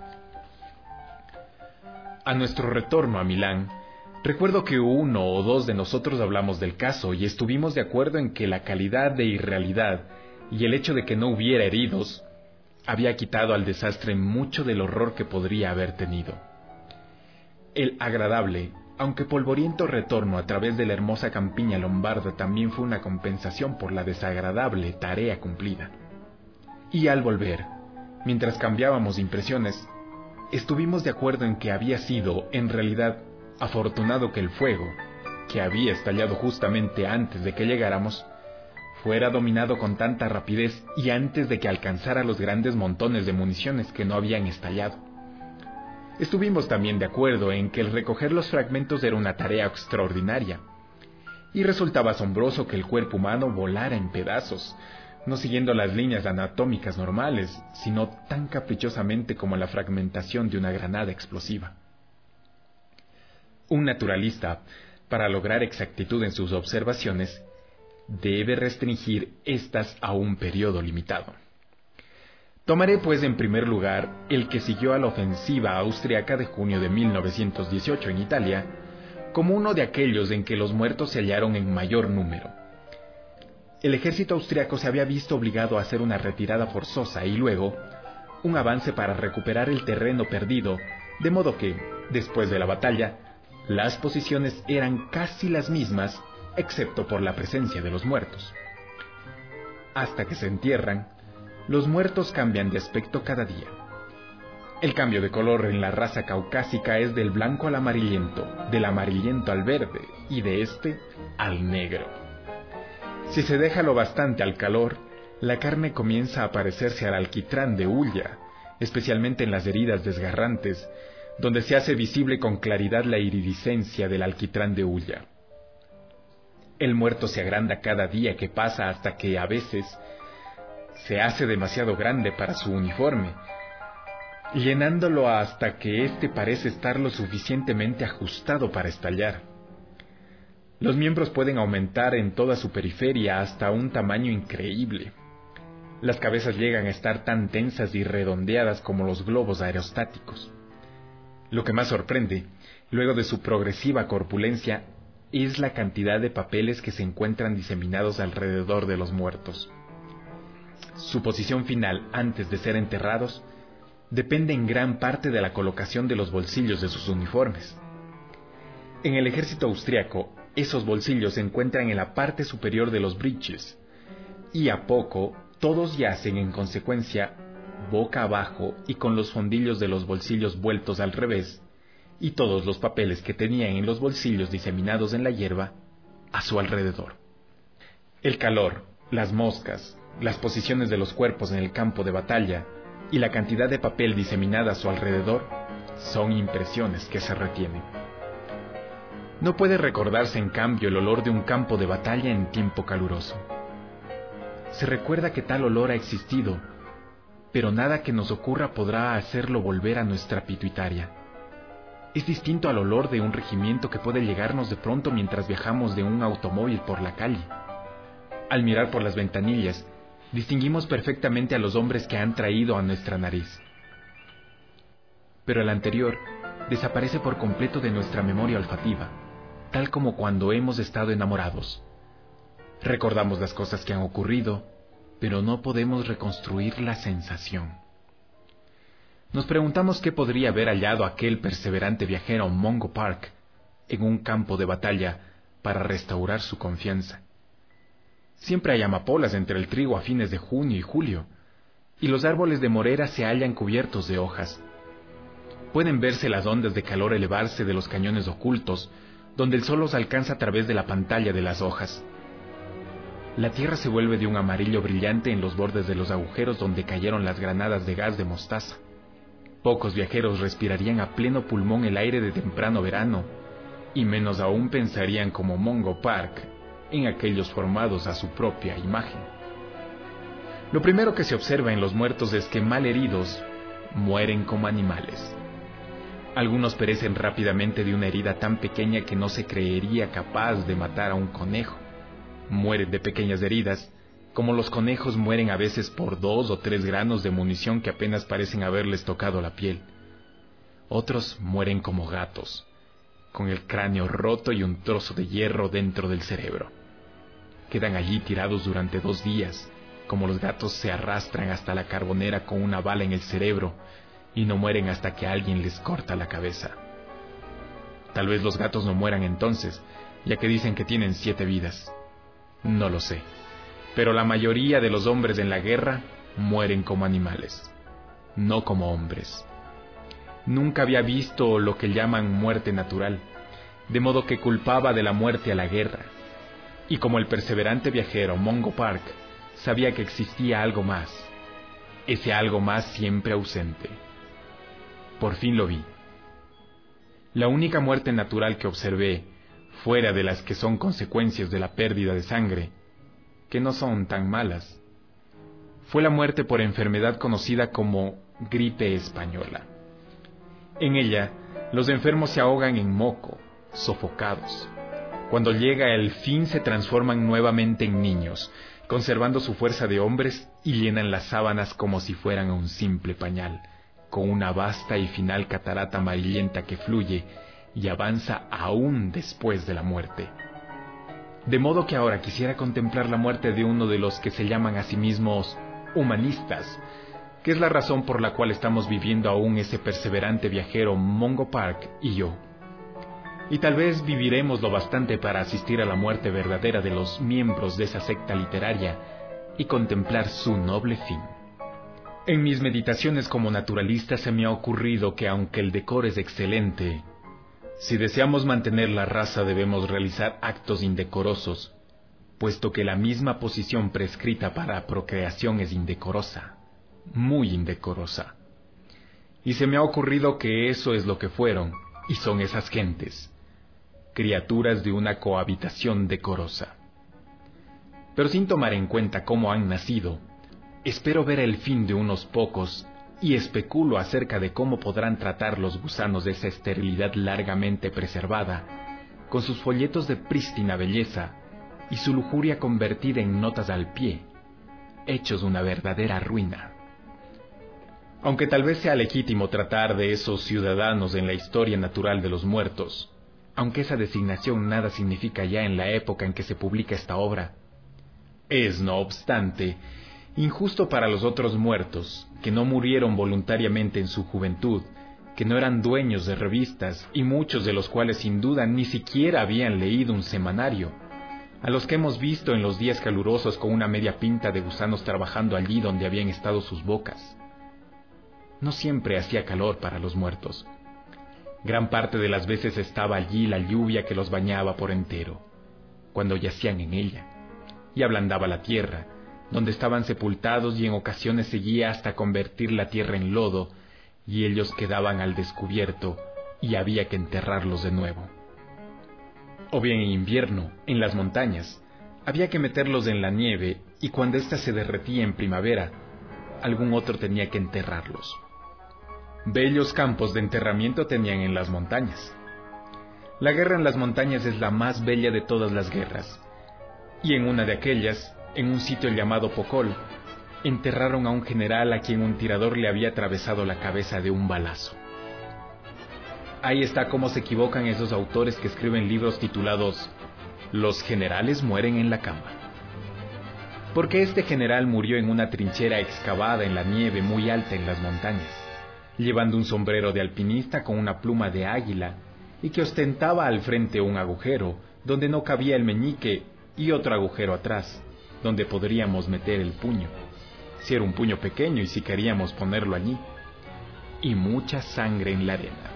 A nuestro retorno a Milán, recuerdo que uno o dos de nosotros hablamos del caso y estuvimos de acuerdo en que la calidad de irrealidad y el hecho de que no hubiera heridos había quitado al desastre mucho del horror que podría haber tenido. El agradable, aunque polvoriento retorno a través de la hermosa campiña lombarda también fue una compensación por la desagradable tarea cumplida. Y al volver, mientras cambiábamos impresiones, estuvimos de acuerdo en que había sido, en realidad, afortunado que el fuego, que había estallado justamente antes de que llegáramos, fuera dominado con tanta rapidez y antes de que alcanzara los grandes montones de municiones que no habían estallado. Estuvimos también de acuerdo en que el recoger los fragmentos era una tarea extraordinaria, y resultaba asombroso que el cuerpo humano volara en pedazos, no siguiendo las líneas anatómicas normales, sino tan caprichosamente como la fragmentación de una granada explosiva. Un naturalista, para lograr exactitud en sus observaciones, debe restringir estas a un periodo limitado. Tomaré pues en primer lugar el que siguió a la ofensiva austriaca de junio de mil novecientos dieciocho en Italia, como uno de aquellos en que los muertos se hallaron en mayor número. El ejército austriaco se había visto obligado a hacer una retirada forzosa y luego un avance para recuperar el terreno perdido, de modo que, después de la batalla, las posiciones eran casi las mismas, excepto por la presencia de los muertos. Hasta que se entierran, los muertos cambian de aspecto cada día. El cambio de color en la raza caucásica es del blanco al amarillento, del amarillento al verde y de este al negro. Si se deja lo bastante al calor, la carne comienza a parecerse al alquitrán de hulla, especialmente en las heridas desgarrantes, donde se hace visible con claridad la iridiscencia del alquitrán de hulla. El muerto se agranda cada día que pasa hasta que a veces se hace demasiado grande para su uniforme, llenándolo hasta que éste parece estar lo suficientemente ajustado para estallar. Los miembros pueden aumentar en toda su periferia hasta un tamaño increíble. Las cabezas llegan a estar tan tensas y redondeadas como los globos aerostáticos. Lo que más sorprende, luego de su progresiva corpulencia, es la cantidad de papeles que se encuentran diseminados alrededor de los muertos. Su posición final antes de ser enterrados depende en gran parte de la colocación de los bolsillos de sus uniformes. En el ejército austriaco, esos bolsillos se encuentran en la parte superior de los breeches, y a poco todos yacen en consecuencia boca abajo y con los fondillos de los bolsillos vueltos al revés, y todos los papeles que tenían en los bolsillos diseminados en la hierba a su alrededor. El calor, las moscas, las posiciones de los cuerpos en el campo de batalla y la cantidad de papel diseminada a su alrededor son impresiones que se retienen. No puede recordarse en cambio el olor de un campo de batalla en tiempo caluroso. Se recuerda que tal olor ha existido, pero nada que nos ocurra podrá hacerlo volver a nuestra pituitaria. Es distinto al olor de un regimiento que puede llegarnos de pronto mientras viajamos de un automóvil por la calle. Al mirar por las ventanillas, distinguimos perfectamente a los hombres que han traído a nuestra nariz. Pero el anterior desaparece por completo de nuestra memoria olfativa, tal como cuando hemos estado enamorados. Recordamos las cosas que han ocurrido, pero no podemos reconstruir la sensación. Nos preguntamos qué podría haber hallado aquel perseverante viajero Mungo Park en un campo de batalla para restaurar su confianza. Siempre hay amapolas entre el trigo a fines de junio y julio, y los árboles de morera se hallan cubiertos de hojas. Pueden verse las ondas de calor elevarse de los cañones ocultos, donde el sol los alcanza a través de la pantalla de las hojas. La tierra se vuelve de un amarillo brillante en los bordes de los agujeros donde cayeron las granadas de gas de mostaza. Pocos viajeros respirarían a pleno pulmón el aire de temprano verano, y menos aún pensarían como Mungo Park en aquellos formados a su propia imagen. Lo primero que se observa en los muertos es que, mal heridos, mueren como animales. Algunos perecen rápidamente de una herida tan pequeña que no se creería capaz de matar a un conejo. Mueren de pequeñas heridas, como los conejos mueren a veces por dos o tres granos de munición que apenas parecen haberles tocado la piel. Otros mueren como gatos, con el cráneo roto y un trozo de hierro dentro del cerebro. Quedan allí tirados durante dos días, como los gatos se arrastran hasta la carbonera con una bala en el cerebro, y no mueren hasta que alguien les corta la cabeza. Tal vez los gatos no mueran entonces, ya que dicen que tienen siete vidas. No lo sé, pero la mayoría de los hombres en la guerra mueren como animales, no como hombres. Nunca había visto lo que llaman muerte natural, de modo que culpaba de la muerte a la guerra. Y como el perseverante viajero Mungo Park sabía que existía algo más, ese algo más siempre ausente. Por fin lo vi. La única muerte natural que observé, fuera de las que son consecuencias de la pérdida de sangre, que no son tan malas, fue la muerte por enfermedad conocida como gripe española. En ella, los enfermos se ahogan en moco, sofocados. Cuando llega el fin se transforman nuevamente en niños, conservando su fuerza de hombres y llenan las sábanas como si fueran un simple pañal, con una vasta y final catarata amarillenta que fluye y avanza aún después de la muerte. De modo que ahora quisiera contemplar la muerte de uno de los que se llaman a sí mismos humanistas, que es la razón por la cual estamos viviendo aún ese perseverante viajero Mungo Park y yo. Y tal vez viviremos lo bastante para asistir a la muerte verdadera de los miembros de esa secta literaria y contemplar su noble fin. En mis meditaciones como naturalista se me ha ocurrido que aunque el decoro es excelente, si deseamos mantener la raza debemos realizar actos indecorosos, puesto que la misma posición prescrita para procreación es indecorosa, muy indecorosa. Y se me ha ocurrido que eso es lo que fueron y son esas gentes, criaturas de una cohabitación decorosa. Pero sin tomar en cuenta cómo han nacido, espero ver el fin de unos pocos y especulo acerca de cómo podrán tratar los gusanos de esa esterilidad largamente preservada, con sus folletos de prístina belleza y su lujuria convertida en notas al pie, hechos una verdadera ruina. Aunque tal vez sea legítimo tratar de esos ciudadanos en la historia natural de los muertos, aunque esa designación nada significa ya en la época en que se publica esta obra, es, no obstante, injusto para los otros muertos, que no murieron voluntariamente en su juventud, que no eran dueños de revistas y muchos de los cuales sin duda ni siquiera habían leído un semanario, a los que hemos visto en los días calurosos con una media pinta de gusanos trabajando allí donde habían estado sus bocas. No siempre hacía calor para los muertos. Gran parte de las veces estaba allí la lluvia que los bañaba por entero, cuando yacían en ella, y ablandaba la tierra, donde estaban sepultados, y en ocasiones seguía hasta convertir la tierra en lodo, y ellos quedaban al descubierto, y había que enterrarlos de nuevo. O bien en invierno, en las montañas, había que meterlos en la nieve, y cuando ésta se derretía en primavera, algún otro tenía que enterrarlos. Bellos campos de enterramiento tenían en las montañas. La guerra en las montañas es la más bella de todas las guerras, y en una de aquellas, en un sitio llamado Pocol, enterraron a un general a quien un tirador le había atravesado la cabeza de un balazo. Ahí está cómo se equivocan esos autores que escriben libros titulados «Los generales mueren en la cama». Porque este general murió en una trinchera excavada en la nieve muy alta en las montañas, llevando un sombrero de alpinista con una pluma de águila y que ostentaba al frente un agujero donde no cabía el meñique y otro agujero atrás, donde podríamos meter el puño, si era un puño pequeño y si queríamos ponerlo allí, y mucha sangre en la arena.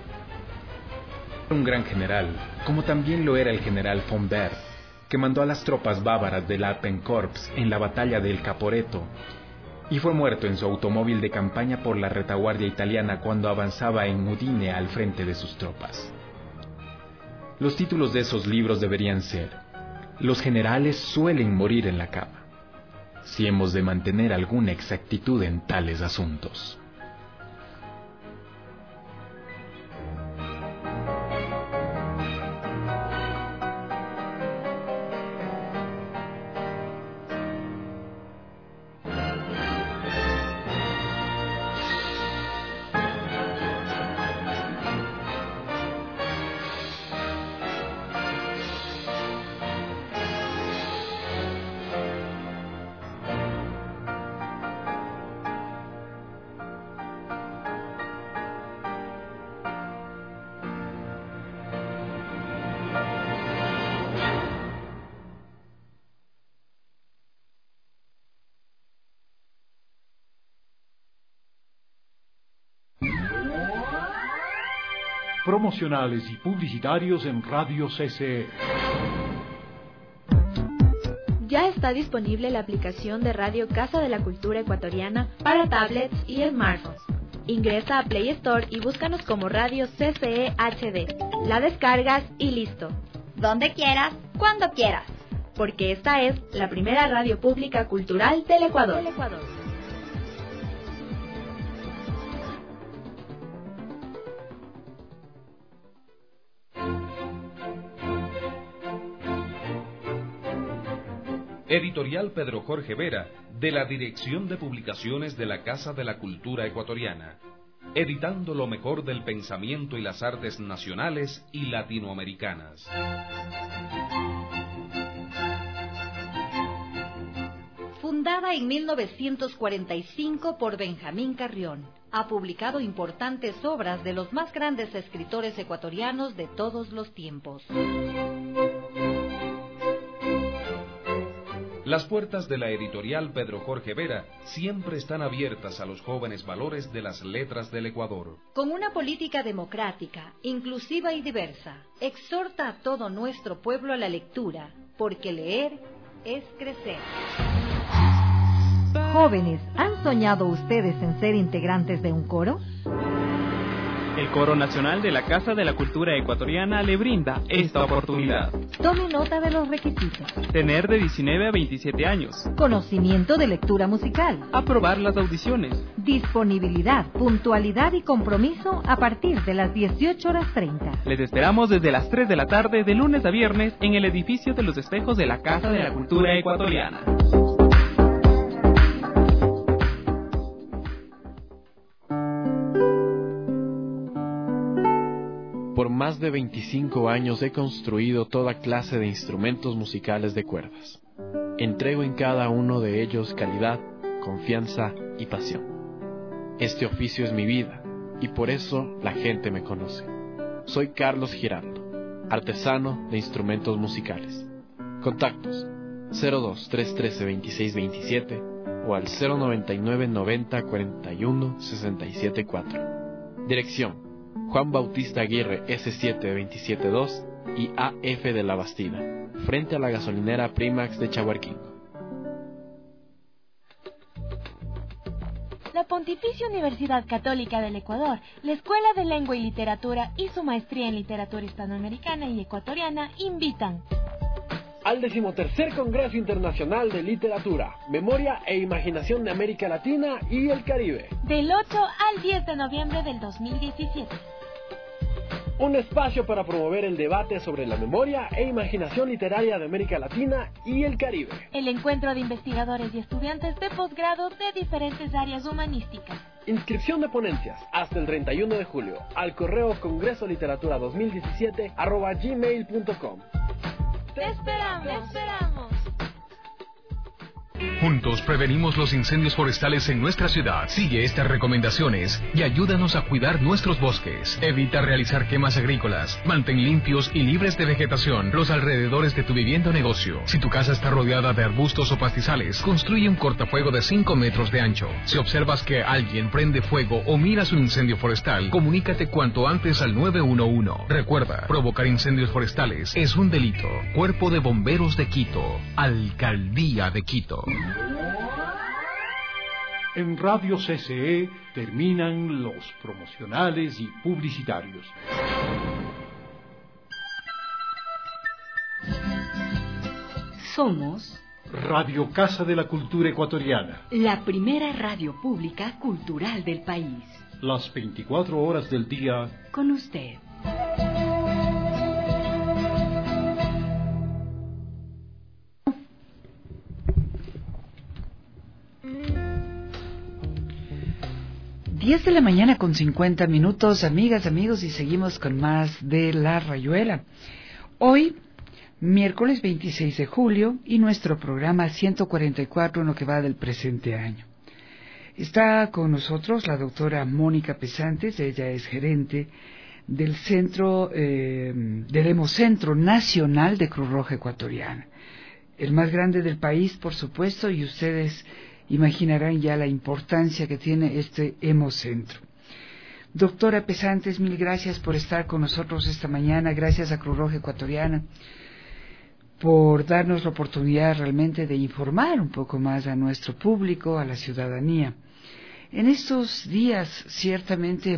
Un gran general, como también lo era el general von Baer, que mandó a las tropas bávaras del Alpenkorps en la batalla del Caporetto, y fue muerto en su automóvil de campaña por la retaguardia italiana cuando avanzaba en Udine al frente de sus tropas. Los títulos de esos libros deberían ser «Los generales suelen morir en la cama», si hemos de mantener alguna exactitud en tales asuntos. Promocionales y publicitarios en Radio C C E. Ya está disponible la aplicación de Radio Casa de la Cultura Ecuatoriana para tablets y smartphones. Ingresa a Play Store y búscanos como Radio C C E H D. La descargas y listo. Donde quieras, cuando quieras. Porque esta es la primera radio pública cultural del Ecuador. Del Ecuador. Editorial Pedro Jorge Vera, de la Dirección de Publicaciones de la Casa de la Cultura Ecuatoriana, editando lo mejor del pensamiento y las artes nacionales y latinoamericanas. Fundada en mil novecientos cuarenta y cinco por Benjamín Carrión, ha publicado importantes obras de los más grandes escritores ecuatorianos de todos los tiempos. Las puertas de la editorial Pedro Jorge Vera siempre están abiertas a los jóvenes valores de las letras del Ecuador. Con una política democrática, inclusiva y diversa, exhorta a todo nuestro pueblo a la lectura, porque leer es crecer. Jóvenes, ¿han soñado ustedes en ser integrantes de un coro? El Coro Nacional de la Casa de la Cultura Ecuatoriana le brinda esta oportunidad. Tome nota de los requisitos. Tener de diecinueve a veintisiete años. Conocimiento de lectura musical. Aprobar las audiciones. Disponibilidad, puntualidad y compromiso a partir de las dieciocho horas treinta. Les esperamos desde las tres de la tarde de lunes a viernes en el edificio de los espejos de la Casa de la Cultura Ecuatoriana. Por más de veinticinco años he construido toda clase de instrumentos musicales de cuerdas. Entrego en cada uno de ellos calidad, confianza y pasión. Este oficio es mi vida y por eso la gente me conoce. Soy Carlos Giraldo, artesano de instrumentos musicales. Contactos cero dos tres trece veintiséis veintisiete o al cero noventa y nueve noventa cuarenta y uno sesenta y siete cuatro. Dirección: Juan Bautista Aguirre ese siete veintisiete dos y A F de la Bastida, frente a la gasolinera Primax de Chahuarquingo. La Pontificia Universidad Católica del Ecuador, la Escuela de Lengua y Literatura y su maestría en literatura hispanoamericana y ecuatoriana invitan al decimotercer Congreso Internacional de Literatura, Memoria e Imaginación de América Latina y el Caribe, del ocho al diez de noviembre del dos mil diecisiete. Un espacio para promover el debate sobre la memoria e imaginación literaria de América Latina y el Caribe. El encuentro de investigadores y estudiantes de posgrado de diferentes áreas humanísticas. Inscripción de ponencias hasta el treinta y uno de julio al correo congresoliteratura dos mil diecisiete arroba gmail punto com. ¡Te esperamos! ¡Te esperamos! Juntos prevenimos los incendios forestales en nuestra ciudad. Sigue estas recomendaciones y ayúdanos a cuidar nuestros bosques. Evita realizar quemas agrícolas. Mantén limpios y libres de vegetación los alrededores de tu vivienda o negocio. Si tu casa está rodeada de arbustos o pastizales, construye un cortafuego de cinco metros de ancho. Si observas que alguien prende fuego o miras un incendio forestal, comunícate cuanto antes al nueve uno uno. Recuerda, provocar incendios forestales es un delito. Cuerpo de Bomberos de Quito. Alcaldía de Quito. En Radio C C E terminan los promocionales y publicitarios. Somos Radio Casa de la Cultura Ecuatoriana, la primera radio pública cultural del país. Las veinticuatro horas del día con usted. diez de la mañana con cincuenta minutos, amigas, amigos, y seguimos con más de La Rayuela. Hoy, miércoles veintiséis de julio, y nuestro programa ciento cuarenta y cuatro en lo que va del presente año. Está con nosotros la doctora Mónica Pesantes. Ella es gerente del centro, eh, del Hemocentro Nacional de Cruz Roja Ecuatoriana, el más grande del país, por supuesto, y ustedes imaginarán ya la importancia que tiene este hemocentro. Doctora Pesantes, mil gracias por estar con nosotros esta mañana. Gracias a Cruz Roja Ecuatoriana por darnos la oportunidad realmente de informar un poco más a nuestro público, a la ciudadanía. En estos días, ciertamente,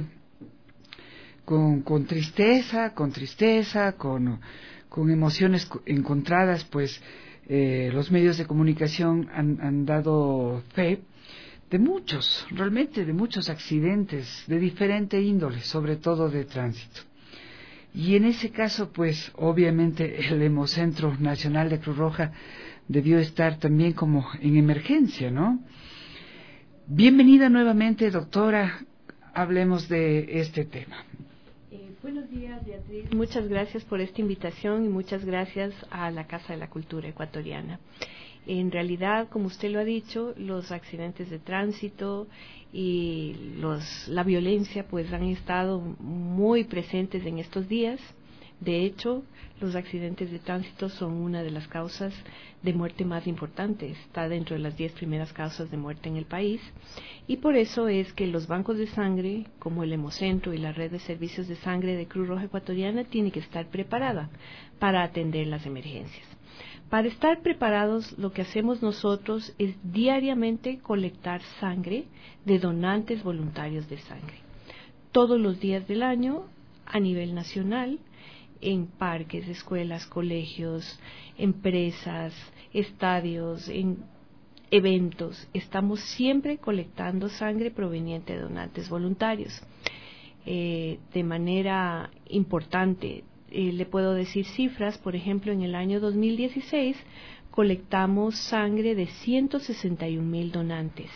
con, con tristeza, con tristeza, con, con emociones encontradas, pues, Eh, los medios de comunicación han, han dado fe de muchos, realmente de muchos accidentes de diferente índole, sobre todo de tránsito. Y en ese caso, pues, obviamente el Hemocentro Nacional de Cruz Roja debió estar también como en emergencia, ¿no? Bienvenida nuevamente, doctora, hablemos de este tema. Buenos días, Beatriz. Muchas gracias por esta invitación y muchas gracias a la Casa de la Cultura Ecuatoriana. En realidad, como usted lo ha dicho, los accidentes de tránsito y los, la violencia pues han estado muy presentes en estos días. De hecho, los accidentes de tránsito son una de las causas de muerte más importantes, está dentro de las diez primeras causas de muerte en el país, y por eso es que los bancos de sangre, como el Hemocentro y la red de servicios de sangre de Cruz Roja Ecuatoriana, tiene que estar preparada para atender las emergencias. Para estar preparados, lo que hacemos nosotros es diariamente colectar sangre de donantes voluntarios de sangre. todos los días del año a nivel nacional, en parques, escuelas, colegios, empresas, estadios, en eventos. Estamos siempre colectando sangre proveniente de donantes voluntarios. Eh, de manera importante, eh, le puedo decir cifras. Por ejemplo, en el año dos mil dieciséis colectamos sangre de ciento sesenta y un mil donantes.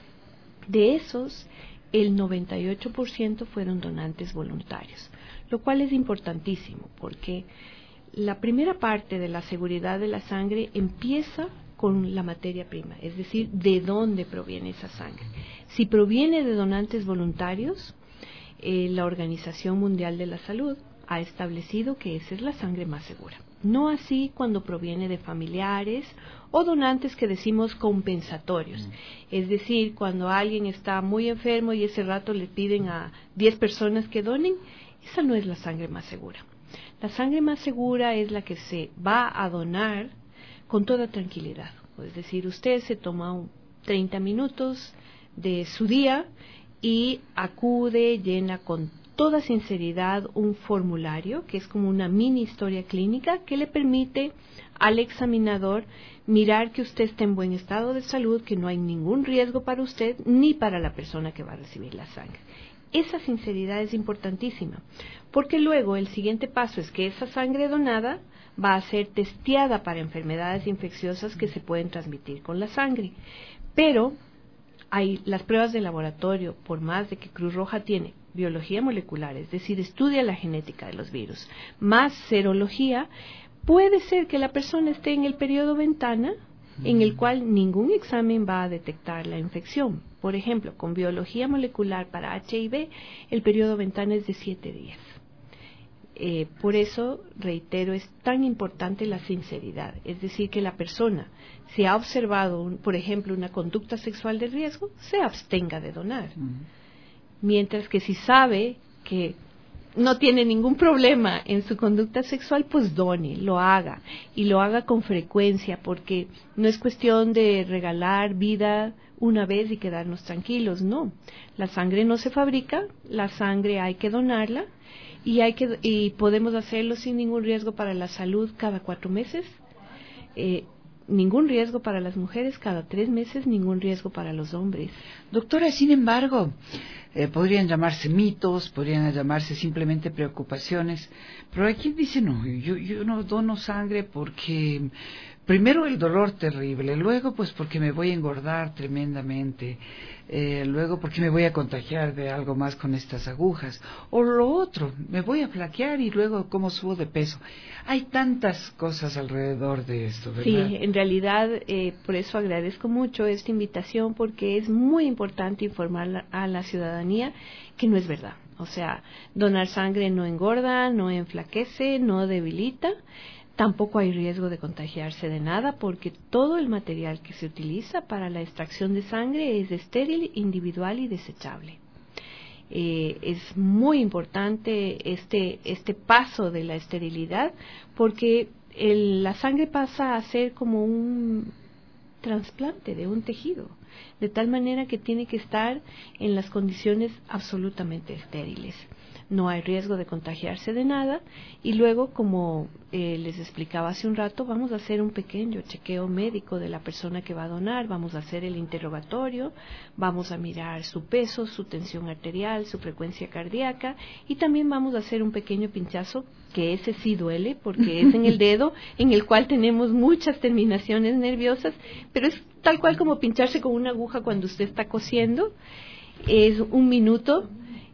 De esos, el noventa y ocho por ciento fueron donantes voluntarios, lo cual es importantísimo porque la primera parte de la seguridad de la sangre empieza con la materia prima, es decir, de dónde proviene esa sangre. Si proviene de donantes voluntarios, eh, la Organización Mundial de la Salud ha establecido que esa es la sangre más segura. No así cuando proviene de familiares o donantes que decimos compensatorios. Mm. Es decir, cuando alguien está muy enfermo y ese rato le piden a diez personas que donen, esa no es la sangre más segura. La sangre más segura es la que se va a donar con toda tranquilidad. Es decir, usted se toma un treinta minutos de su día y acude, llena con toda sinceridad un formulario que es como una mini historia clínica que le permite al examinador mirar que usted está en buen estado de salud, que no hay ningún riesgo para usted ni para la persona que va a recibir la sangre. Esa sinceridad es importantísima, porque luego el siguiente paso es que esa sangre donada va a ser testeada para enfermedades infecciosas que se pueden transmitir con la sangre. Pero hay las pruebas de laboratorio, por más de que Cruz Roja tiene biología molecular, es decir, estudia la genética de los virus, más serología, puede ser que la persona esté en el periodo ventana en el cual ningún examen va a detectar la infección. Por ejemplo, con biología molecular para H I V, el periodo ventana es de siete días. Eh, por eso, reitero, es tan importante la sinceridad, es decir, que la persona, si ha observado, un, por ejemplo, una conducta sexual de riesgo, se abstenga de donar. Uh-huh. Mientras que si sabe que no tiene ningún problema en su conducta sexual, pues done, lo haga, y lo haga con frecuencia, porque no es cuestión de regalar vida una vez y quedarnos tranquilos, no. La sangre no se fabrica, la sangre hay que donarla, y hay que y podemos hacerlo sin ningún riesgo para la salud cada cuatro meses, eh, ningún riesgo para las mujeres cada tres meses, ningún riesgo para los hombres. Doctora, sin embargo, eh, podrían llamarse mitos, podrían llamarse simplemente preocupaciones, pero hay quien dice, no, yo, yo no dono sangre porque primero el dolor terrible, luego pues porque me voy a engordar tremendamente, eh, luego porque me voy a contagiar de algo más con estas agujas, o lo otro, me voy a flaquear y luego cómo subo de peso. Hay tantas cosas alrededor de esto, ¿verdad? Sí, en realidad eh, por eso agradezco mucho esta invitación, porque es muy importante informar a la ciudadanía que no es verdad. O sea, donar sangre no engorda, no enflaquece, no debilita. Tampoco hay riesgo de contagiarse de nada, porque todo el material que se utiliza para la extracción de sangre es estéril, individual y desechable. Eh, es muy importante este, este paso de la esterilidad, porque el, la sangre pasa a ser como un trasplante de un tejido, de tal manera que tiene que estar en las condiciones absolutamente estériles. No hay riesgo de contagiarse de nada, y luego, como eh, les explicaba hace un rato, vamos a hacer un pequeño chequeo médico de la persona que va a donar, vamos a hacer el interrogatorio, vamos a mirar su peso, su tensión arterial, su frecuencia cardíaca, y también vamos a hacer un pequeño pinchazo, que ese sí duele, porque es en el dedo, en el cual tenemos muchas terminaciones nerviosas, pero es tal cual como pincharse con una aguja cuando usted está cosiendo, es un minuto.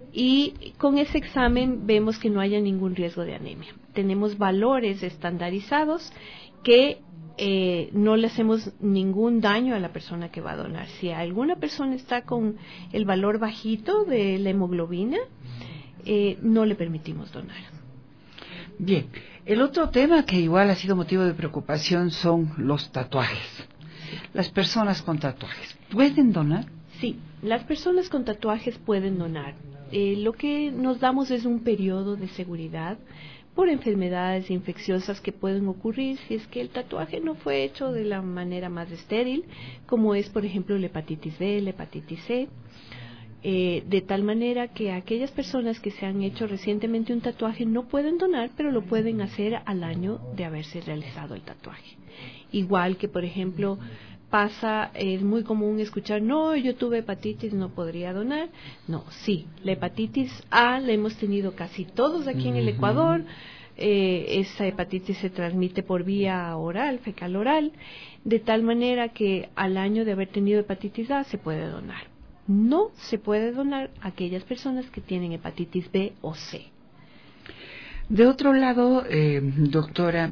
Y con ese examen vemos que no haya ningún riesgo de anemia. Tenemos valores estandarizados que eh, no le hacemos ningún daño a la persona que va a donar. Si alguna persona está con el valor bajito de la hemoglobina, eh, no le permitimos donar. Bien, el otro tema que igual ha sido motivo de preocupación son los tatuajes. Las personas con tatuajes, ¿pueden donar? Sí, las personas con tatuajes pueden donar. Eh, lo que nos damos es un periodo de seguridad por enfermedades infecciosas que pueden ocurrir si es que el tatuaje no fue hecho de la manera más estéril, como es, por ejemplo, la hepatitis B, la hepatitis C. Eh, de tal manera que aquellas personas que se han hecho recientemente un tatuaje no pueden donar, pero lo pueden hacer al año de haberse realizado el tatuaje. Igual que, por ejemplo, pasa, es muy común escuchar, no, yo tuve hepatitis, no podría donar. No, sí, la hepatitis A la hemos tenido casi todos aquí en el Ecuador. Eh, esa hepatitis se transmite por vía oral, fecal oral, de tal manera que al año de haber tenido hepatitis A se puede donar. No se puede donar a aquellas personas que tienen hepatitis B o C. De otro lado, eh, doctora,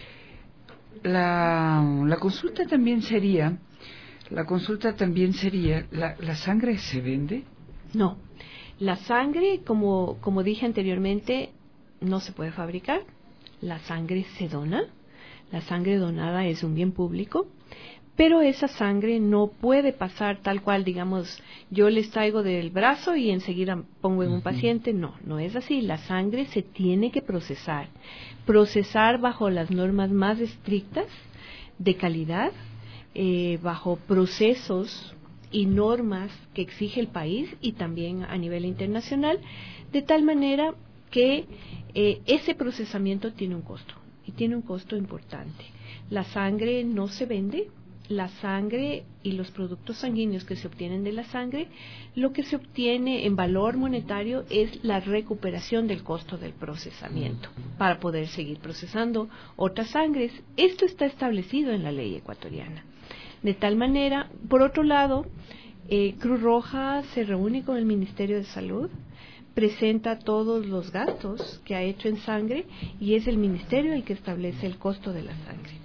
la, la consulta también sería, la consulta también sería, ¿la, la sangre se vende? No, la sangre, como, como dije anteriormente, no se puede fabricar. La sangre se dona. La sangre donada es un bien público. Pero esa sangre no puede pasar tal cual, digamos, yo les traigo del brazo y enseguida pongo en un paciente. No, no es así. La sangre se tiene que procesar. Procesar bajo las normas más estrictas de calidad, eh, bajo procesos y normas que exige el país y también a nivel internacional, de tal manera que eh, ese procesamiento tiene un costo, y tiene un costo importante. La sangre no se vende. La sangre y los productos sanguíneos que se obtienen de la sangre, lo que se obtiene en valor monetario es la recuperación del costo del procesamiento para poder seguir procesando otras sangres. Esto está establecido en la ley ecuatoriana. De tal manera, por otro lado, eh, Cruz Roja se reúne con el Ministerio de Salud, presenta todos los gastos que ha hecho en sangre y es el Ministerio el que establece el costo de la sangre.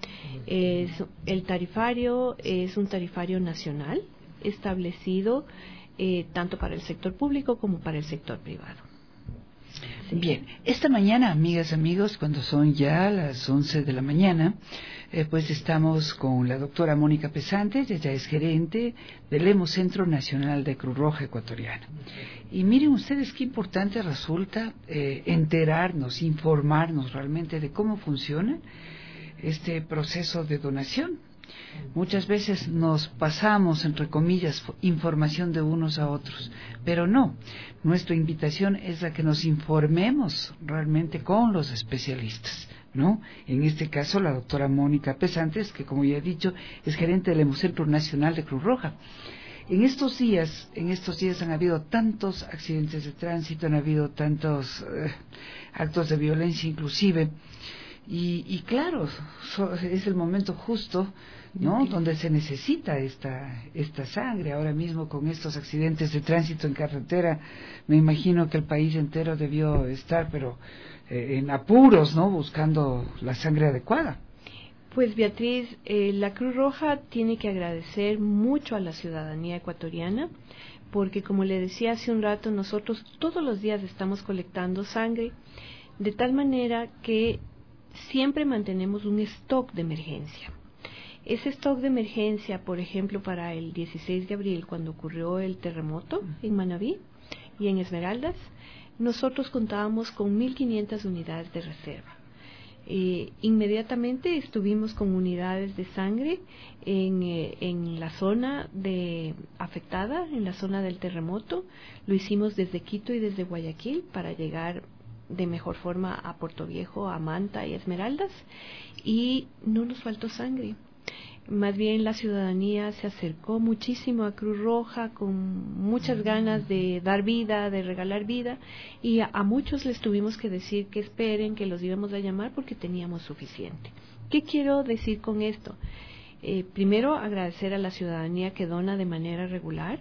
Es, el tarifario es un tarifario nacional establecido eh, tanto para el sector público como para el sector privado. Sí. Bien, esta mañana, amigas, amigos, cuando son ya las once de la mañana, eh, pues estamos con la doctora Mónica Pesantes, ella es gerente del Hemocentro Nacional de Cruz Roja Ecuatoriana. Y miren ustedes qué importante resulta eh, enterarnos, informarnos realmente de cómo funciona este proceso de donación. Muchas veces nos pasamos, entre comillas, información de unos a otros, pero no. Nuestra invitación es a que nos informemos realmente con los especialistas, ¿no? En este caso, la doctora Mónica Pesantes, que como ya he dicho, es gerente del Hemocentro Nacional de Cruz Roja. En estos días, en estos días han habido tantos accidentes de tránsito, han habido tantos eh, actos de violencia inclusive. Y, y claro, so, es el momento justo, ¿no?, donde se necesita esta esta sangre. Ahora mismo con estos accidentes de tránsito en carretera, me imagino que el país entero debió estar, pero eh, en apuros, ¿no?, buscando la sangre adecuada. Pues Beatriz, eh, la Cruz Roja tiene que agradecer mucho a la ciudadanía ecuatoriana, porque como le decía hace un rato, nosotros todos los días estamos colectando sangre, de tal manera que siempre mantenemos un stock de emergencia. Ese stock de emergencia, por ejemplo, para el dieciséis de abril, cuando ocurrió el terremoto en Manabí y en Esmeraldas, nosotros contábamos con mil quinientas unidades de reserva. Eh, inmediatamente estuvimos con unidades de sangre en, eh, en la zona de afectada, en la zona del terremoto. Lo hicimos desde Quito y desde Guayaquil para llegar de mejor forma a Puerto Viejo, a Manta y Esmeraldas, y no nos faltó sangre. Más bien la ciudadanía se acercó muchísimo a Cruz Roja con muchas ganas de dar vida, de regalar vida, y a, a muchos les tuvimos que decir que esperen, que los íbamos a llamar porque teníamos suficiente. ¿Qué quiero decir con esto? Eh, primero, agradecer a la ciudadanía que dona de manera regular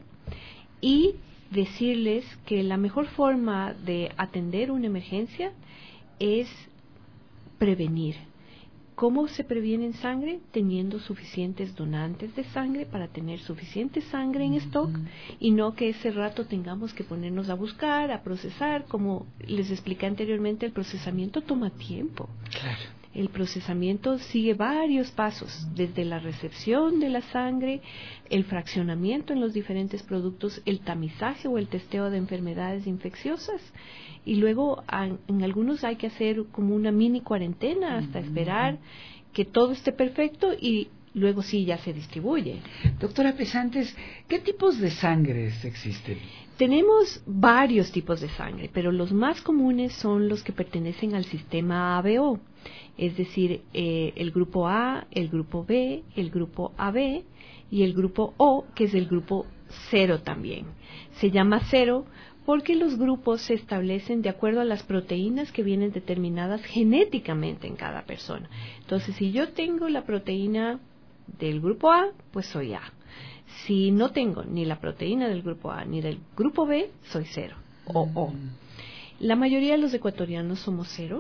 y decirles que la mejor forma de atender una emergencia es prevenir. ¿Cómo se previene en sangre? Teniendo suficientes donantes de sangre para tener suficiente sangre en stock y no que ese rato tengamos que ponernos a buscar, a procesar. Como les expliqué anteriormente, el procesamiento toma tiempo. Claro. El procesamiento sigue varios pasos, desde la recepción de la sangre, el fraccionamiento en los diferentes productos, el tamizaje o el testeo de enfermedades infecciosas, y luego en algunos hay que hacer como una mini cuarentena hasta esperar que todo esté perfecto y luego sí ya se distribuye. Doctora Pesantes, ¿qué tipos de sangres existen? Tenemos varios tipos de sangre, pero los más comunes son los que pertenecen al sistema A B O, es decir, eh, el grupo A, el grupo B, el grupo A B y el grupo O, que es el grupo cero también. Se llama cero porque los grupos se establecen de acuerdo a las proteínas que vienen determinadas genéticamente en cada persona. Entonces, si yo tengo la proteína del grupo A, pues soy A. Si no tengo ni la proteína del grupo A ni del grupo B, soy cero o O. La mayoría de los ecuatorianos somos cero.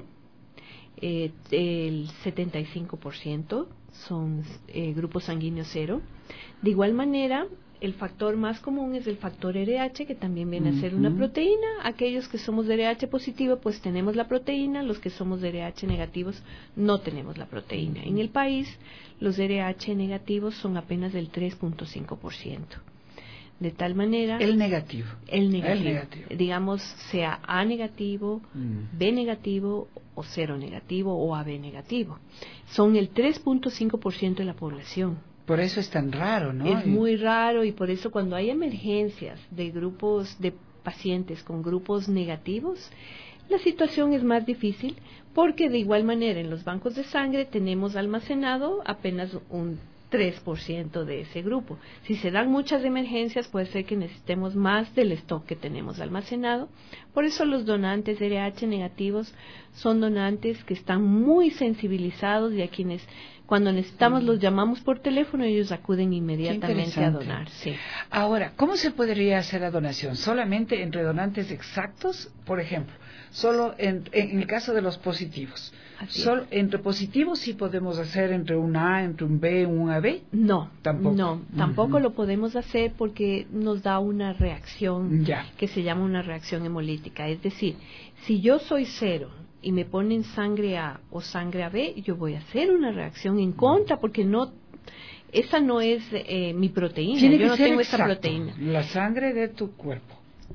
Eh, el setenta y cinco por ciento son eh, grupos sanguíneos cero. De igual manera, el factor más común es el factor R H, que también viene uh-huh. a ser una proteína. Aquellos que somos de R H positivo, pues tenemos la proteína. Los que somos de R H negativos, no tenemos la proteína. Uh-huh. En el país, los R H negativos son apenas del tres punto cinco por ciento. De tal manera... El negativo. El negativo. El negativo. Digamos, sea A negativo, uh-huh. B negativo, o cero negativo, o A B negativo. Son el tres punto cinco por ciento de la población. Por eso es tan raro, ¿no? Es muy raro, y por eso cuando hay emergencias de grupos de pacientes con grupos negativos, la situación es más difícil, porque de igual manera en los bancos de sangre tenemos almacenado apenas un tres por ciento de ese grupo. Si se dan muchas emergencias, puede ser que necesitemos más del stock que tenemos almacenado. Por eso los donantes R H negativos son donantes que están muy sensibilizados y a quienes cuando necesitamos los llamamos por teléfono y ellos acuden inmediatamente a donar. Sí. Ahora, ¿cómo se podría hacer la donación? ¿Solamente entre donantes exactos? Por ejemplo, solo en, en el caso de los positivos. Solo entre positivos sí podemos hacer entre un A, entre un B, un A B. No, tampoco. No, tampoco uh-huh. lo podemos hacer porque nos da una reacción ya. que se llama una reacción hemolítica. Es decir, si yo soy cero y me ponen sangre A o sangre A B, yo voy a hacer una reacción en contra porque no, esa no es eh, mi proteína. Tiene yo que no ser tengo exacto, esa proteína. La sangre de tu cuerpo.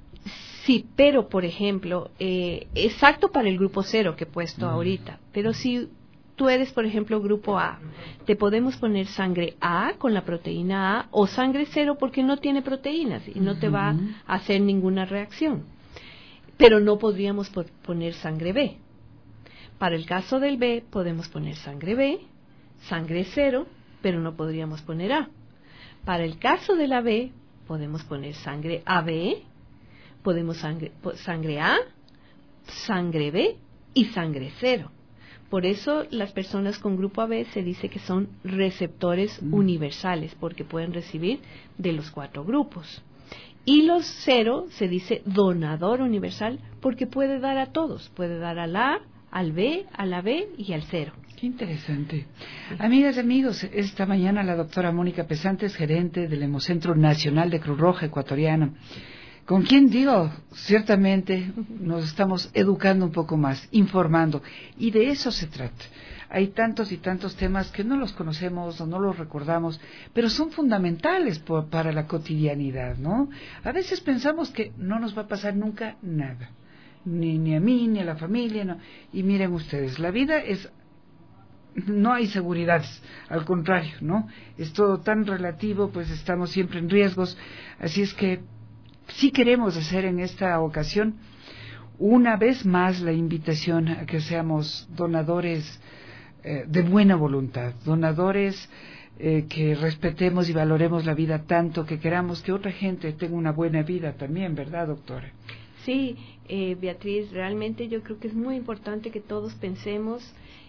Sí, pero por ejemplo, eh, exacto para el grupo cero que he puesto mm. ahorita, pero si tú eres, por ejemplo, grupo A, te podemos poner sangre A con la proteína A o sangre cero porque no tiene proteínas y no te va a hacer ninguna reacción. Pero no podríamos poner sangre B. Para el caso del B, podemos poner sangre B, sangre cero, pero no podríamos poner A. Para el caso de la B, podemos poner sangre A B, podemos sangre, sangre A, sangre B y sangre cero. Por eso las personas con grupo A B se dice que son receptores mm. universales, porque pueden recibir de los cuatro grupos. Y los cero se dice donador universal, porque puede dar a todos, puede dar al A, al B, a la B y al cero. Qué interesante. Sí. Amigas y amigos, esta mañana la doctora Mónica Pesantes, gerente del Hemocentro Nacional de Cruz Roja Ecuatoriana, con quien digo, ciertamente nos estamos educando un poco más, informando, y de eso se trata. Hay tantos y tantos temas que no los conocemos o no los recordamos, pero son fundamentales por, para la cotidianidad, ¿no? A veces pensamos que no nos va a pasar nunca nada, ni, ni a mí, ni a la familia, no. Y miren ustedes, la vida es, no hay seguridades, al contrario, ¿no? Es todo tan relativo, pues estamos siempre en riesgos, así es que sí queremos hacer en esta ocasión una vez más la invitación a que seamos donadores eh, de buena voluntad, donadores eh, que respetemos y valoremos la vida tanto, que queramos que otra gente tenga una buena vida también, ¿verdad, doctora? Sí, eh, Beatriz, realmente yo creo que es muy importante que todos pensemos,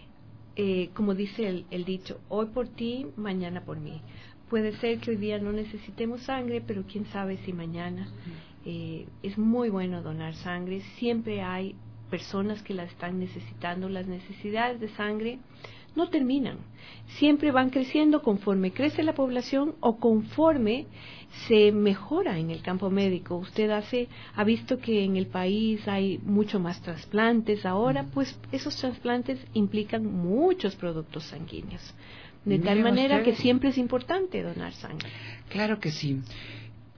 eh, como dice el, el dicho, hoy por ti, mañana por mí. Puede ser que hoy día no necesitemos sangre, pero quién sabe si mañana. Eh, es muy bueno donar sangre. Siempre hay personas que la están necesitando. Las necesidades de sangre no terminan. Siempre van creciendo conforme crece la población o conforme se mejora en el campo médico. Usted hace, ha visto que en el país hay mucho más trasplantes ahora, pues esos trasplantes implican muchos productos sanguíneos. De tal manera que siempre es importante donar sangre. Claro que sí.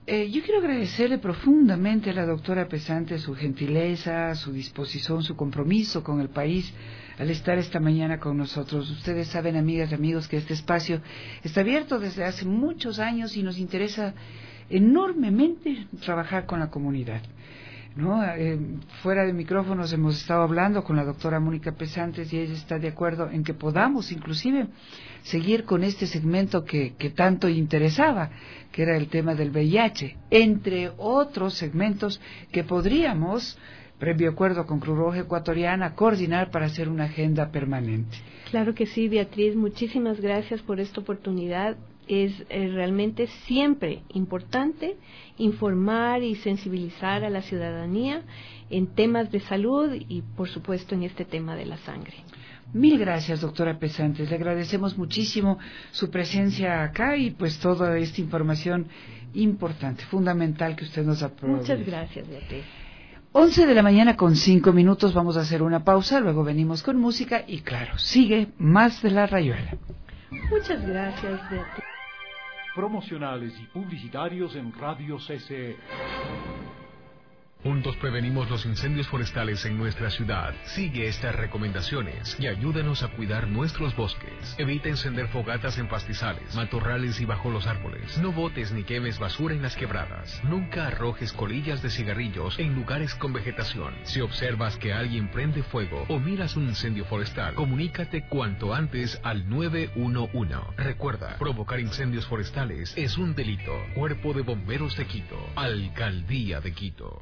Eh, yo quiero agradecerle profundamente a la doctora Pesante su gentileza, su disposición, su compromiso con el país al estar esta mañana con nosotros. Ustedes saben, amigas y amigos, que este espacio está abierto desde hace muchos años y nos interesa enormemente trabajar con la comunidad, ¿no? Eh, fuera de micrófonos hemos estado hablando con la doctora Mónica Pesantes y ella está de acuerdo en que podamos inclusive seguir con este segmento que, que tanto interesaba, que era el tema del V I H, entre otros segmentos que podríamos, previo acuerdo con Cruz Roja Ecuatoriana, coordinar para hacer una agenda permanente. Claro que sí, Beatriz, muchísimas gracias por esta oportunidad. Es eh, realmente siempre importante informar y sensibilizar a la ciudadanía en temas de salud y, por supuesto, en este tema de la sangre. Mil gracias, doctora Pesantes. Le agradecemos muchísimo su presencia acá y pues toda esta información importante, fundamental que usted nos ha proveído. Muchas gracias, Beatriz. once de la mañana con cinco minutos, vamos a hacer una pausa, luego venimos con música y claro, sigue más de La Rayuela. Muchas gracias, Beatriz. Promocionales y publicitarios en Radio C C E. Juntos prevenimos los incendios forestales en nuestra ciudad. Sigue estas recomendaciones y ayúdanos a cuidar nuestros bosques. Evita encender fogatas en pastizales, matorrales y bajo los árboles. No botes ni quemes basura en las quebradas. Nunca arrojes colillas de cigarrillos en lugares con vegetación. Si observas que alguien prende fuego o miras un incendio forestal, comunícate cuanto antes al nueve uno uno. Recuerda, provocar incendios forestales es un delito. Cuerpo de Bomberos de Quito, Alcaldía de Quito.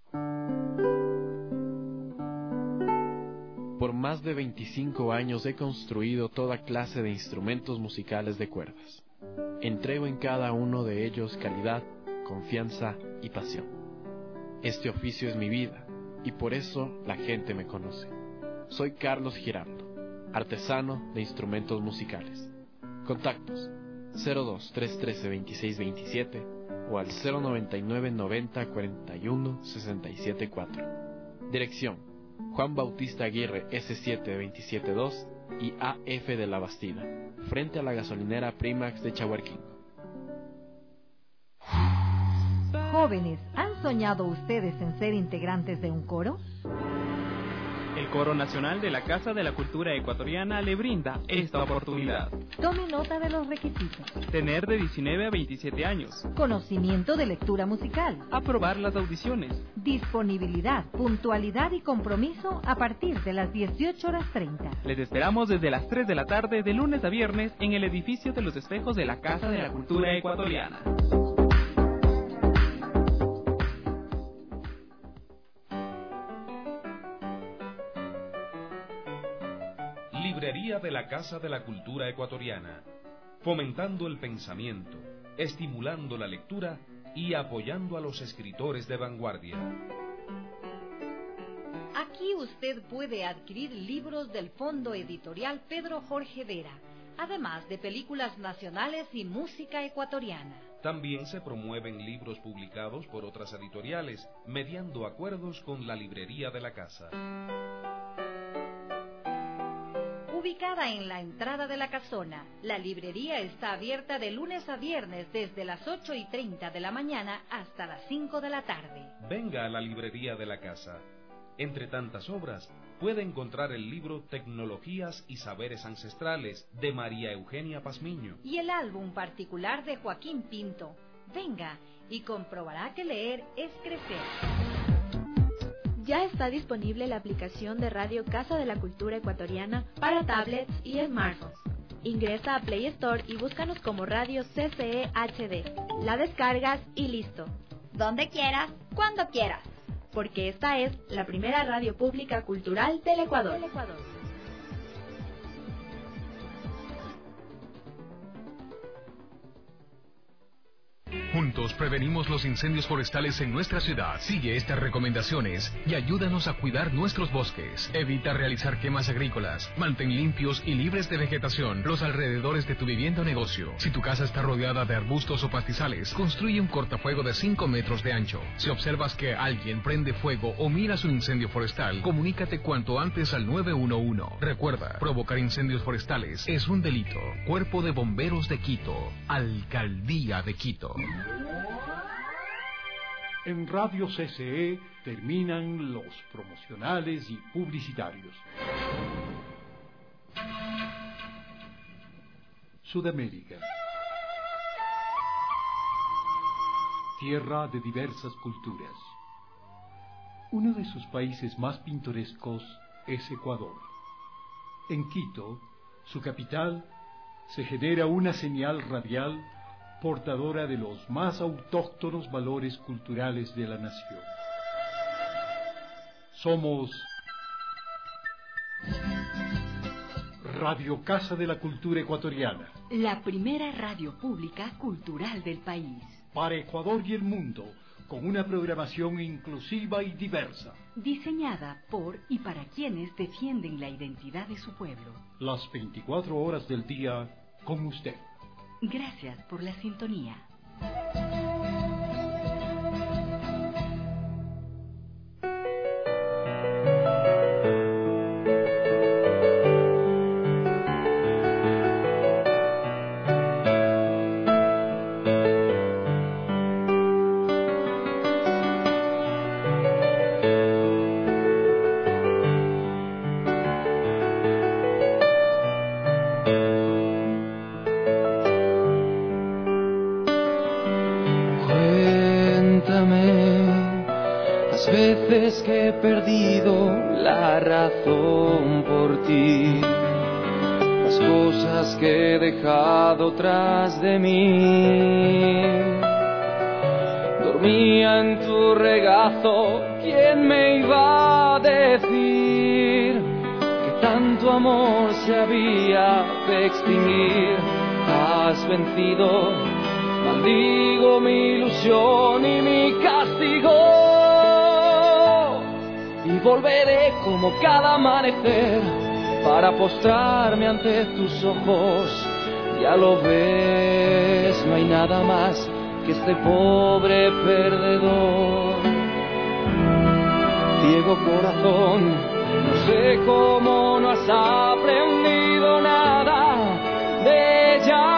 Por más de veinticinco años he construido toda clase de instrumentos musicales de cuerdas. Entrego en cada uno de ellos calidad, confianza y pasión. Este oficio es mi vida y por eso la gente me conoce. Soy Carlos Girardo, artesano de instrumentos musicales. Contactos cero dos tres uno tres dos seis dos siete o al cero noventa y nueve noventa cuarenta y uno sesenta y siete cuatro. Dirección: Juan Bautista Aguirre ese siete veintisiete dos y A F de la Bastida, frente a la gasolinera Primax de Chahuarquín. Jóvenes, ¿han soñado ustedes en ser integrantes de un coro? El Coro Nacional de la Casa de la Cultura Ecuatoriana le brinda esta oportunidad. Tome nota de los requisitos. Tener de diecinueve a veintisiete años. Conocimiento de lectura musical. Aprobar las audiciones. Disponibilidad, puntualidad y compromiso a partir de las dieciocho horas treinta. Les esperamos desde las tres de la tarde de lunes a viernes en el edificio de los espejos de la Casa de la Cultura Ecuatoriana. Librería de la Casa de la Cultura Ecuatoriana, fomentando el pensamiento, estimulando la lectura y apoyando a los escritores de vanguardia. Aquí usted puede adquirir libros del Fondo Editorial Pedro Jorge Vera, además de películas nacionales y música ecuatoriana. También se promueven libros publicados por otras editoriales, mediando acuerdos con la Librería de la Casa. Ubicada en la entrada de la casona, la librería está abierta de lunes a viernes desde las ocho y treinta de la mañana hasta las cinco de la tarde. Venga a la Librería de la Casa. Entre tantas obras, puede encontrar el libro Tecnologías y Saberes Ancestrales de María Eugenia Pazmiño y el álbum particular de Joaquín Pinto. Venga y comprobará que leer es crecer. Ya está disponible la aplicación de Radio Casa de la Cultura Ecuatoriana para tablets y smartphones. Ingresa a Play Store y búscanos como Radio C C E H D. La descargas y listo. Donde quieras, cuando quieras. Porque esta es la primera radio pública cultural del Ecuador. Del Ecuador. Juntos prevenimos los incendios forestales en nuestra ciudad. Sigue estas recomendaciones y ayúdanos a cuidar nuestros bosques. Evita realizar quemas agrícolas. Mantén limpios y libres de vegetación los alrededores de tu vivienda o negocio. Si tu casa está rodeada de arbustos o pastizales, construye un cortafuego de cinco metros de ancho. Si observas que alguien prende fuego o miras un incendio forestal, comunícate cuanto antes al nueve uno uno. Recuerda, provocar incendios forestales es un delito. Cuerpo de Bomberos de Quito, Alcaldía de Quito. En Radio C C E terminan los promocionales y publicitarios. Sudamérica. Tierra de diversas culturas. Uno de sus países más pintorescos es Ecuador. En Quito, su capital, se genera una señal radial portadora de los más autóctonos valores culturales de la nación. Somos Radio Casa de la Cultura Ecuatoriana, la primera radio pública cultural del país. Para Ecuador y el mundo, con una programación inclusiva y diversa. Diseñada por y para quienes defienden la identidad de su pueblo. Las veinticuatro horas del día con usted. Gracias por la sintonía. Que he perdido la razón por ti, las cosas que he dejado tras de mí. Dormía en tu regazo, ¿quién me iba a decir que tanto amor se había de extinguir? Has vencido, maldigo mi ilusión y mi castigo. Y volveré como cada amanecer para postrarme ante tus ojos. Ya lo ves, no hay nada más que este pobre perdedor. Ciego corazón, no sé cómo no has aprendido nada de ella.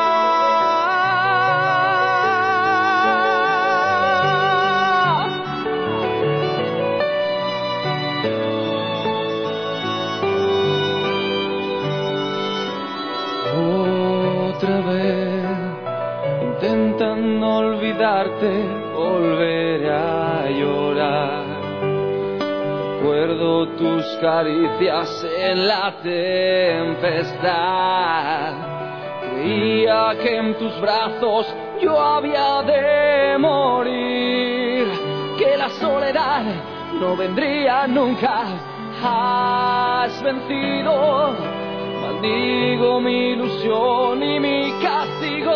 Intentando olvidarte, volveré a llorar. Recuerdo tus caricias en la tempestad. Creía que en tus brazos yo había de morir, que la soledad no vendría nunca. Has vencido, maldigo mi ilusión y mi castigo.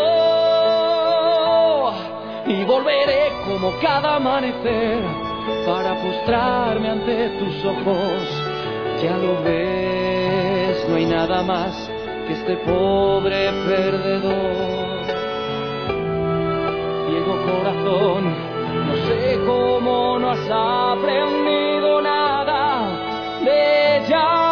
Y volveré como cada amanecer para postrarme ante tus ojos. Ya lo ves, no hay nada más que este pobre perdedor. Ciego corazón, no sé cómo no has aprendido nada de ella.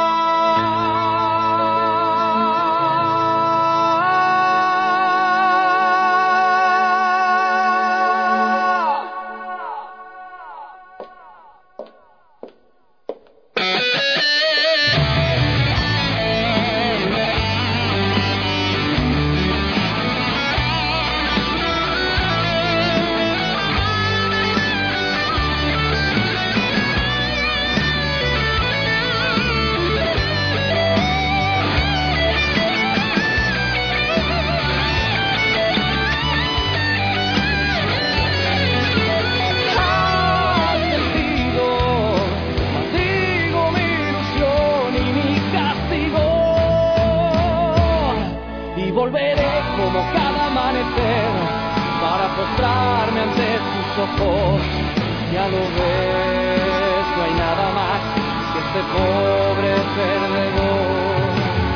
Postrarme ante tus ojos, ya lo ves, no hay nada más que este pobre perdedor.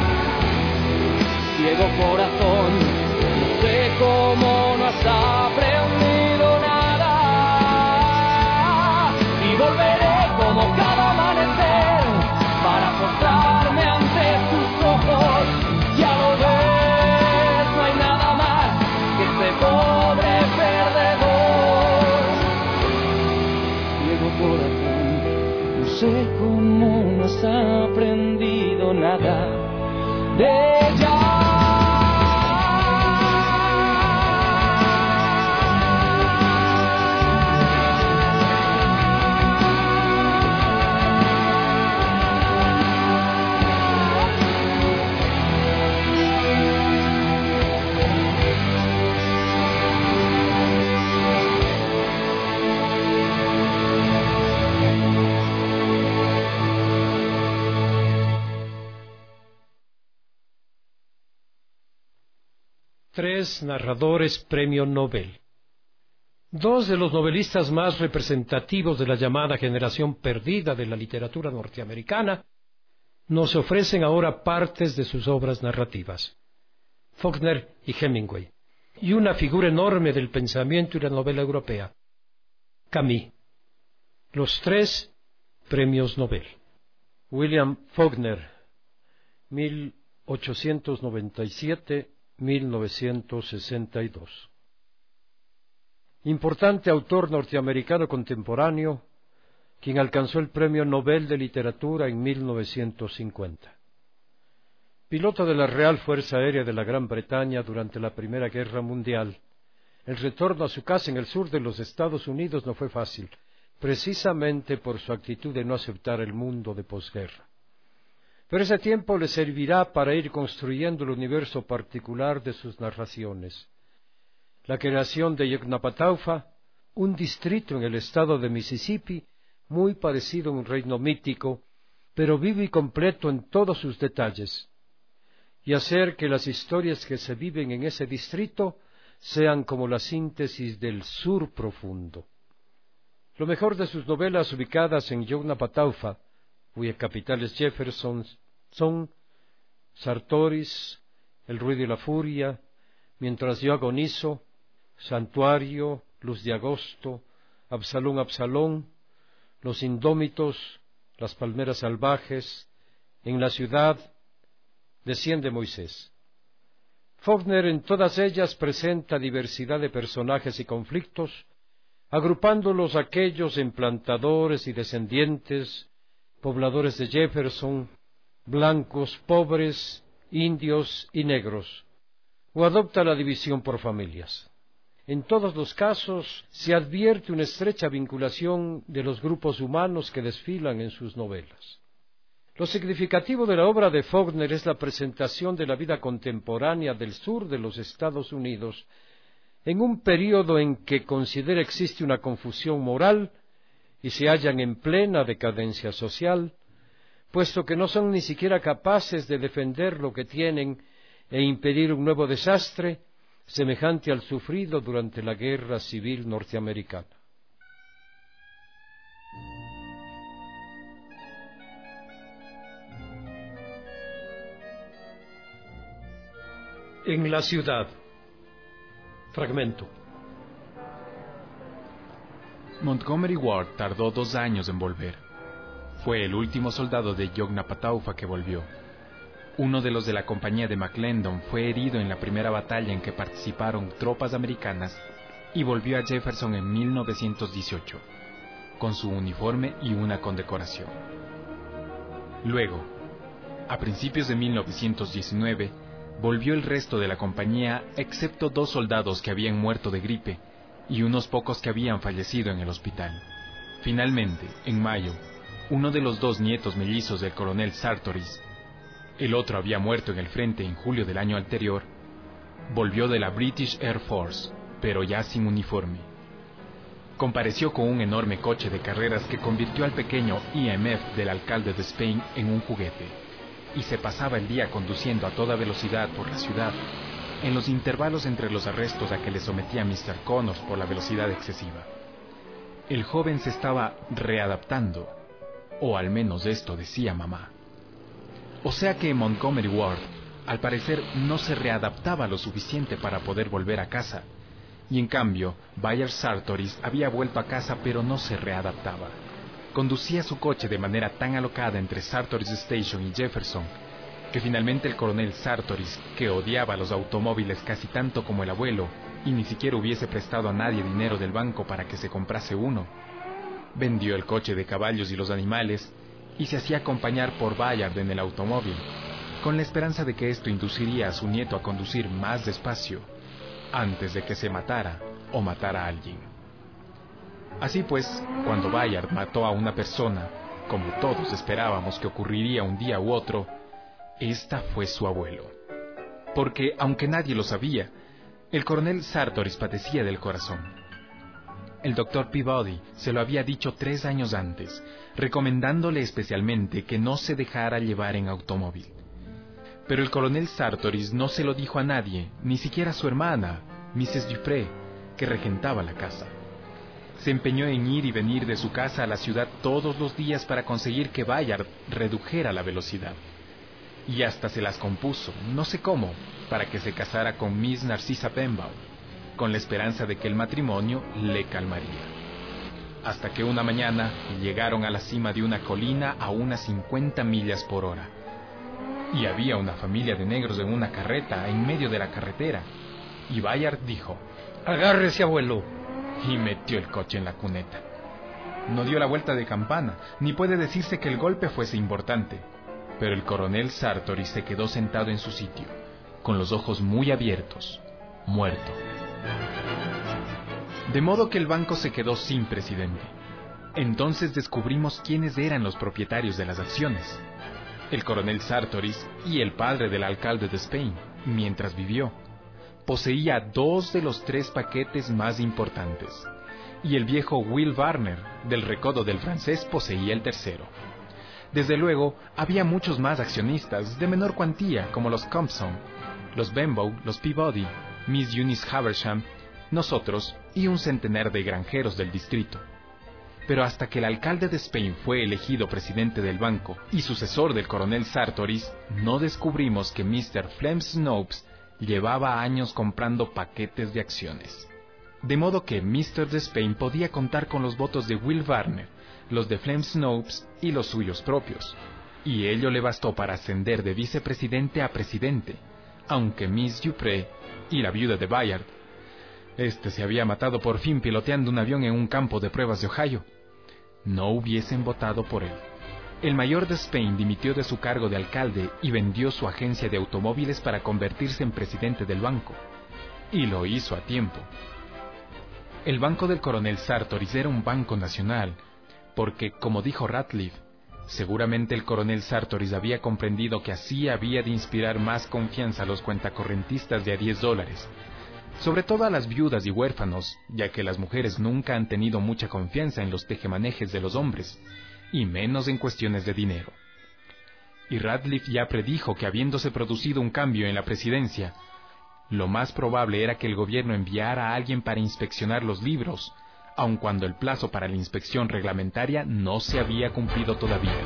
Ciego corazón, no sé cómo no has aprendido nada. Y volveré como cada amanecer para postrarme ante tus ojos, ya lo ves, no hay nada más que este pobre perdedor. nada de ella. Tres narradores premio Nobel. Dos de los novelistas más representativos de la llamada generación perdida de la literatura norteamericana nos ofrecen ahora partes de sus obras narrativas, Faulkner y Hemingway, y una figura enorme del pensamiento y la novela europea, Camus. Los tres premios Nobel. William Faulkner, mil ochocientos noventa y siete a mil novecientos sesenta y dos. Importante autor norteamericano contemporáneo, quien alcanzó el Premio Nobel de Literatura en mil novecientos cincuenta. Piloto de la Real Fuerza Aérea de la Gran Bretaña durante la Primera Guerra Mundial, el retorno a su casa en el sur de los Estados Unidos no fue fácil, precisamente por su actitud de no aceptar el mundo de posguerra. Pero ese tiempo le servirá para ir construyendo el universo particular de sus narraciones. La creación de Yoknapataufa, un distrito en el estado de Mississippi, muy parecido a un reino mítico, pero vivo y completo en todos sus detalles, y hacer que las historias que se viven en ese distrito sean como la síntesis del sur profundo. Lo mejor de sus novelas ubicadas en Yoknapataufa, cuya capital es Jefferson, son Sartoris, El ruido y la furia, Mientras yo agonizo, Santuario, Luz de agosto, Absalón, Absalón, Los indómitos, Las palmeras salvajes, En la ciudad, Desciende Moisés. Faulkner en todas ellas presenta diversidad de personajes y conflictos, agrupándolos aquellos en plantadores y descendientes, pobladores de Jefferson, blancos, pobres, indios y negros, o adopta la división por familias. En todos los casos se advierte una estrecha vinculación de los grupos humanos que desfilan en sus novelas. Lo significativo de la obra de Faulkner es la presentación de la vida contemporánea del sur de los Estados Unidos en un período en que considera existe una confusión moral y se hallan en plena decadencia social, puesto que no son ni siquiera capaces de defender lo que tienen e impedir un nuevo desastre semejante al sufrido durante la Guerra Civil Norteamericana. En la ciudad. Fragmento. Montgomery Ward tardó dos años en volver. Fue el último soldado de Yoknapataufa que volvió. Uno de los de la compañía de McClendon fue herido en la primera batalla en que participaron tropas americanas y volvió a Jefferson en mil novecientos dieciocho, con su uniforme y una condecoración. Luego, a principios de mil novecientos diecinueve, volvió el resto de la compañía excepto dos soldados que habían muerto de gripe y unos pocos que habían fallecido en el hospital. Finalmente, en mayo, uno de los dos nietos mellizos del coronel Sartoris, el otro había muerto en el frente en julio del año anterior, volvió de la British Air Force, pero ya sin uniforme. Compareció con un enorme coche de carreras que convirtió al pequeño E M F del alcalde de Spain en un juguete, y se pasaba el día conduciendo a toda velocidad por la ciudad, en los intervalos entre los arrestos a que le sometía mister Connors por la velocidad excesiva. El joven se estaba readaptando, o al menos esto decía mamá. O sea que Montgomery Ward, al parecer, no se readaptaba lo suficiente para poder volver a casa, y en cambio, Bayard Sartoris había vuelto a casa pero no se readaptaba. Conducía su coche de manera tan alocada entre Sartoris Station y Jefferson, que finalmente el coronel Sartoris, que odiaba los automóviles casi tanto como el abuelo, y ni siquiera hubiese prestado a nadie dinero del banco para que se comprase uno, vendió el coche de caballos y los animales, y se hacía acompañar por Bayard en el automóvil, con la esperanza de que esto induciría a su nieto a conducir más despacio, antes de que se matara o matara a alguien. Así pues, cuando Bayard mató a una persona, como todos esperábamos que ocurriría un día u otro, esta fue su abuelo. Porque, aunque nadie lo sabía, el coronel Sartoris padecía del corazón. El doctor Peabody se lo había dicho tres años antes, recomendándole especialmente que no se dejara llevar en automóvil. Pero el coronel Sartoris no se lo dijo a nadie, ni siquiera a su hermana, missus Dupré, que regentaba la casa. Se empeñó en ir y venir de su casa a la ciudad todos los días para conseguir que Bayard redujera la velocidad. Y hasta se las compuso, no sé cómo, para que se casara con Miss Narcisa Benbow, con la esperanza de que el matrimonio le calmaría. Hasta que una mañana llegaron a la cima de una colina a unas cincuenta millas por hora. Y había una familia de negros en una carreta en medio de la carretera. Y Bayard dijo: «Agárrese, abuelo», y metió el coche en la cuneta. No dio la vuelta de campana, ni puede decirse que el golpe fuese importante, pero el coronel Sartoris se quedó sentado en su sitio, con los ojos muy abiertos, muerto. De modo que el banco se quedó sin presidente. Entonces descubrimos quiénes eran los propietarios de las acciones. El coronel Sartoris y el padre del alcalde de Spain, mientras vivió, poseía dos de los tres paquetes más importantes, y el viejo Will Warner, del recodo del francés, poseía el tercero. Desde luego, había muchos más accionistas de menor cuantía, como los Compson, los Benbow, los Peabody, Miss Eunice Haversham, nosotros y un centenar de granjeros del distrito. Pero hasta que el alcalde de Spain fue elegido presidente del banco y sucesor del coronel Sartoris, no descubrimos que mister Flem Snopes llevaba años comprando paquetes de acciones. De modo que mister de Spain podía contar con los votos de Will Warner, los de Flem Snopes y los suyos propios, y ello le bastó para ascender de vicepresidente a presidente, aunque Miss Dupré y la viuda de Bayard, este se había matado por fin piloteando un avión en un campo de pruebas de Ohio, no hubiesen votado por él. El mayor de Spain dimitió de su cargo de alcalde y vendió su agencia de automóviles para convertirse en presidente del banco, y lo hizo a tiempo. El banco del coronel Sartoris era un banco nacional, porque, como dijo Ratliff, seguramente el coronel Sartoris había comprendido que así había de inspirar más confianza a los cuentacorrentistas de a diez dólares, sobre todo a las viudas y huérfanos, ya que las mujeres nunca han tenido mucha confianza en los tejemanejes de los hombres, y menos en cuestiones de dinero. Y Ratliff ya predijo que, habiéndose producido un cambio en la presidencia, lo más probable era que el gobierno enviara a alguien para inspeccionar los libros, aun cuando el plazo para la inspección reglamentaria no se había cumplido todavía.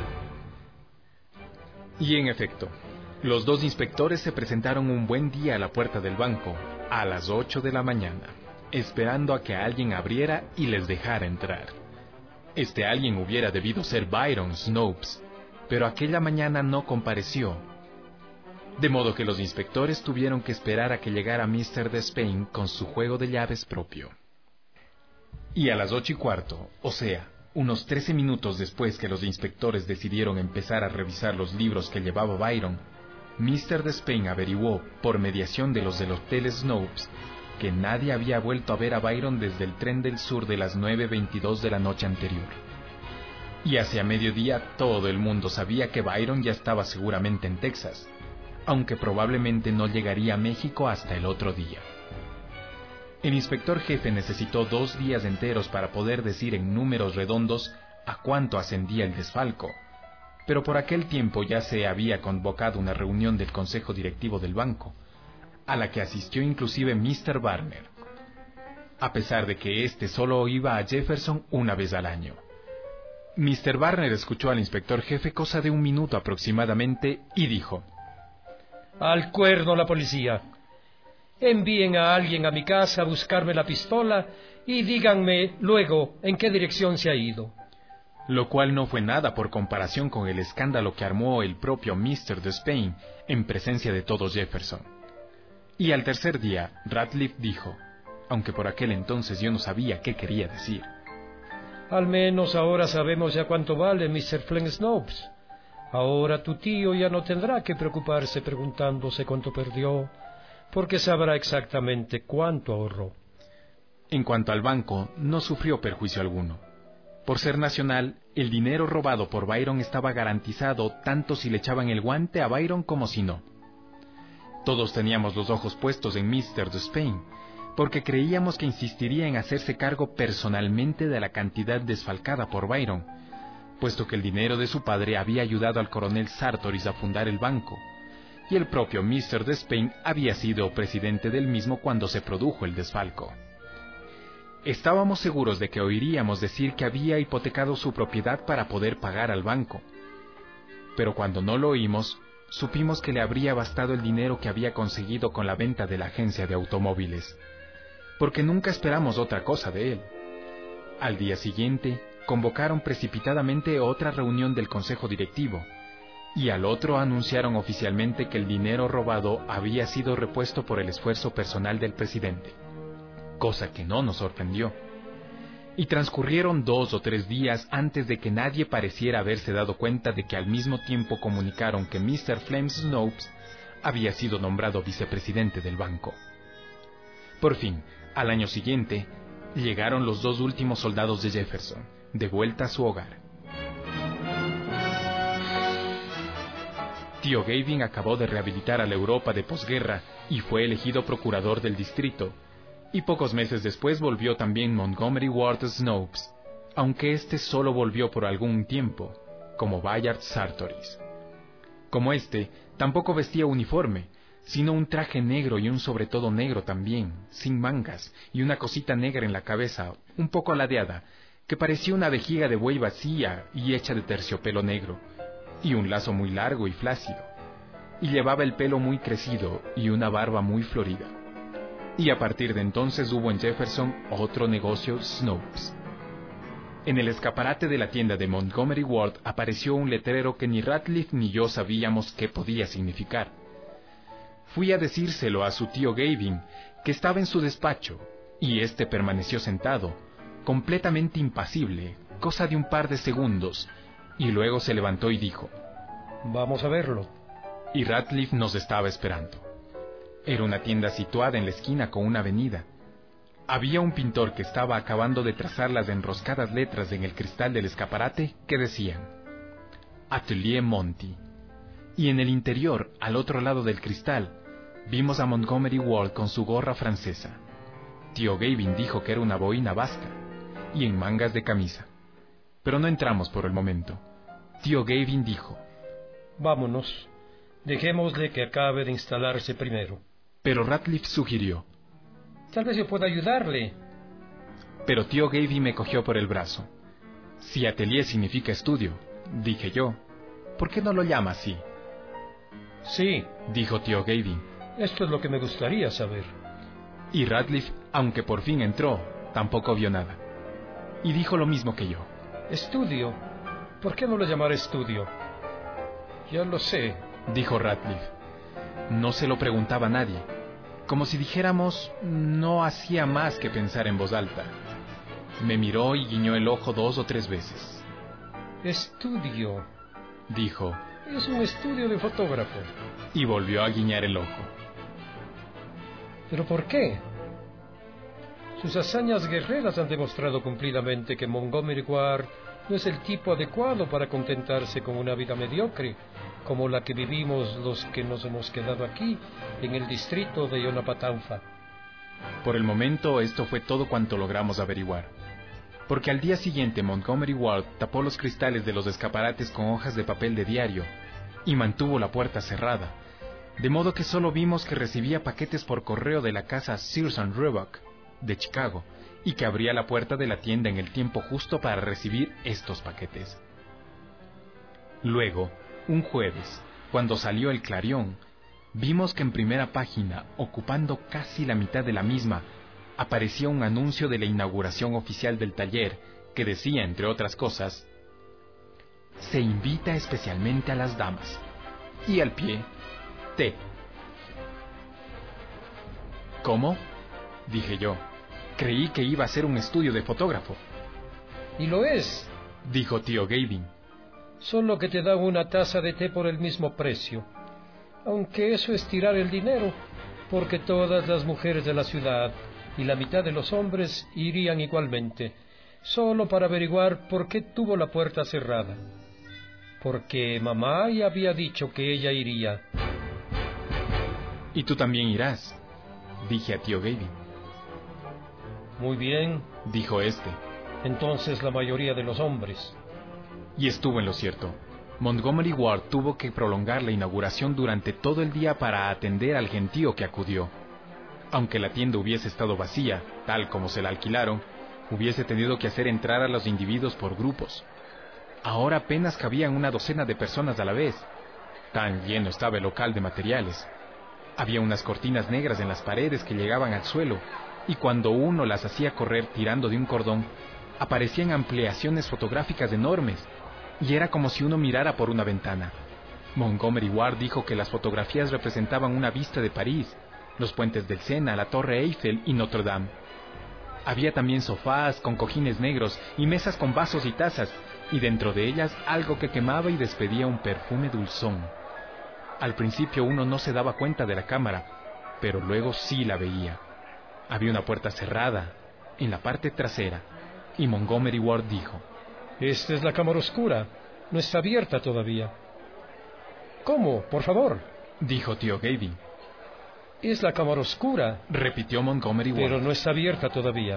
Y en efecto, los dos inspectores se presentaron un buen día a la puerta del banco, a las ocho de la mañana, esperando a que alguien abriera y les dejara entrar. Este alguien hubiera debido ser Byron Snopes, pero aquella mañana no compareció, de modo que los inspectores tuvieron que esperar a que llegara mister de Spain con su juego de llaves propio. Y a las ocho y cuarto, o sea, unos trece minutos después que los inspectores decidieron empezar a revisar los libros que llevaba Byron, mister de Spain averiguó, por mediación de los del Hotel Snopes, que nadie había vuelto a ver a Byron desde el tren del sur de las nueve veintidós de la noche anterior. Y hacia mediodía todo el mundo sabía que Byron ya estaba seguramente en Texas, aunque probablemente no llegaría a México hasta el otro día. El inspector jefe necesitó dos días enteros para poder decir en números redondos a cuánto ascendía el desfalco, pero por aquel tiempo ya se había convocado una reunión del consejo directivo del banco, a la que asistió inclusive mister Warner, a pesar de que éste solo iba a Jefferson una vez al año. mister Warner escuchó al inspector jefe cosa de un minuto aproximadamente y dijo: «Al cuerno la policía. Envíen a alguien a mi casa a buscarme la pistola y díganme luego en qué dirección se ha ido». Lo cual no fue nada por comparación con el escándalo que armó el propio mister de Spain en presencia de todo Jefferson. Y al tercer día, Ratliff dijo, aunque por aquel entonces yo no sabía qué quería decir: Al menos ahora sabemos ya cuánto vale mister Flem Snopes. Ahora tu tío ya no tendrá que preocuparse preguntándose cuánto perdió, porque sabrá exactamente cuánto ahorró. En cuanto al banco, no sufrió perjuicio alguno. Por ser nacional, el dinero robado por Byron estaba garantizado tanto si le echaban el guante a Byron como si no. Todos teníamos los ojos puestos en mister Despain, porque creíamos que insistiría en hacerse cargo personalmente de la cantidad desfalcada por Byron, puesto que el dinero de su padre había ayudado al coronel Sartoris a fundar el banco, y el propio mister Despain había sido presidente del mismo cuando se produjo el desfalco. Estábamos seguros de que oiríamos decir que había hipotecado su propiedad para poder pagar al banco, pero cuando no lo oímos, supimos que le habría bastado el dinero que había conseguido con la venta de la agencia de automóviles, porque nunca esperamos otra cosa de él. Al día siguiente, convocaron precipitadamente otra reunión del consejo directivo, y al otro anunciaron oficialmente que el dinero robado había sido repuesto por el esfuerzo personal del presidente, cosa que no nos sorprendió. Y transcurrieron dos o tres días antes de que nadie pareciera haberse dado cuenta de que al mismo tiempo comunicaron que mister Flem Snopes había sido nombrado vicepresidente del banco. Por fin, al año siguiente, llegaron los dos últimos soldados de Jefferson, de vuelta a su hogar. Tío Gavin acabó de rehabilitar a la Europa de posguerra y fue elegido procurador del distrito, y pocos meses después volvió también Montgomery Ward Snopes, aunque éste solo volvió por algún tiempo, como Bayard Sartoris. Como éste, tampoco vestía uniforme, sino un traje negro y un sobretodo negro también, sin mangas, y una cosita negra en la cabeza, un poco ladeada, que parecía una vejiga de buey vacía y hecha de terciopelo negro, y un lazo muy largo y flácido, y llevaba el pelo muy crecido y una barba muy florida. Y a partir de entonces hubo en Jefferson otro negocio Snopes. En el escaparate de la tienda de Montgomery Ward apareció un letrero que ni Ratliff ni yo sabíamos qué podía significar. Fui a decírselo a su tío Gavin, que estaba en su despacho, y éste permaneció sentado, completamente impasible, cosa de un par de segundos, y luego se levantó y dijo: «Vamos a verlo». Y Ratliff nos estaba esperando. Era una tienda situada en la esquina con una avenida. Había un pintor que estaba acabando de trazar las enroscadas letras en el cristal del escaparate que decían Atelier Monty. Y en el interior, al otro lado del cristal, vimos a Montgomery Ward con su gorra francesa. Tío Gavin dijo que era una boina vasca y en mangas de camisa. Pero no entramos por el momento. Tío Gavin dijo: «Vámonos. Dejémosle que acabe de instalarse primero». Pero Ratliff sugirió: «Tal vez yo pueda ayudarle». Pero tío Gavin me cogió por el brazo. «Si atelier significa estudio», dije yo, «¿por qué no lo llama así?» «Sí», dijo tío Gavin. «Esto es lo que me gustaría saber». Y Ratliff, aunque por fin entró, tampoco vio nada. Y dijo lo mismo que yo. «Estudio. ¿Por qué no lo llamaré estudio?» «Ya lo sé», dijo Ratliff. No se lo preguntaba a nadie. Como si dijéramos, no hacía más que pensar en voz alta. Me miró y guiñó el ojo dos o tres veces. «Estudio», dijo. «Es un estudio de fotógrafo». Y volvió a guiñar el ojo. ¿Pero por qué? Sus hazañas guerreras han demostrado cumplidamente que Montgomery Ward no es el tipo adecuado para contentarse con una vida mediocre, como la que vivimos los que nos hemos quedado aquí, en el distrito de Yonapatanfa. Por el momento, esto fue todo cuanto logramos averiguar. Porque al día siguiente Montgomery Ward tapó los cristales de los escaparates con hojas de papel de diario y mantuvo la puerta cerrada, de modo que solo vimos que recibía paquetes por correo de la casa Sears and Roebuck de Chicago y que abría la puerta de la tienda en el tiempo justo para recibir estos paquetes. Luego, un jueves, cuando salió el Clarion, vimos que en primera página, ocupando casi la mitad de la misma, aparecía un anuncio de la inauguración oficial del taller que decía, entre otras cosas, «Se invita especialmente a las damas». Y al pie, «Té». «¿Cómo?», dije yo. Creí que iba a ser un estudio de fotógrafo. Y lo es, dijo tío Gavin. Solo que te dan una taza de té por el mismo precio. Aunque eso es tirar el dinero, porque todas las mujeres de la ciudad y la mitad de los hombres irían igualmente, solo para averiguar por qué tuvo la puerta cerrada. Porque mamá ya había dicho que ella iría. Y tú también irás, dije a tío Gavin. Muy bien, dijo este. Entonces la mayoría de los hombres. Y estuvo en lo cierto. Montgomery Ward tuvo que prolongar la inauguración durante todo el día para atender al gentío que acudió. Aunque la tienda hubiese estado vacía, tal como se la alquilaron, hubiese tenido que hacer entrar a los individuos por grupos. Ahora apenas cabían una docena de personas a la vez. Tan lleno estaba el local de materiales. Había unas cortinas negras en las paredes que llegaban al suelo, y cuando uno las hacía correr tirando de un cordón, aparecían ampliaciones fotográficas enormes, y era como si uno mirara por una ventana. Montgomery Ward dijo que las fotografías representaban una vista de París, los puentes del Sena, la Torre Eiffel y Notre Dame. Había también sofás con cojines negros y mesas con vasos y tazas, y dentro de ellas algo que quemaba y despedía un perfume dulzón. Al principio uno no se daba cuenta de la cámara, pero luego sí la veía. Había una puerta cerrada, en la parte trasera, y Montgomery Ward dijo: Esta es la cámara oscura, no está abierta todavía. ¿Cómo? Por favor, dijo tío Gavin. Es la cámara oscura, repitió Montgomery Ward. Pero no está abierta todavía.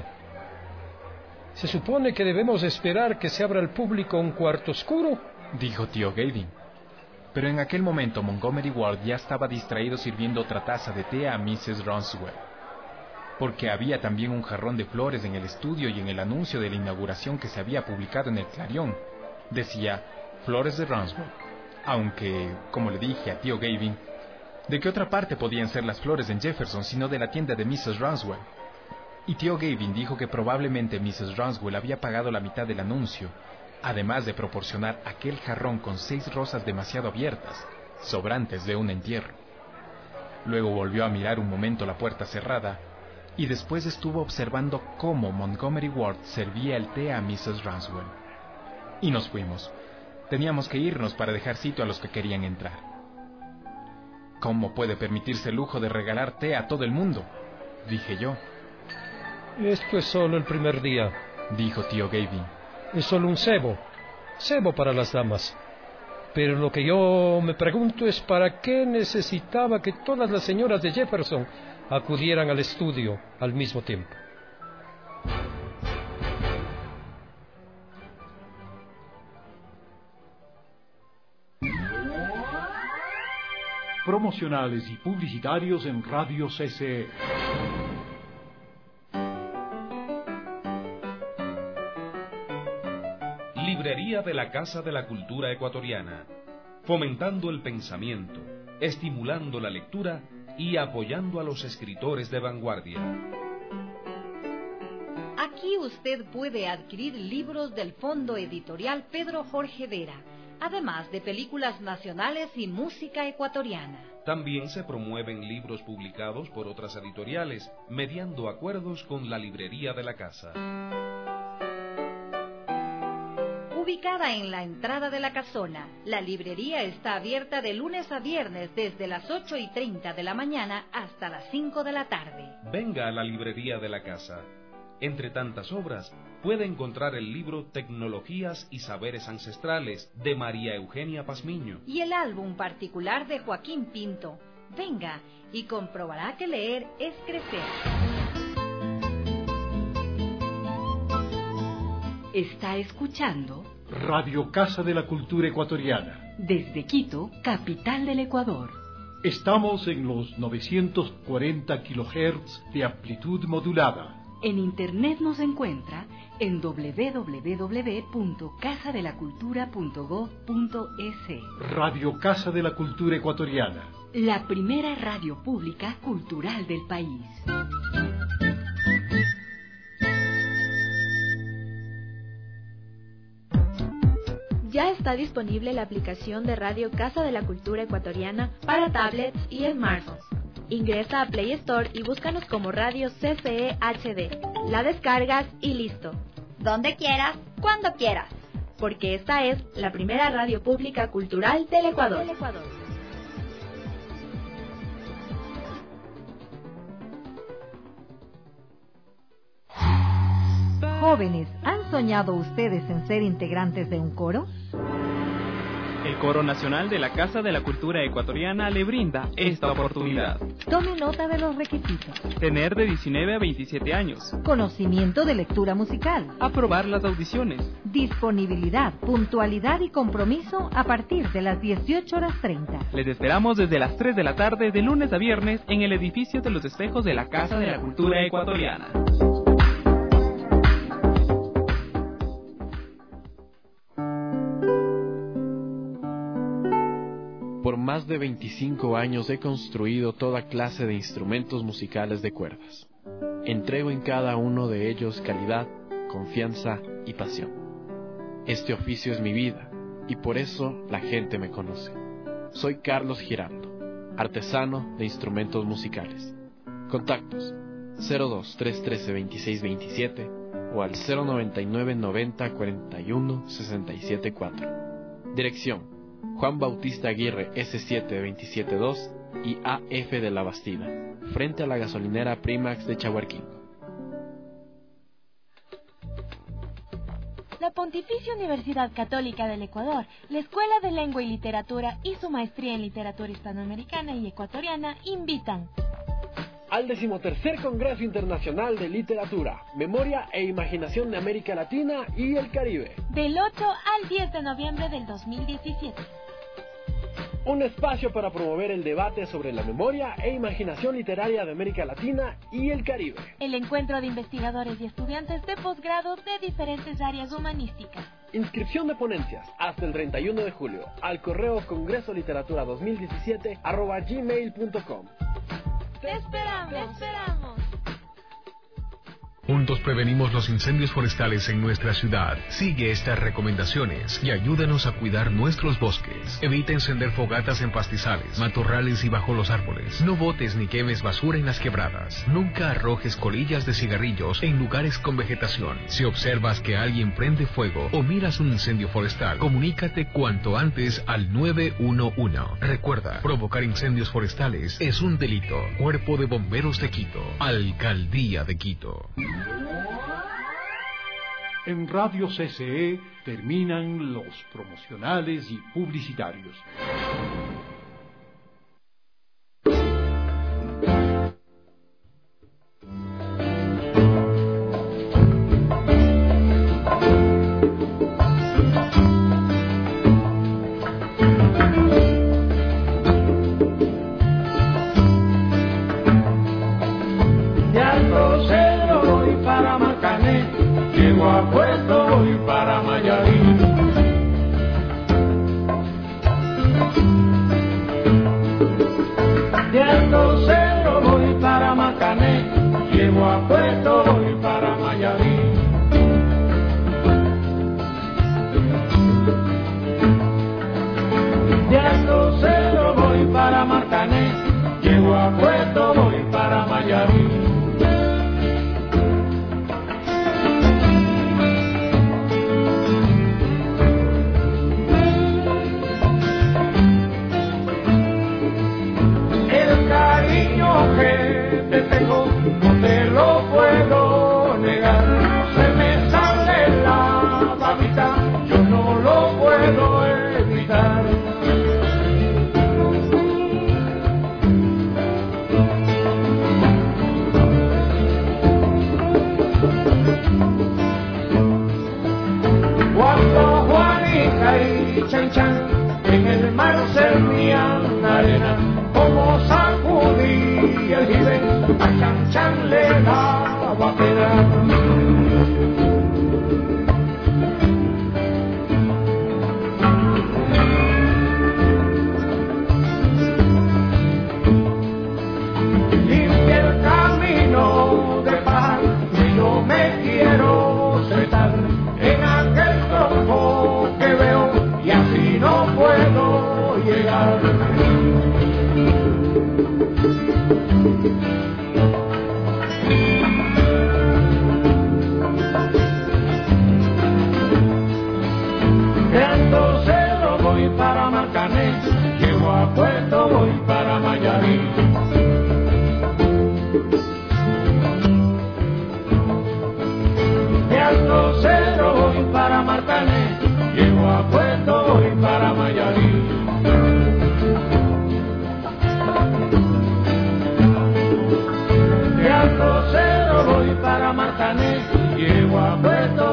Se supone que debemos esperar que se abra al público un cuarto oscuro, dijo tío Gavin. Pero en aquel momento Montgomery Ward ya estaba distraído sirviendo otra taza de té a missus Rouncewell, porque había también un jarrón de flores en el estudio y en el anuncio de la inauguración que se había publicado en el Clarion. Decía Flores de Rouncewell, aunque, como le dije a tío Gavin, ¿de qué otra parte podían ser las flores en Jefferson sino de la tienda de missus Rouncewell? Y tío Gavin dijo que probablemente missus Rouncewell había pagado la mitad del anuncio, además de proporcionar aquel jarrón con seis rosas demasiado abiertas, sobrantes de un entierro. Luego volvió a mirar un momento la puerta cerrada, y después estuvo observando cómo Montgomery Ward servía el té a missus Rouncewell. Y nos fuimos. Teníamos que irnos para dejar sitio a los que querían entrar. ¿Cómo puede permitirse el lujo de regalar té a todo el mundo?, dije yo. Esto es solo el primer día, dijo tío Gavin. Es solo un cebo, cebo para las damas. Pero lo que yo me pregunto es para qué necesitaba que todas las señoras de Jefferson acudieran al estudio al mismo tiempo. Promocionales y publicitarios en Radio C C E. Librería de la Casa de la Cultura Ecuatoriana, fomentando el pensamiento, estimulando la lectura y apoyando a los escritores de vanguardia. Aquí usted puede adquirir libros del Fondo Editorial Pedro Jorge Vera, además de películas nacionales y música ecuatoriana. También se promueven libros publicados por otras editoriales, mediando acuerdos con la Librería de la Casa. Ubicada en la entrada de la casona, la librería está abierta de lunes a viernes desde las ocho y treinta de la mañana hasta las cinco de la tarde. Venga a la Librería de la Casa. Entre tantas obras, puede encontrar el libro Tecnologías y Saberes Ancestrales, de María Eugenia Pazmiño. Y el álbum particular de Joaquín Pinto. Venga y comprobará que leer es crecer. Está escuchando Radio Casa de la Cultura Ecuatoriana. Desde Quito, capital del Ecuador. Estamos en los novecientos cuarenta kilohertz de amplitud modulada. En internet nos encuentra en doble u doble u doble u punto casa de la cultura punto gob punto es. Radio Casa de la Cultura Ecuatoriana. La primera radio pública cultural del país. Ya está disponible la aplicación de Radio Casa de la Cultura Ecuatoriana para tablets y smartphones. Ingresa a Play Store y búscanos como Radio C C E H D. La descargas y listo. Donde quieras. cuando quieras, porque esta es la primera radio pública cultural del Ecuador. Del Ecuador. Jóvenes, ¿han soñado ustedes en ser integrantes de un coro? El Coro Nacional de la Casa de la Cultura Ecuatoriana le brinda esta oportunidad. Tome nota de los requisitos. Tener de diecinueve a veintisiete años. Conocimiento de lectura musical. Aprobar las audiciones. Disponibilidad, puntualidad y compromiso a partir de las dieciocho horas treinta. Les esperamos desde las tres de la tarde de lunes a viernes en el edificio de los espejos de la Casa de la Cultura Ecuatoriana. Por más de veinticinco años he construido toda clase de instrumentos musicales de cuerdas. Entrego en cada uno de ellos calidad, confianza y pasión. Este oficio es mi vida y por eso la gente me conoce. Soy Carlos Giraldo, artesano de instrumentos musicales. Contactos cero dos tres uno tres dos seis dos siete o al cero noventa y nueve noventa cuarenta y uno sesenta y siete cuatro. Dirección: Juan Bautista Aguirre ese siete veintisiete dos y A F de la Bastida, frente a la gasolinera Primax de Chahuarquín. La Pontificia Universidad Católica del Ecuador, la Escuela de Lengua y Literatura y su maestría en Literatura Hispanoamericana y Ecuatoriana invitan al decimotercer Congreso Internacional de Literatura, Memoria e Imaginación de América Latina y el Caribe, del ocho al diez de noviembre del dos mil diecisiete. Un espacio para promover el debate sobre la memoria e imaginación literaria de América Latina y el Caribe. El encuentro de investigadores y estudiantes de posgrado de diferentes áreas humanísticas. Inscripción de ponencias hasta el treinta y uno de julio al correo congresoliteratura dos mil diecisiete arroba gmail punto com. ¡Te esperamos! ¡Te esperamos! Juntos prevenimos los incendios forestales en nuestra ciudad. Sigue estas recomendaciones y ayúdanos a cuidar nuestros bosques. Evita encender fogatas en pastizales, matorrales y bajo los árboles. No botes ni quemes basura en las quebradas. Nunca arrojes colillas de cigarrillos en lugares con vegetación. Si observas que alguien prende fuego o miras un incendio forestal, comunícate cuanto antes al nueve uno uno. Recuerda, provocar incendios forestales es un delito. Cuerpo de Bomberos de Quito. Alcaldía de Quito. En Radio C C E terminan los promocionales y publicitarios.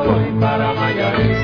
cero voy para Mayarí.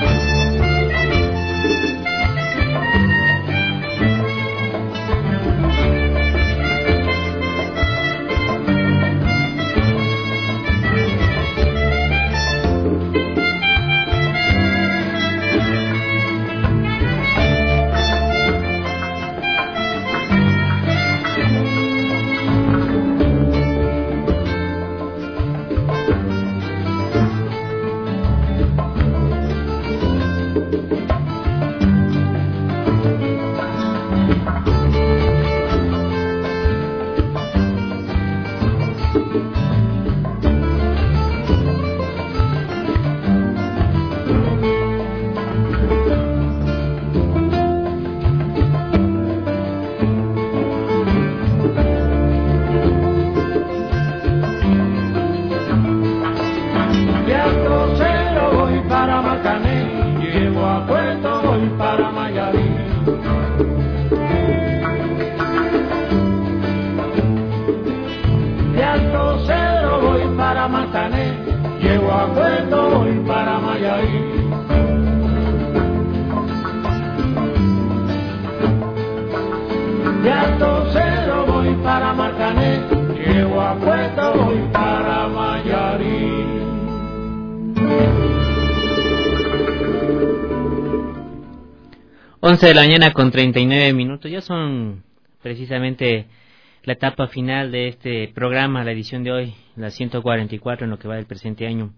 once de la mañana con treinta y nueve minutos, ya son precisamente la etapa final de este programa, la edición de hoy, la ciento cuarenta y cuatro en lo que va del presente año.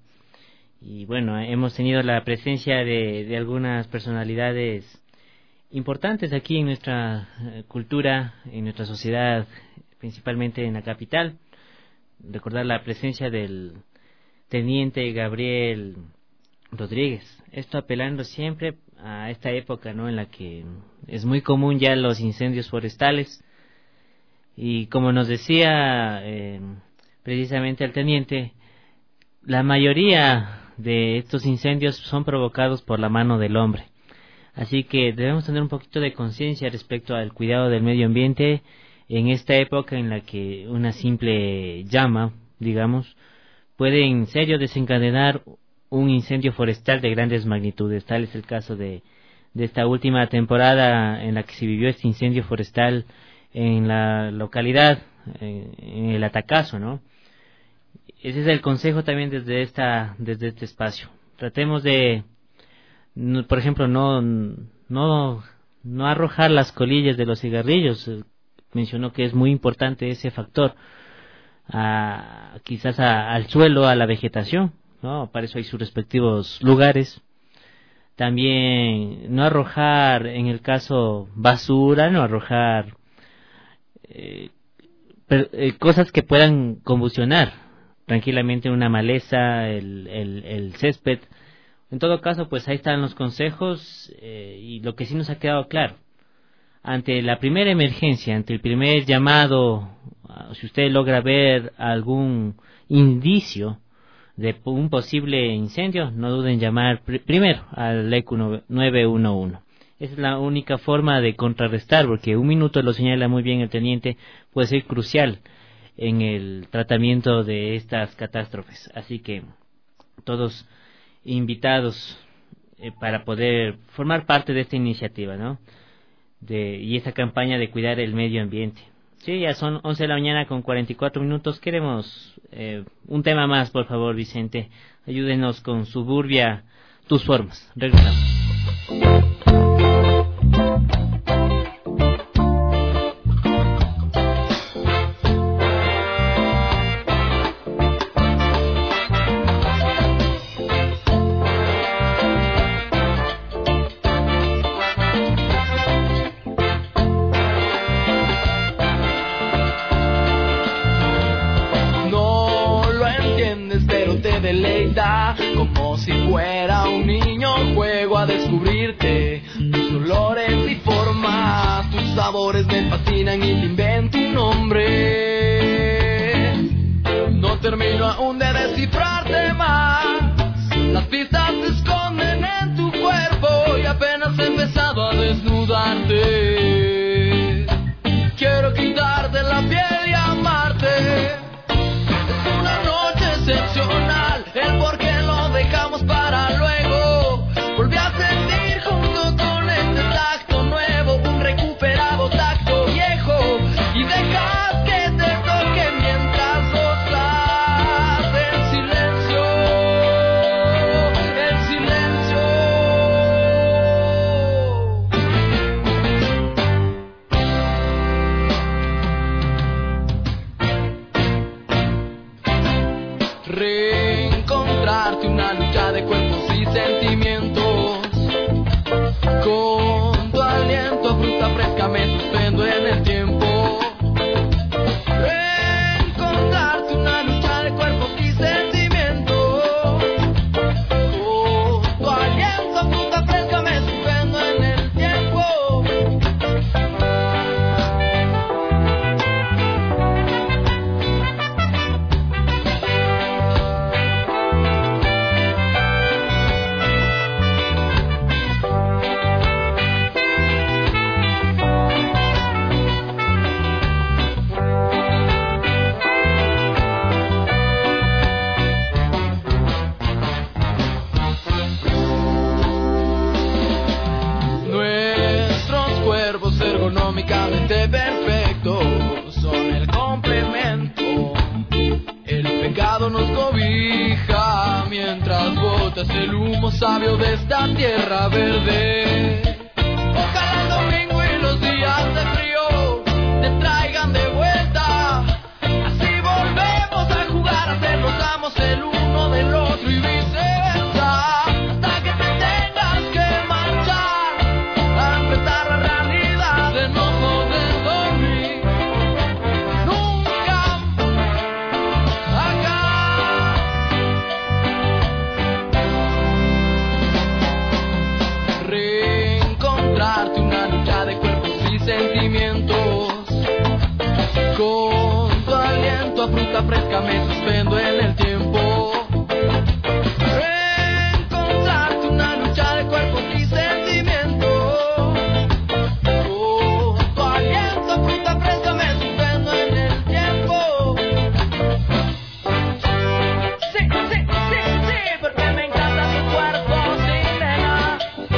Y bueno, hemos tenido la presencia de, de algunas personalidades importantes aquí en nuestra cultura, en nuestra sociedad, principalmente en la capital. Recordar la presencia del teniente Gabriel Rodríguez, esto apelando siempre a esta época, ¿no?, en la que es muy común ya los incendios forestales, y como nos decía eh, precisamente el teniente, la mayoría de estos incendios son provocados por la mano del hombre, así que debemos tener un poquito de conciencia respecto al cuidado del medio ambiente en esta época en la que una simple llama, digamos, puede en serio desencadenar un incendio forestal de grandes magnitudes. Tal es el caso de, de esta última temporada en la que se vivió este incendio forestal en la localidad, en, en el Atacazo, ¿no? Ese es el consejo también desde esta, desde este espacio. Tratemos de, no, por ejemplo, no, no, no arrojar las colillas de los cigarrillos. Mencionó que es muy importante ese factor, a, quizás a, al suelo, a la vegetación, ¿no? Para eso hay sus respectivos lugares. También no arrojar, en el caso basura, no arrojar eh, per, eh, cosas que puedan combustionar tranquilamente una maleza, el, el, el césped. En todo caso, pues ahí están los consejos, eh, y lo que sí nos ha quedado claro, ante la primera emergencia, ante el primer llamado, si usted logra ver algún indicio de un posible incendio, no duden en llamar pr primero al E Q nueve uno uno. Esa es la única forma de contrarrestar, porque un minuto, lo señala muy bien el teniente, puede ser crucial en el tratamiento de estas catástrofes. Así que todos invitados eh, para poder formar parte de esta iniciativa, ¿no?, de, y esta campaña de cuidar el medio ambiente. Sí, ya son once de la mañana con cuarenta y cuatro minutos. Queremos eh, un tema más, por favor, Vicente. Ayúdenos con Suburbia, tus formas. Regresamos. Como si fuera un niño, juego a descubrirte. Tus olores y formas, tus sabores me fascinan y te invento un nombre. No termino aún de descifrarte más. Las pistas se esconden en tu cuerpo y apenas he empezado a desnudarte. Quiero quitarte la piel y amarte. Es una noche excepcional, el por qué lo dejamos para nuestras botas el humo sabio de esta tierra verde. Ojalá el domingo y los días de frío te traigan de vuelta. Así volvemos a jugar, a hacernos amos el uno del otro y viceversa. Hasta que te tengas que marchar a enfrentar la realidad de no poder dormir nunca acá. Reencontrarte una lucha de cuerpos y sentimientos. Con tu aliento a fruta fresca me suspendo en el tiempo. Reencontrarte una lucha de cuerpos y sentimientos. Con tu aliento a fruta fresca me suspendo en el tiempo. Sí, sí, sí, sí, porque me encanta tu cuerpo, sirena.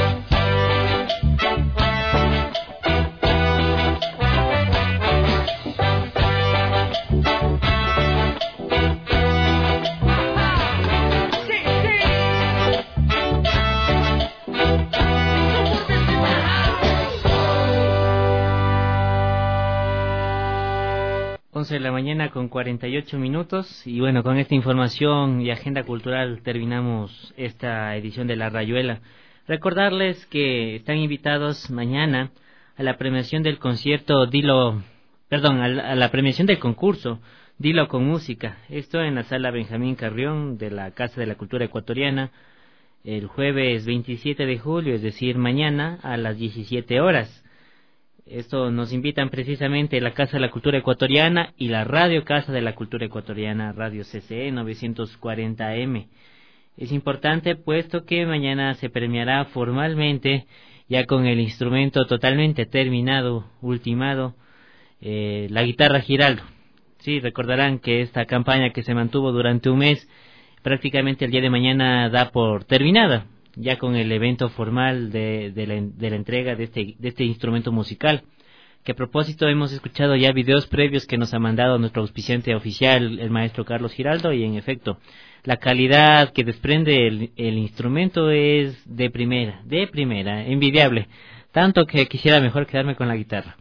once de la mañana con cuarenta y ocho minutos y bueno, con esta información y agenda cultural terminamos esta edición de La Rayuela. Recordarles que están invitados mañana a la premiación del concierto Dilo, perdón, a la, a la premiación del concurso Dilo con Música, esto en la sala Benjamín Carrión de la Casa de la Cultura Ecuatoriana el jueves veintisiete de julio, es decir, mañana a las diecisiete horas. Esto nos invitan precisamente la Casa de la Cultura Ecuatoriana y la Radio Casa de la Cultura Ecuatoriana, Radio C C E novecientos cuarenta A M. Es importante puesto que mañana se premiará formalmente, ya con el instrumento totalmente terminado, ultimado, eh, la guitarra Giraldo. Sí, recordarán que esta campaña que se mantuvo durante un mes, prácticamente el día de mañana da por terminada, ya con el evento formal de, de, la, de la entrega de este, de este instrumento musical, que a propósito hemos escuchado ya videos previos que nos ha mandado nuestro auspiciante oficial, el maestro Carlos Giraldo, y en efecto, la calidad que desprende el, el instrumento es de primera, de primera, envidiable, tanto que quisiera mejor quedarme con la guitarra.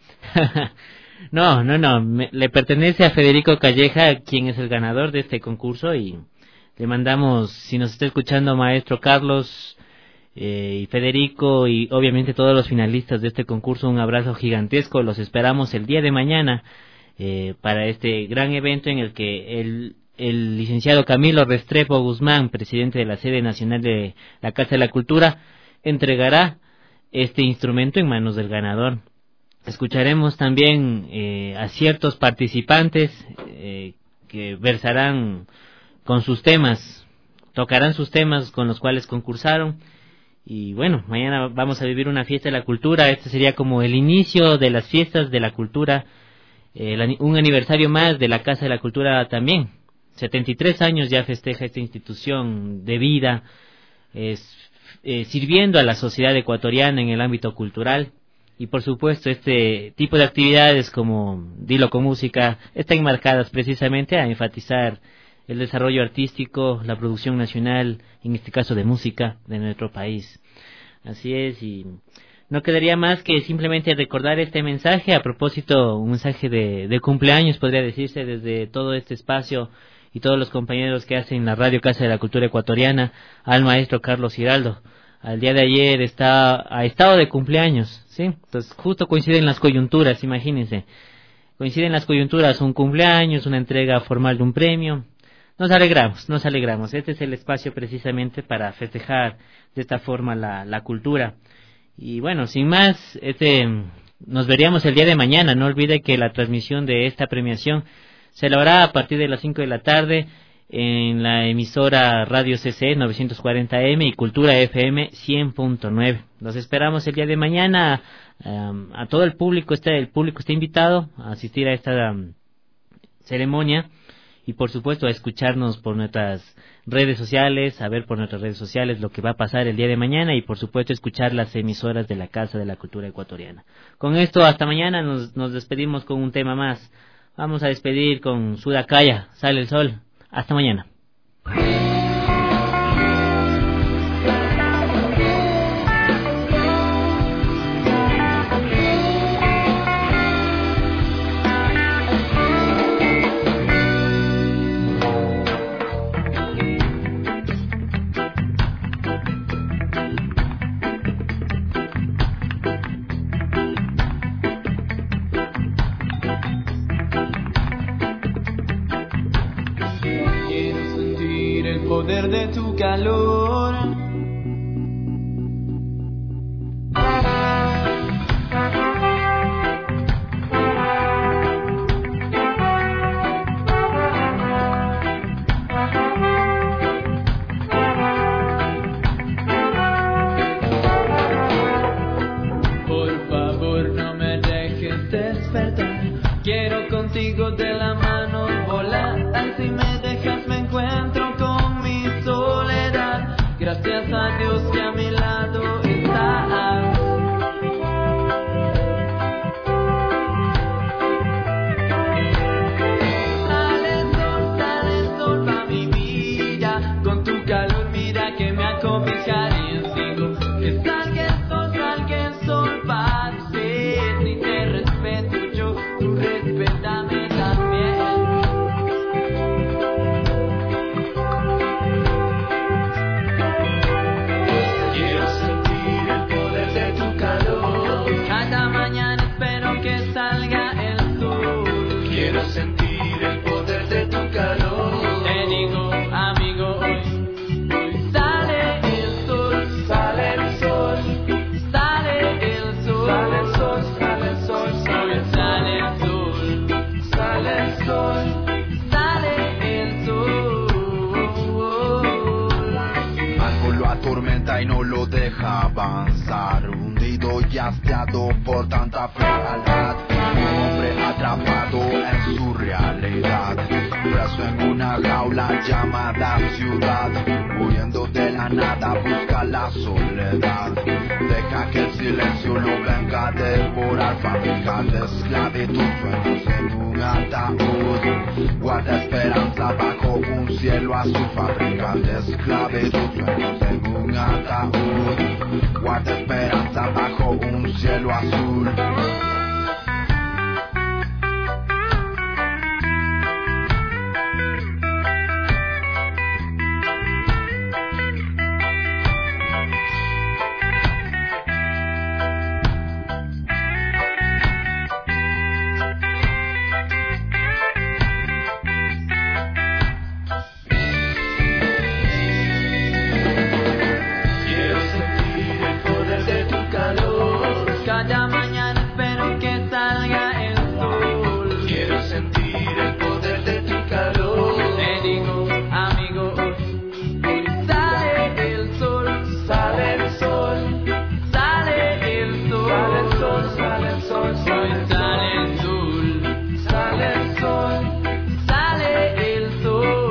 no, no, no, me, le pertenece a Federico Calleja, quien es el ganador de este concurso, y le mandamos, si nos está escuchando maestro Carlos, Eh, y Federico y obviamente todos los finalistas de este concurso, un abrazo gigantesco. Los esperamos el día de mañana eh, para este gran evento en el que el, el licenciado Camilo Restrepo Guzmán, presidente de la sede nacional de la Casa de la Cultura, entregará este instrumento en manos del ganador. Escucharemos también eh, a ciertos participantes eh, que versarán con sus temas, tocarán sus temas con los cuales concursaron. Y bueno, mañana vamos a vivir una fiesta de la cultura. Este sería como el inicio de las fiestas de la cultura, eh, el, un aniversario más de la Casa de la Cultura también. setenta y tres años ya festeja esta institución de vida, eh, eh, sirviendo a la sociedad ecuatoriana en el ámbito cultural. Y por supuesto este tipo de actividades como Dilo con Música están enmarcadas precisamente a enfatizar el desarrollo artístico, la producción nacional, en este caso de música, de nuestro país. Así es, y no quedaría más que simplemente recordar este mensaje, a propósito, un mensaje de, de cumpleaños, podría decirse, desde todo este espacio y todos los compañeros que hacen la Radio Casa de la Cultura Ecuatoriana, al maestro Carlos Giraldo. Al día de ayer está, ha estado de cumpleaños, ¿sí? Entonces justo coinciden las coyunturas, imagínense. Coinciden las coyunturas, un cumpleaños, una entrega formal de un premio. Nos alegramos, nos alegramos. Este es el espacio precisamente para festejar de esta forma la, la cultura. Y bueno, sin más, este, nos veríamos el día de mañana. No olvide que la transmisión de esta premiación se lo hará a partir de las cinco de la tarde en la emisora Radio C C novecientos cuarenta A M y Cultura F M cien punto nueve. Los esperamos el día de mañana. Um, a todo el público, está, el público está invitado a asistir a esta um, ceremonia. Y por supuesto a escucharnos por nuestras redes sociales, a ver por nuestras redes sociales lo que va a pasar el día de mañana y por supuesto escuchar las emisoras de la Casa de la Cultura Ecuatoriana. Con esto hasta mañana, nos, nos despedimos con un tema más. Vamos a despedir con Sudacaya, Sale el Sol. Hasta mañana. Gracias a Dios que a mi lado estás. Sale el sol, sale el sol pa' mi vida. Con tu calor mira que me acobijaré. Sigo que salga el sol, salga el sol pa' ti. Si te respeto yo, tú respétame también. Sentir el poder de tu calor. Te digo, amigo, hoy, hoy sale el sol, sale el sol, sale el sol, sale el sol, sale el sol, hoy sale el sol, sale el sol, sale el sol. Algo lo atormenta y no lo deja avanzar, hundido y hastiado por tanta frialdad. Un hombre atrapado en su realidad, preso en una jaula llamada ciudad, huyendo de la nada, busca la soledad. Deja que el silencio lo venga a devorar, fabrica de esclavitud sueños en un ataúd. Guarda esperanza bajo un cielo azul, fabrica de esclavitud sueños en un ataúd. Guarda esperanza bajo un cielo azul. Cada mañana espero que salga el sol. Quiero sentir el poder de tu calor. Te digo, amigo, hoy, hoy sale el sol, sale el sol, sale el sol, sale el sol, sale el sol, hoy sale el sol, sale el sol, sale el sol.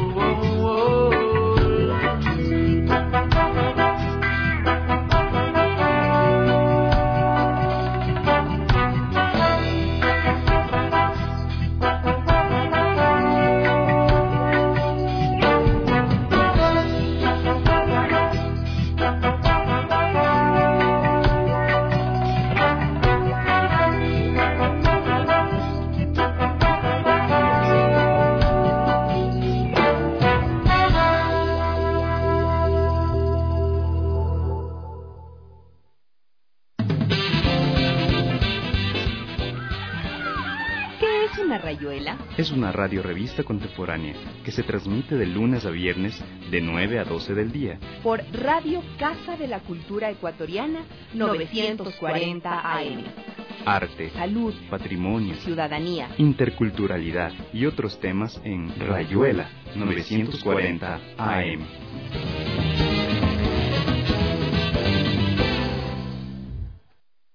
Es una radiorevista contemporánea que se transmite de lunes a viernes de nueve a doce del día. Por Radio Casa de la Cultura Ecuatoriana, novecientos cuarenta A M. Arte, salud, patrimonio, ciudadanía, interculturalidad y otros temas en Rayuela novecientos cuarenta A M.